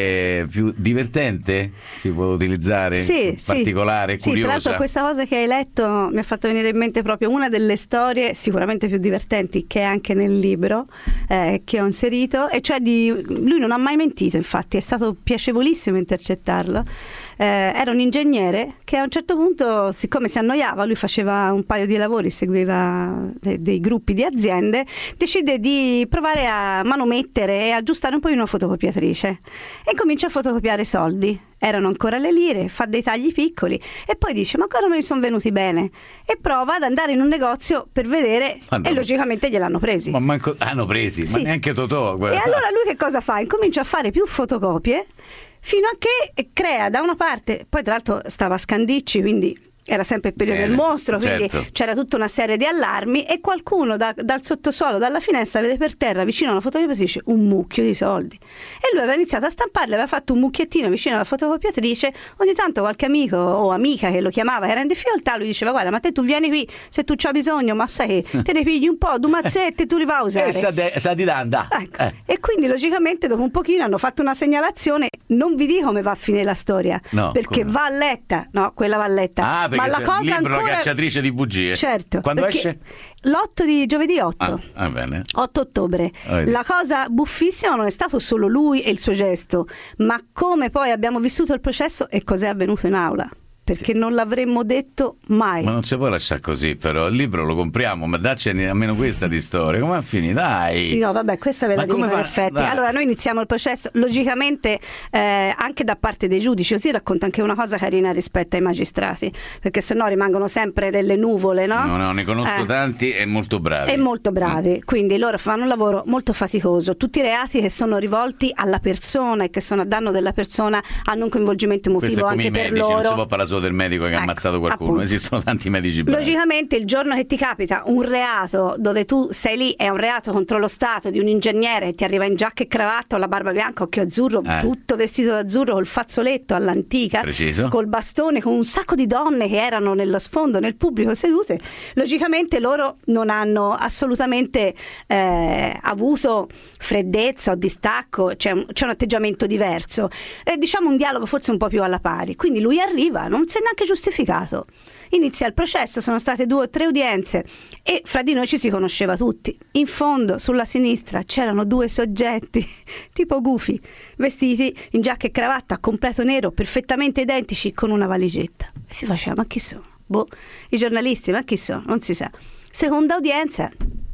È più divertente? Si può utilizzare? Sì, particolare, sì. curiosa? Sì, tra l'altro questa cosa che hai letto mi ha fatto venire in mente proprio una delle storie sicuramente più divertenti che è anche nel libro eh, che ho inserito, e cioè di lui non ha mai mentito, infatti è stato piacevolissimo intercettarlo. Eh, era un ingegnere che a un certo punto, siccome si annoiava, lui faceva un paio di lavori, seguiva de- dei gruppi di aziende, decide di provare a manomettere e aggiustare un po' una fotocopiatrice e comincia a fotocopiare soldi. Erano ancora le lire, fa dei tagli piccoli e poi dice: ma ancora non mi sono venuti bene, e prova ad andare in un negozio per vedere Quando? e logicamente gliel'hanno presi. Ma manco... hanno presi, sì. ma neanche Totò. Guarda. E allora lui che cosa fa? Incomincia a fare più fotocopie fino a che crea da una parte, poi tra l'altro stava a Scandicci, quindi era sempre il periodo Bene, del mostro, quindi certo. c'era tutta una serie di allarmi, e qualcuno da, dal sottosuolo, dalla finestra, vede per terra vicino alla fotocopiatrice un mucchio di soldi, e lui aveva iniziato a stamparli, aveva fatto un mucchiettino vicino alla fotocopiatrice. Ogni tanto qualche amico o amica che lo chiamava era in difficoltà, lui diceva: guarda, ma te tu vieni qui, se tu c'hai bisogno, ma sai, te ne pigli un po', due mazzetti, tu li vai a usare. E sa, de, sa di danda. Ecco. Eh. E quindi logicamente dopo un pochino hanno fatto una segnalazione. Non vi dico come va a finire la storia, no, perché come? va letta, no, quella va letta. Ah, perché ma la cosa libro ancora... La cacciatrice di bugie. Certo. Quando esce? L'otto di giovedì otto. Ah, ah, bene. otto ottobre. Oh, la cosa buffissima non è stato solo lui e il suo gesto, ma come poi abbiamo vissuto il processo e cos'è avvenuto in aula. Perché non l'avremmo detto mai. Ma non ci puoi lasciare così, però il libro lo compriamo, ma dacci almeno questa di storia. Come a finire? Dai. Sì, no, vabbè, questa ve la dico in effetti. Dai. Allora, noi iniziamo il processo, logicamente eh, anche da parte dei giudici, così racconta anche una cosa carina rispetto ai magistrati, perché sennò rimangono sempre delle nuvole, no? No, no, ne conosco eh. tanti e molto bravi. E molto bravi, mm. quindi loro fanno un lavoro molto faticoso. Tutti i reati che sono rivolti alla persona e che sono a danno della persona hanno un coinvolgimento emotivo anche per medici, loro. Non si può parlare solo del medico che ecco, ha ammazzato qualcuno, appunto. Esistono tanti medici bravi. Logicamente il giorno che ti capita un reato dove tu sei lì, è un reato contro lo Stato di un ingegnere che ti arriva in giacca e cravatta, la barba bianca, occhio azzurro, eh. tutto vestito d'azzurro, col fazzoletto all'antica, Preciso. col bastone, con un sacco di donne che erano nello sfondo, nel pubblico sedute, logicamente loro non hanno assolutamente eh, avuto freddezza o distacco, c'è un, c'è un atteggiamento diverso, eh, diciamo un dialogo forse un po' più alla pari. Quindi lui arriva, non si è neanche giustificato, inizia il processo, sono state due o tre udienze e fra di noi ci si conosceva tutti. In fondo sulla sinistra c'erano due soggetti tipo gufi, vestiti in giacca e cravatta completo nero, perfettamente identici, con una valigetta, e si faceva: ma chi sono? Boh, i giornalisti, ma chi sono? Non si sa. Seconda udienza,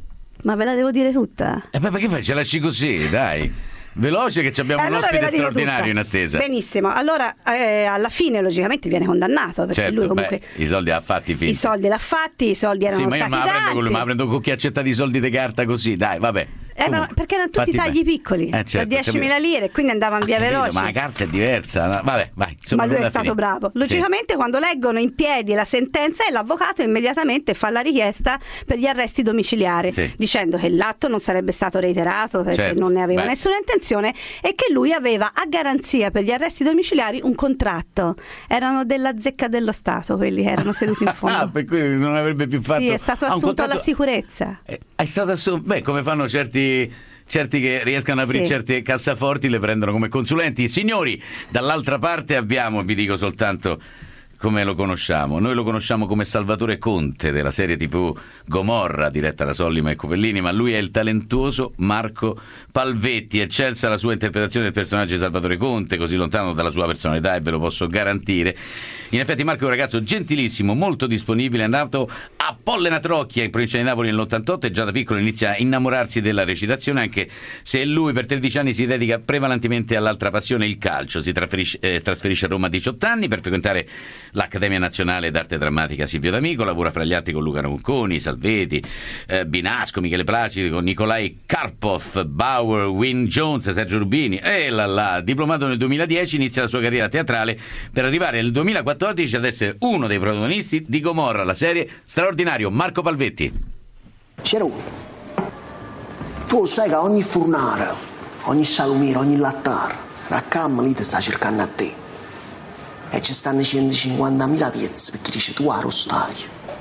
ma ve la devo dire tutta? E poi perché fai? Ce lasci così, dai. Veloce che abbiamo allora un ospite straordinario tutta. in attesa. Benissimo, allora eh, alla fine logicamente viene condannato perché certo, lui comunque beh, i soldi l'ha fatti finti. I soldi l'ha fatti, i soldi erano sì, ma stati io dati. Ma prendo, ma prendo con chi accetta di soldi di carta così, dai, vabbè. Eh, ma perché erano tutti tagli bene. piccoli, eh, certo, da diecimila lire, e quindi andavano via capito, veloci. Ma la carta è diversa, vabbè, vai. Insomma, ma lui è stato finire. bravo. Logicamente sì. quando leggono in piedi la sentenza, l'avvocato immediatamente fa la richiesta per gli arresti domiciliari, sì. dicendo che l'atto non sarebbe stato reiterato perché certo. non ne aveva Beh. nessuna intenzione e che lui aveva a garanzia per gli arresti domiciliari un contratto. Erano della zecca dello Stato quelli che erano seduti in fondo. Ah, per cui non avrebbe più fatto. Sì, è stato ah, assunto alla sicurezza. È, è stato assunto, beh, come fanno certi certi che riescano ad aprire sì. certi cassaforti, le prendono come consulenti. Signori, dall'altra parte abbiamo, vi dico soltanto come lo conosciamo. Noi lo conosciamo come Salvatore Conte della serie tivù Gomorra, diretta da Sollima e Copellini, ma lui è il talentuoso Marco Palvetti. Eccelsa la sua interpretazione del personaggio di Salvatore Conte, così lontano dalla sua personalità, e ve lo posso garantire. In effetti Marco è un ragazzo gentilissimo, molto disponibile, è nato a Pollena Trocchia, in provincia di Napoli, nell'ottantotto, e già da piccolo inizia a innamorarsi della recitazione, anche se lui per tredici anni si dedica prevalentemente all'altra passione, il calcio. Si trasferisce, eh, trasferisce a Roma a diciotto anni per frequentare l'Accademia Nazionale d'Arte Drammatica Silvio D'Amico, lavora fra gli altri con Luca Ronconi, Salveti, eh, Binasco, Michele Placidi, con Nikolai Karpov, Bauer, Win Jones, Sergio Rubini, e là là. Diplomato nel duemiladieci, inizia la sua carriera teatrale per arrivare nel duemilaquattordici ad essere uno dei protagonisti di Gomorra, la serie straordinario. Marco Palvetti. Ceru, tu sai che ogni furnara, ogni salumiere, ogni lattare, raccamma lì ti sta cercando a te. E ci stanno centocinquantamila pezzi perché dice tu a rostai.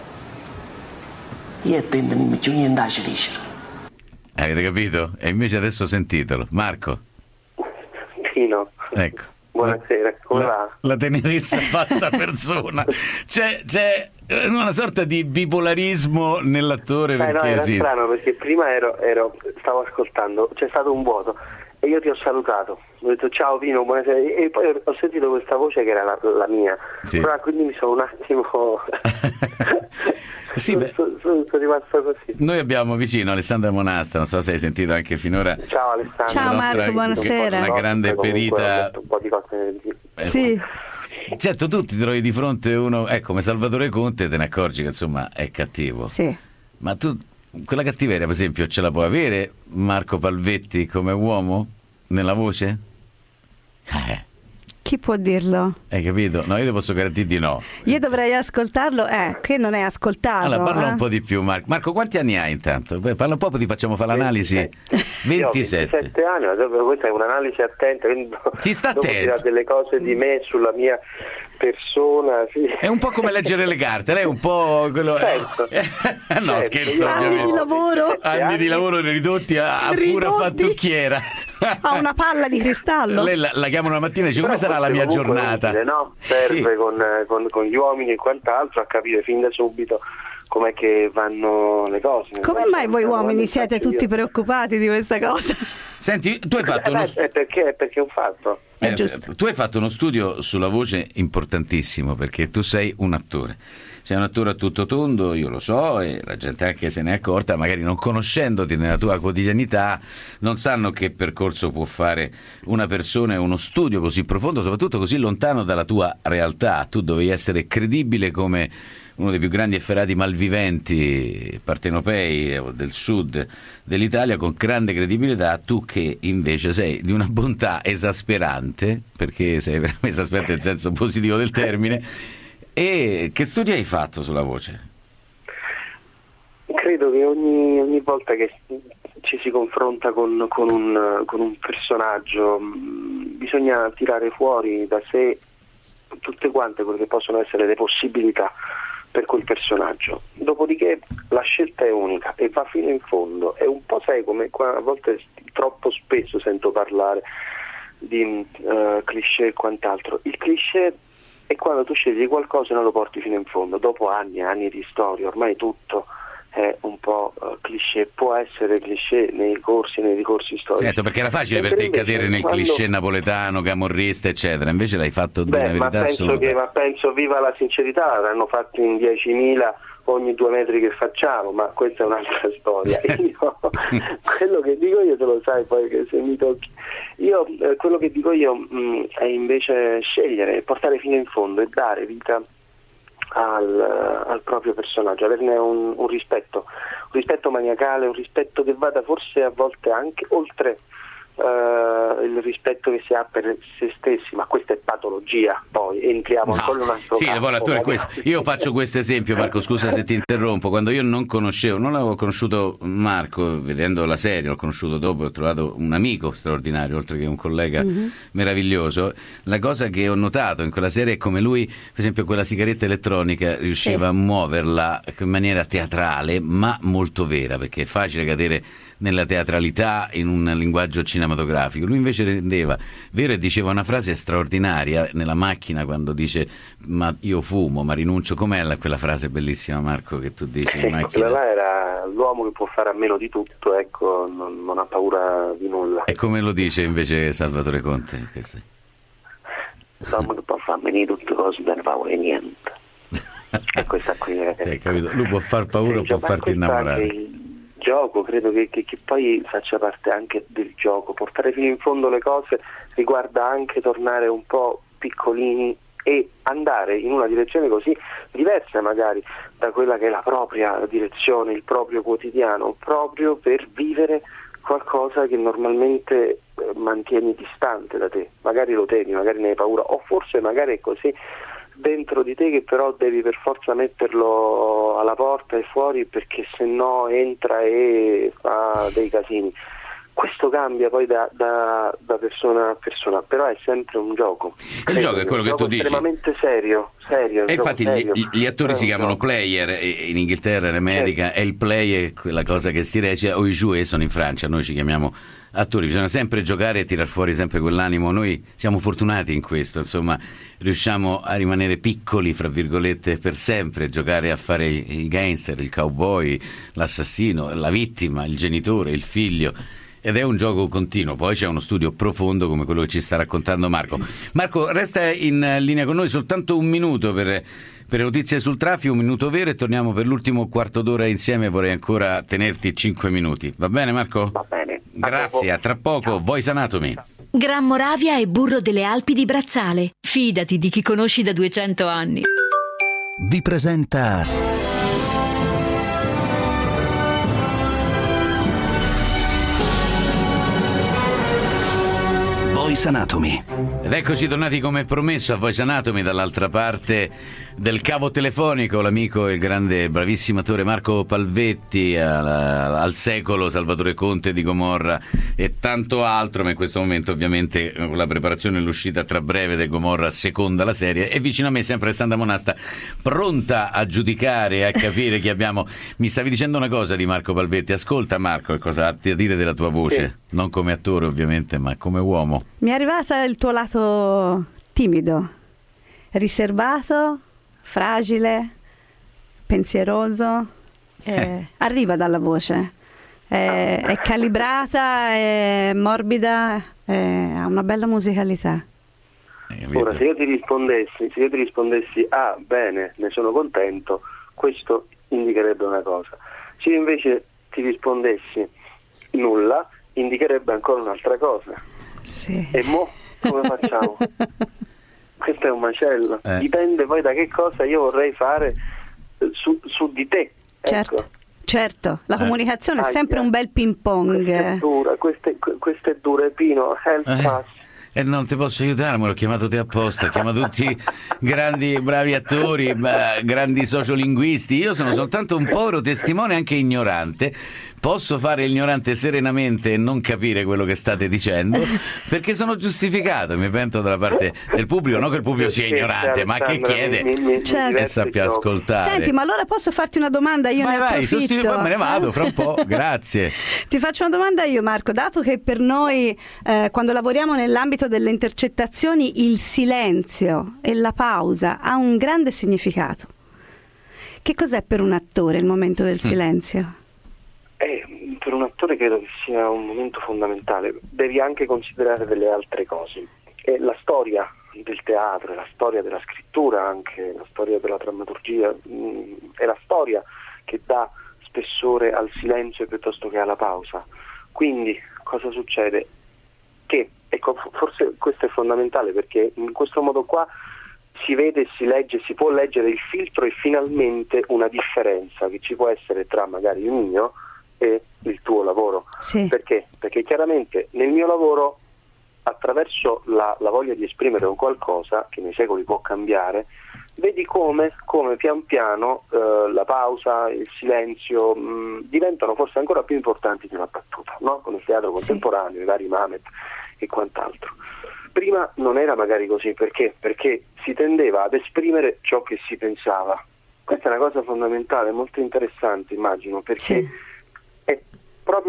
Io e te non mi metto niente a dicere. Avete capito? E invece adesso sentitelo. Marco. Pino. Ecco. Buonasera, come la, va? La tenerezza fatta persona. C'è, c'è una sorta di bipolarismo nell'attore, eh, perché no, era esiste. strano perché prima ero, ero, stavo ascoltando, c'è stato un vuoto e io ti ho salutato, ho detto ciao Pino, buonasera, e poi ho sentito questa voce che era la, la mia, sì. Però quindi mi sono un attimo sì, sono, beh, sono, sono rimasto così. Noi abbiamo vicino Alessandra Monasta, non so se hai sentito anche finora. Ciao Alessandra. Ciao Marco, buonasera. Una grande perita. Un po' di cose eh, sì. Certo, tu ti trovi di fronte uno, ecco, come Salvatore Conte, te ne accorgi che insomma è cattivo. Sì. Ma tu quella cattiveria, per esempio, ce la può avere Marco Palvetti come uomo nella voce? Eh. Chi può dirlo? Hai capito? No, io ti posso garantire di no. Io dovrei ascoltarlo, eh, che non è ascoltato. Allora, parla eh? un po' di più, Marco. Marco, quanti anni hai intanto? Beh, parla un po', poi ti facciamo fare l'analisi. ventisette. ventisette anni, ma questa è un'analisi attenta. Ci sta attento. Dirà delle cose di me sulla mia persona. Sì. È un po' come leggere le carte, lei è un po' quello. Certo. no, certo. scherzo. Anni di lavoro. Anni, anni di lavoro ridotti a, a ridotti. pura fattucchiera. Ha una palla di cristallo. Lei la, la chiamano la mattina e dice come sarà la mia giornata? Utile, no? Serve sì. con, con, con gli uomini e quant'altro a capire fin da subito com'è che vanno le cose. Come mai voi uomini siete tutti io. preoccupati di questa cosa? Senti, tu hai fatto eh, uno... è perché, è perché è un fatto. Eh, tu hai fatto uno studio sulla voce importantissimo, perché tu sei un attore. Sei un attore a tutto tondo, io lo so, e la gente anche se ne è accorta, magari non conoscendoti nella tua quotidianità, non sanno che percorso può fare una persona e uno studio così profondo, soprattutto così lontano dalla tua realtà. Tu dovevi essere credibile come uno dei più grandi efferati malviventi partenopei del sud dell'Italia, con grande credibilità, tu che invece sei di una bontà esasperante, perché sei veramente esasperante nel senso positivo del termine. E che studi hai fatto sulla voce? Credo che ogni, ogni volta che ci si confronta con, con, un, con un personaggio bisogna tirare fuori da sé tutte quante quelle che possono essere le possibilità per quel personaggio. Dopodiché la scelta è unica e va fino in fondo. È un po', sai, come qua a volte troppo spesso sento parlare di uh, cliché e quant'altro. Il cliché è quando tu scegli qualcosa e non lo porti fino in fondo. Dopo anni e anni di storia, ormai tutto è un po' uh, cliché. Può essere cliché nei corsi, nei ricorsi storici. Certo, perché era facile per te cadere nel quando... cliché napoletano, camorrista, eccetera. Invece l'hai fatto di una Beh, verità ma penso assoluta. che, ma penso, viva la sincerità, l'hanno fatto in diecimila ogni due metri che facciamo, ma questa è un'altra storia. Io, quello che dico io, te lo sai poi che se mi tocchi, io eh, quello che dico io mh, è invece scegliere, portare fino in fondo e dare vita al, al proprio personaggio, averne un, un rispetto, un rispetto maniacale, un rispetto che vada forse a volte anche oltre Uh, il rispetto che si ha per se stessi, ma questa è patologia, poi entriamo no. ancora in un altro sì, campo. Poi l'attore è questo. Io faccio questo esempio, Marco, scusa se ti interrompo. Quando io non conoscevo, non avevo conosciuto Marco, vedendo la serie, l'ho conosciuto dopo, ho trovato un amico straordinario, oltre che un collega mm-hmm. meraviglioso. La cosa che ho notato in quella serie è come lui, per esempio, quella sigaretta elettronica riusciva sì. a muoverla in maniera teatrale, ma molto vera, perché è facile cadere nella teatralità, in un linguaggio cinematografico. Lui invece rendeva vero e diceva una frase straordinaria nella macchina quando dice ma io fumo, ma rinuncio. Com'è la, quella frase bellissima, Marco, che tu dici in Ecco, macchina? quella là era l'uomo che può fare a meno di tutto, ecco, non, non ha paura di nulla. E come lo dice invece Salvatore Conte? Questo? L'uomo che può fare a meno di tutto, cose non ha paura di niente. E questa qui è... Sì, capito? Lui può far paura o può farti innamorare. Il gioco credo che, che, che poi faccia parte anche del gioco, portare fino in fondo le cose riguarda anche tornare un po' piccolini e andare in una direzione così diversa magari da quella che è la propria direzione, il proprio quotidiano, proprio per vivere qualcosa che normalmente mantieni distante da te, magari lo temi, magari ne hai paura, o forse magari è così dentro di te che però devi per forza metterlo alla porta e fuori perché se no entra e fa dei casini. Questo cambia poi da, da, da persona a persona, però è sempre un gioco. Il gioco è quello che tu dici. Estremamente serio, serio. E infatti serio. Gli, gli attori si chiamano player in Inghilterra, in America, e il play è quella cosa che si recita, o i jouet sono in Francia, noi ci chiamiamo attori. Bisogna sempre giocare e tirar fuori sempre quell'animo. Noi siamo fortunati in questo, insomma, riusciamo a rimanere piccoli, fra virgolette, per sempre, giocare a fare il gangster, il cowboy, l'assassino, la vittima, il genitore, il figlio. Ed è un gioco continuo, poi c'è uno studio profondo come quello che ci sta raccontando Marco. Marco, resta in linea con noi soltanto un minuto per, per le notizie sul traffico, un minuto vero, e torniamo per l'ultimo quarto d'ora insieme. Vorrei ancora tenerti cinque minuti. Va bene, Marco? Va bene. Grazie, a tra poco. Voice Anatomy. Gran Moravia e burro delle Alpi di Brazzale. Fidati di chi conosci da duecento anni. Vi presenta Voice Anatomy. Ed eccoci tornati come promesso a Voice Anatomy, dall'altra parte del cavo telefonico l'amico e il grande bravissimo attore Marco Palvetti, al, al secolo Salvatore Conte di Gomorra e tanto altro, ma in questo momento ovviamente con la preparazione e l'uscita tra breve del Gomorra seconda la serie, e vicino a me sempre Sandra Monasta, pronta a giudicare e a capire chi abbiamo. Mi stavi dicendo una cosa di Marco Palvetti, ascolta Marco, che cosa ha a dire della tua voce, sì. Non come attore ovviamente, ma come uomo. Mi è arrivata il tuo lato timido, riservato, fragile, pensieroso, eh, eh. arriva dalla voce, è, è calibrata, è morbida, è, ha una bella musicalità. Ora, se io ti rispondessi, se io ti rispondessi ah bene, ne sono contento, questo indicherebbe una cosa. Se io invece ti rispondessi nulla, indicherebbe ancora un'altra cosa. Sì. E mo come facciamo? Questo è un macello, eh. Dipende poi da che cosa io vorrei fare su, su di te. Certo, ecco. Certo, la eh. comunicazione ah, è sempre yeah. un bel ping pong. Questa è dura, questa è, questa è dura, Pino, help eh. us. E non ti posso aiutare, me l'ho chiamato te apposta, ho chiamato tutti grandi bravi attori, grandi sociolinguisti. Io sono soltanto un povero testimone, anche ignorante. Posso fare ignorante serenamente e non capire quello che state dicendo, perché sono giustificato, mi pento dalla parte del pubblico, non che il pubblico sia ignorante, ma che chiede certo. e sappia ascoltare. Senti, ma allora posso farti una domanda? Io vai, ne vai, approfitto. sostitu- poi me ne vado fra un po', grazie. Ti faccio una domanda io, Marco, dato che per noi eh, quando lavoriamo nell'ambito delle intercettazioni il silenzio e la pausa ha un grande significato. Che cos'è per un attore il momento del silenzio? Mm. Eh, per un attore credo che sia un momento fondamentale. Devi anche considerare delle altre cose. E la storia del teatro, la storia della scrittura, anche la storia della drammaturgia, mh, è la storia che dà spessore al silenzio piuttosto che alla pausa. Quindi cosa succede? Che, ecco, forse questo è fondamentale, perché in questo modo qua si vede, si legge, si può leggere il filtro e finalmente una differenza che ci può essere tra magari il mio e il tuo lavoro. Sì. Perché? Perché chiaramente nel mio lavoro, attraverso la, la voglia di esprimere un qualcosa che nei secoli può cambiare, vedi come, come pian piano eh, la pausa, il silenzio mh, diventano forse ancora più importanti di una battuta, no? Con il teatro contemporaneo, sì. I vari Mamet e quant'altro. Prima non era magari così, perché? Perché si tendeva ad esprimere ciò che si pensava. Questa è una cosa fondamentale, molto interessante, immagino, perché sì. È proprio il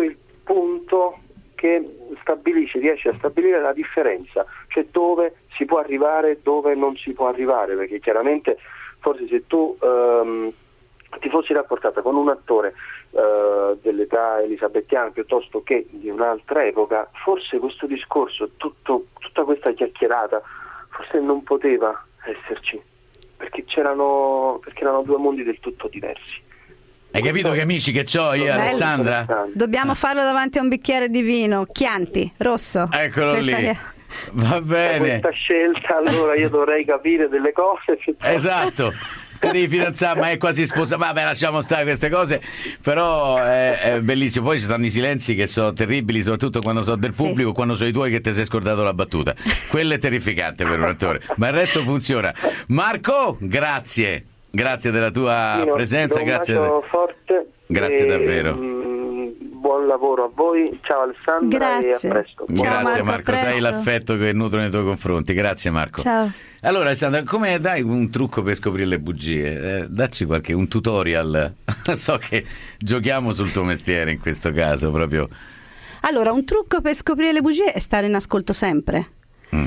punto che stabilisce, riesce a stabilire la differenza, cioè dove si può arrivare, dove non si può arrivare, perché chiaramente forse se tu ehm, ti fossi rapportata con un attore eh, dell'età elisabettiana piuttosto che di un'altra epoca, forse questo discorso, tutto, tutta questa chiacchierata, forse non poteva esserci, perché c'erano, perché erano due mondi del tutto diversi. Hai capito che amici che c'ho io, Bello. Alessandra? Dobbiamo farlo davanti a un bicchiere di vino, Chianti, rosso. Eccolo Questa lì. Che... Va bene. Questa scelta, allora io dovrei capire delle cose. Esatto. Ti devi fidanzare, ma è quasi sposa. Vabbè, lasciamo stare queste cose. Però è, è bellissimo. Poi ci stanno i silenzi che sono terribili, soprattutto quando sono del pubblico, sì. Quando sono i tuoi che ti sei scordato la battuta. Quello è terrificante per un attore, ma il resto funziona. Marco, grazie. Grazie della tua Io presenza, grazie. Un forte. Grazie e, davvero. Mh, buon lavoro a voi. Ciao Alessandra. Grazie. E a presto. Ciao, Grazie Marco, Marco sai l'affetto che nutro nei tuoi confronti. Grazie Marco. Ciao. Allora Alessandra, come dai un trucco per scoprire le bugie? Eh, dacci qualche un tutorial. So che giochiamo sul tuo mestiere in questo caso proprio. Allora, un trucco per scoprire le bugie è stare in ascolto sempre. Mm.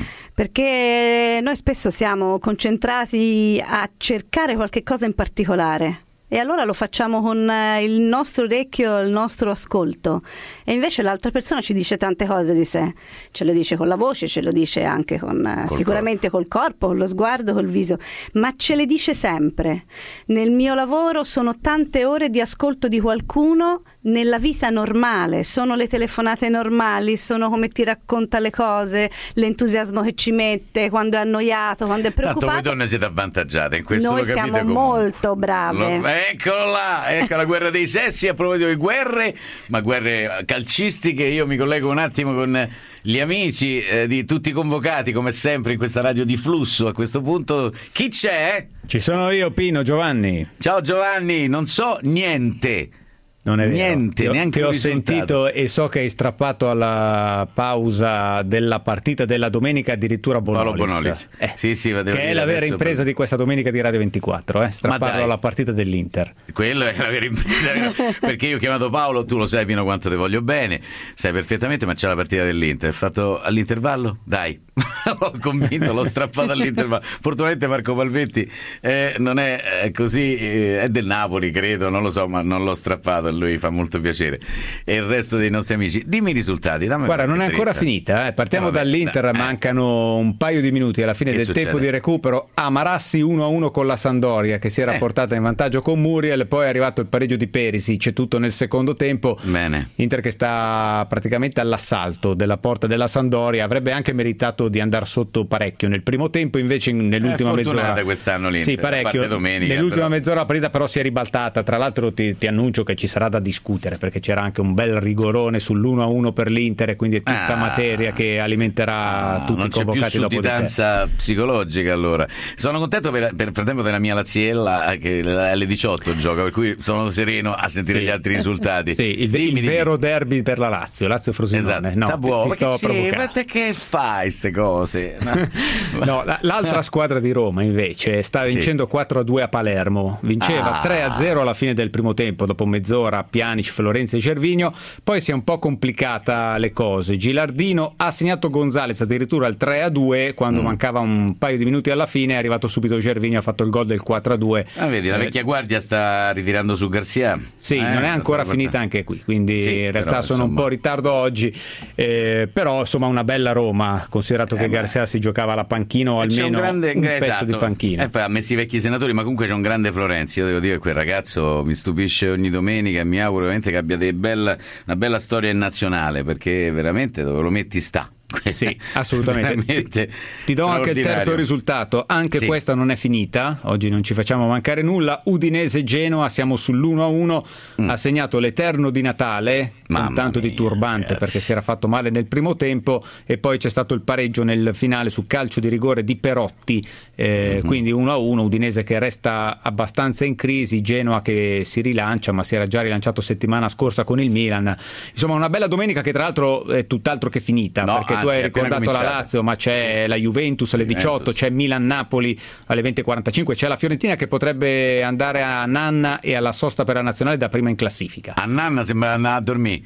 Perché noi spesso siamo concentrati a cercare qualche cosa in particolare e allora lo facciamo con il nostro orecchio, il nostro ascolto, e invece l'altra persona ci dice tante cose di sé, ce lo dice con la voce, ce lo dice anche con col sicuramente corpo. Col corpo, con lo sguardo, col viso, ma ce le dice sempre. Nel mio lavoro sono tante ore di ascolto di qualcuno nella vita normale, sono le telefonate normali, sono come ti racconta le cose, l'entusiasmo che ci mette quando è annoiato, quando è preoccupato. Tanto voi donne siete avvantaggiate in questo. Noi lo capite siamo comunque. Molto brave. Lo, eccolo là, ecco la guerra dei sessi. A proposito di guerre, ma guerre calcistiche, io mi collego un attimo con gli amici eh, di tutti convocati come sempre in questa radio di flusso. A questo punto chi c'è? Ci sono io, Pino, Giovanni. Ciao Giovanni, non so niente. Non è vero. Niente, ti ho, neanche ti ho risultato. sentito e so che hai strappato alla pausa della partita della domenica addirittura Bonolis, Paolo Bonolis. Eh, sì, sì, che è la vera impresa per... di questa domenica di Radio ventiquattro, eh? Strapparlo alla partita dell'Inter. Quello è la vera impresa, perché io ho chiamato Paolo, tu lo sai Pino quanto ti voglio bene, sai perfettamente, ma c'è la partita dell'Inter, è fatto all'intervallo? Dai, l'ho convinto, l'ho strappato all'intervallo. Fortunatamente Marco Palvetti eh, non è, è così, eh, è del Napoli credo, non lo so, ma non l'ho strappato. Lui fa molto piacere. E il resto dei nostri amici, dimmi i risultati. Guarda, non è ancora finita, eh. Partiamo no, vabbè, dall'Inter, eh. Mancano un paio di minuti alla fine che del succede? Tempo di recupero. Amarassi uno a uno con la Sampdoria che si era eh. portata in vantaggio con Muriel, poi è arrivato il pareggio di Perisic, tutto nel secondo tempo. Bene. Inter che sta praticamente all'assalto della porta della Sampdoria, avrebbe anche meritato di andare sotto parecchio nel primo tempo, invece nell'ultima è mezz'ora quest'anno l'Inter, sì, parecchio. Domenica, nell'ultima però. mezz'ora la partita però si è ribaltata. Tra l'altro ti, ti annuncio che ci sarà da discutere perché c'era anche un bel rigorone sull'uno a uno per l'Inter e quindi è tutta ah, matéria che alimenterà ah, tutti i convocati dopo di te. Non c'è più sudditanza psicologica allora. Sono contento per, per frattempo della mia Laziella che alle diciotto gioca, per cui sono sereno a sentire sì. gli altri risultati. Sì, il, dimmi, il dimmi. vero derby per la Lazio, Lazio Frosinone. Esatto. No, Sta buono. ti, ti sto provocando. Ma te che fai queste cose? No. No, la, l'altra squadra di Roma invece sta vincendo sì. quattro a due a Palermo, vinceva ah. tre a zero alla fine del primo tempo, dopo mezz'ora Pjanic, Florenzi e Gervinho, poi si è un po' complicata le cose. Gilardino ha segnato Gonzalez addirittura al tre a due quando mm. mancava un paio di minuti alla fine, è arrivato subito Gervinho, ha fatto il gol del quattro a due. Ah, vedi, la vecchia guardia sta ritirando su Garcia. Sì, eh, non è ancora finita anche qui, quindi sì, in realtà però, sono insomma... un po' in ritardo oggi, eh, però insomma una bella Roma, considerato eh, che Garcia si giocava alla panchina o almeno un, grande, un pezzo esatto. di panchina. E poi ha messo i vecchi senatori, ma comunque c'è un grande Florenzi. Io devo dire che quel ragazzo mi stupisce ogni domenica e mi auguro veramente che abbia dei bella, una bella storia in nazionale, perché veramente dove lo metti sta. Sì, assolutamente. Ti, ti do anche il terzo risultato, anche sì. questa non è finita, oggi non ci facciamo mancare nulla. Udinese-Genoa, siamo sull'uno a uno, mm. ha segnato l'Eterno di Natale Mamma con tanto mia, di turbante ragazzi. Perché si era fatto male nel primo tempo e poi c'è stato il pareggio nel finale su calcio di rigore di Perotti, eh, mm-hmm. quindi uno a uno, Udinese che resta abbastanza in crisi, Genoa che si rilancia ma si era già rilanciato settimana scorsa con il Milan. Insomma una bella domenica che tra l'altro è tutt'altro che finita, no, perché tu hai ricordato la Lazio, ma c'è sì. la Juventus alle diciotto, c'è Milan-Napoli alle venti e quarantacinque, c'è la Fiorentina che potrebbe andare a Nanna e alla sosta per la nazionale da prima in classifica. A Nanna sembra andare a dormire.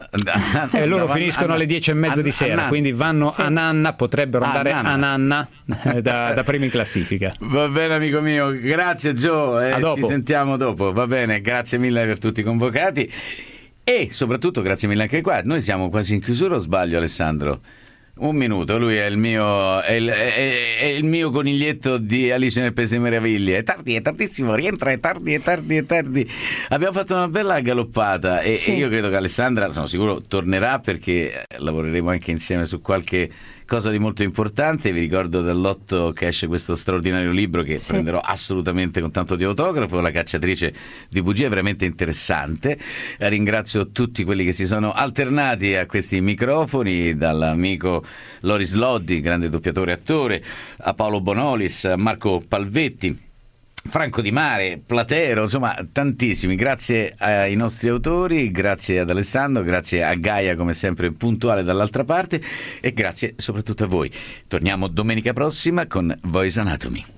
E eh, loro finiscono a, alle dieci e mezza a, di sera, a, quindi vanno sì. a Nanna, potrebbero andare a Nanna, a Nanna da, da prima in classifica. Va bene amico mio, grazie Joe, eh, ci sentiamo dopo, va bene, grazie mille per tutti i convocati e soprattutto grazie mille anche qua, noi siamo quasi in chiusura o sbaglio Alessandro? Un minuto, lui è il mio è il, è, è il mio coniglietto di Alice nel Paese delle Meraviglie. È tardi, è tardissimo, rientra, è tardi, è tardi, è tardi. Abbiamo fatto una bella galoppata e, sì. e io credo che Alessandra, sono sicuro, tornerà perché lavoreremo anche insieme su qualche cosa di molto importante. Vi ricordo dall'otto che esce questo straordinario libro che sì. prenderò assolutamente con tanto di autografo, La cacciatrice di bugie, veramente interessante. Ringrazio tutti quelli che si sono alternati a questi microfoni, dall'amico Loris Loddi, grande doppiatore e attore, a Paolo Bonolis, a Marco Palvetti, Franco Di Mare, Platero, insomma tantissimi. Grazie ai nostri autori, grazie ad Alessandro, grazie a Gaia come sempre puntuale dall'altra parte e grazie soprattutto a voi. Torniamo domenica prossima con Voice Anatomy.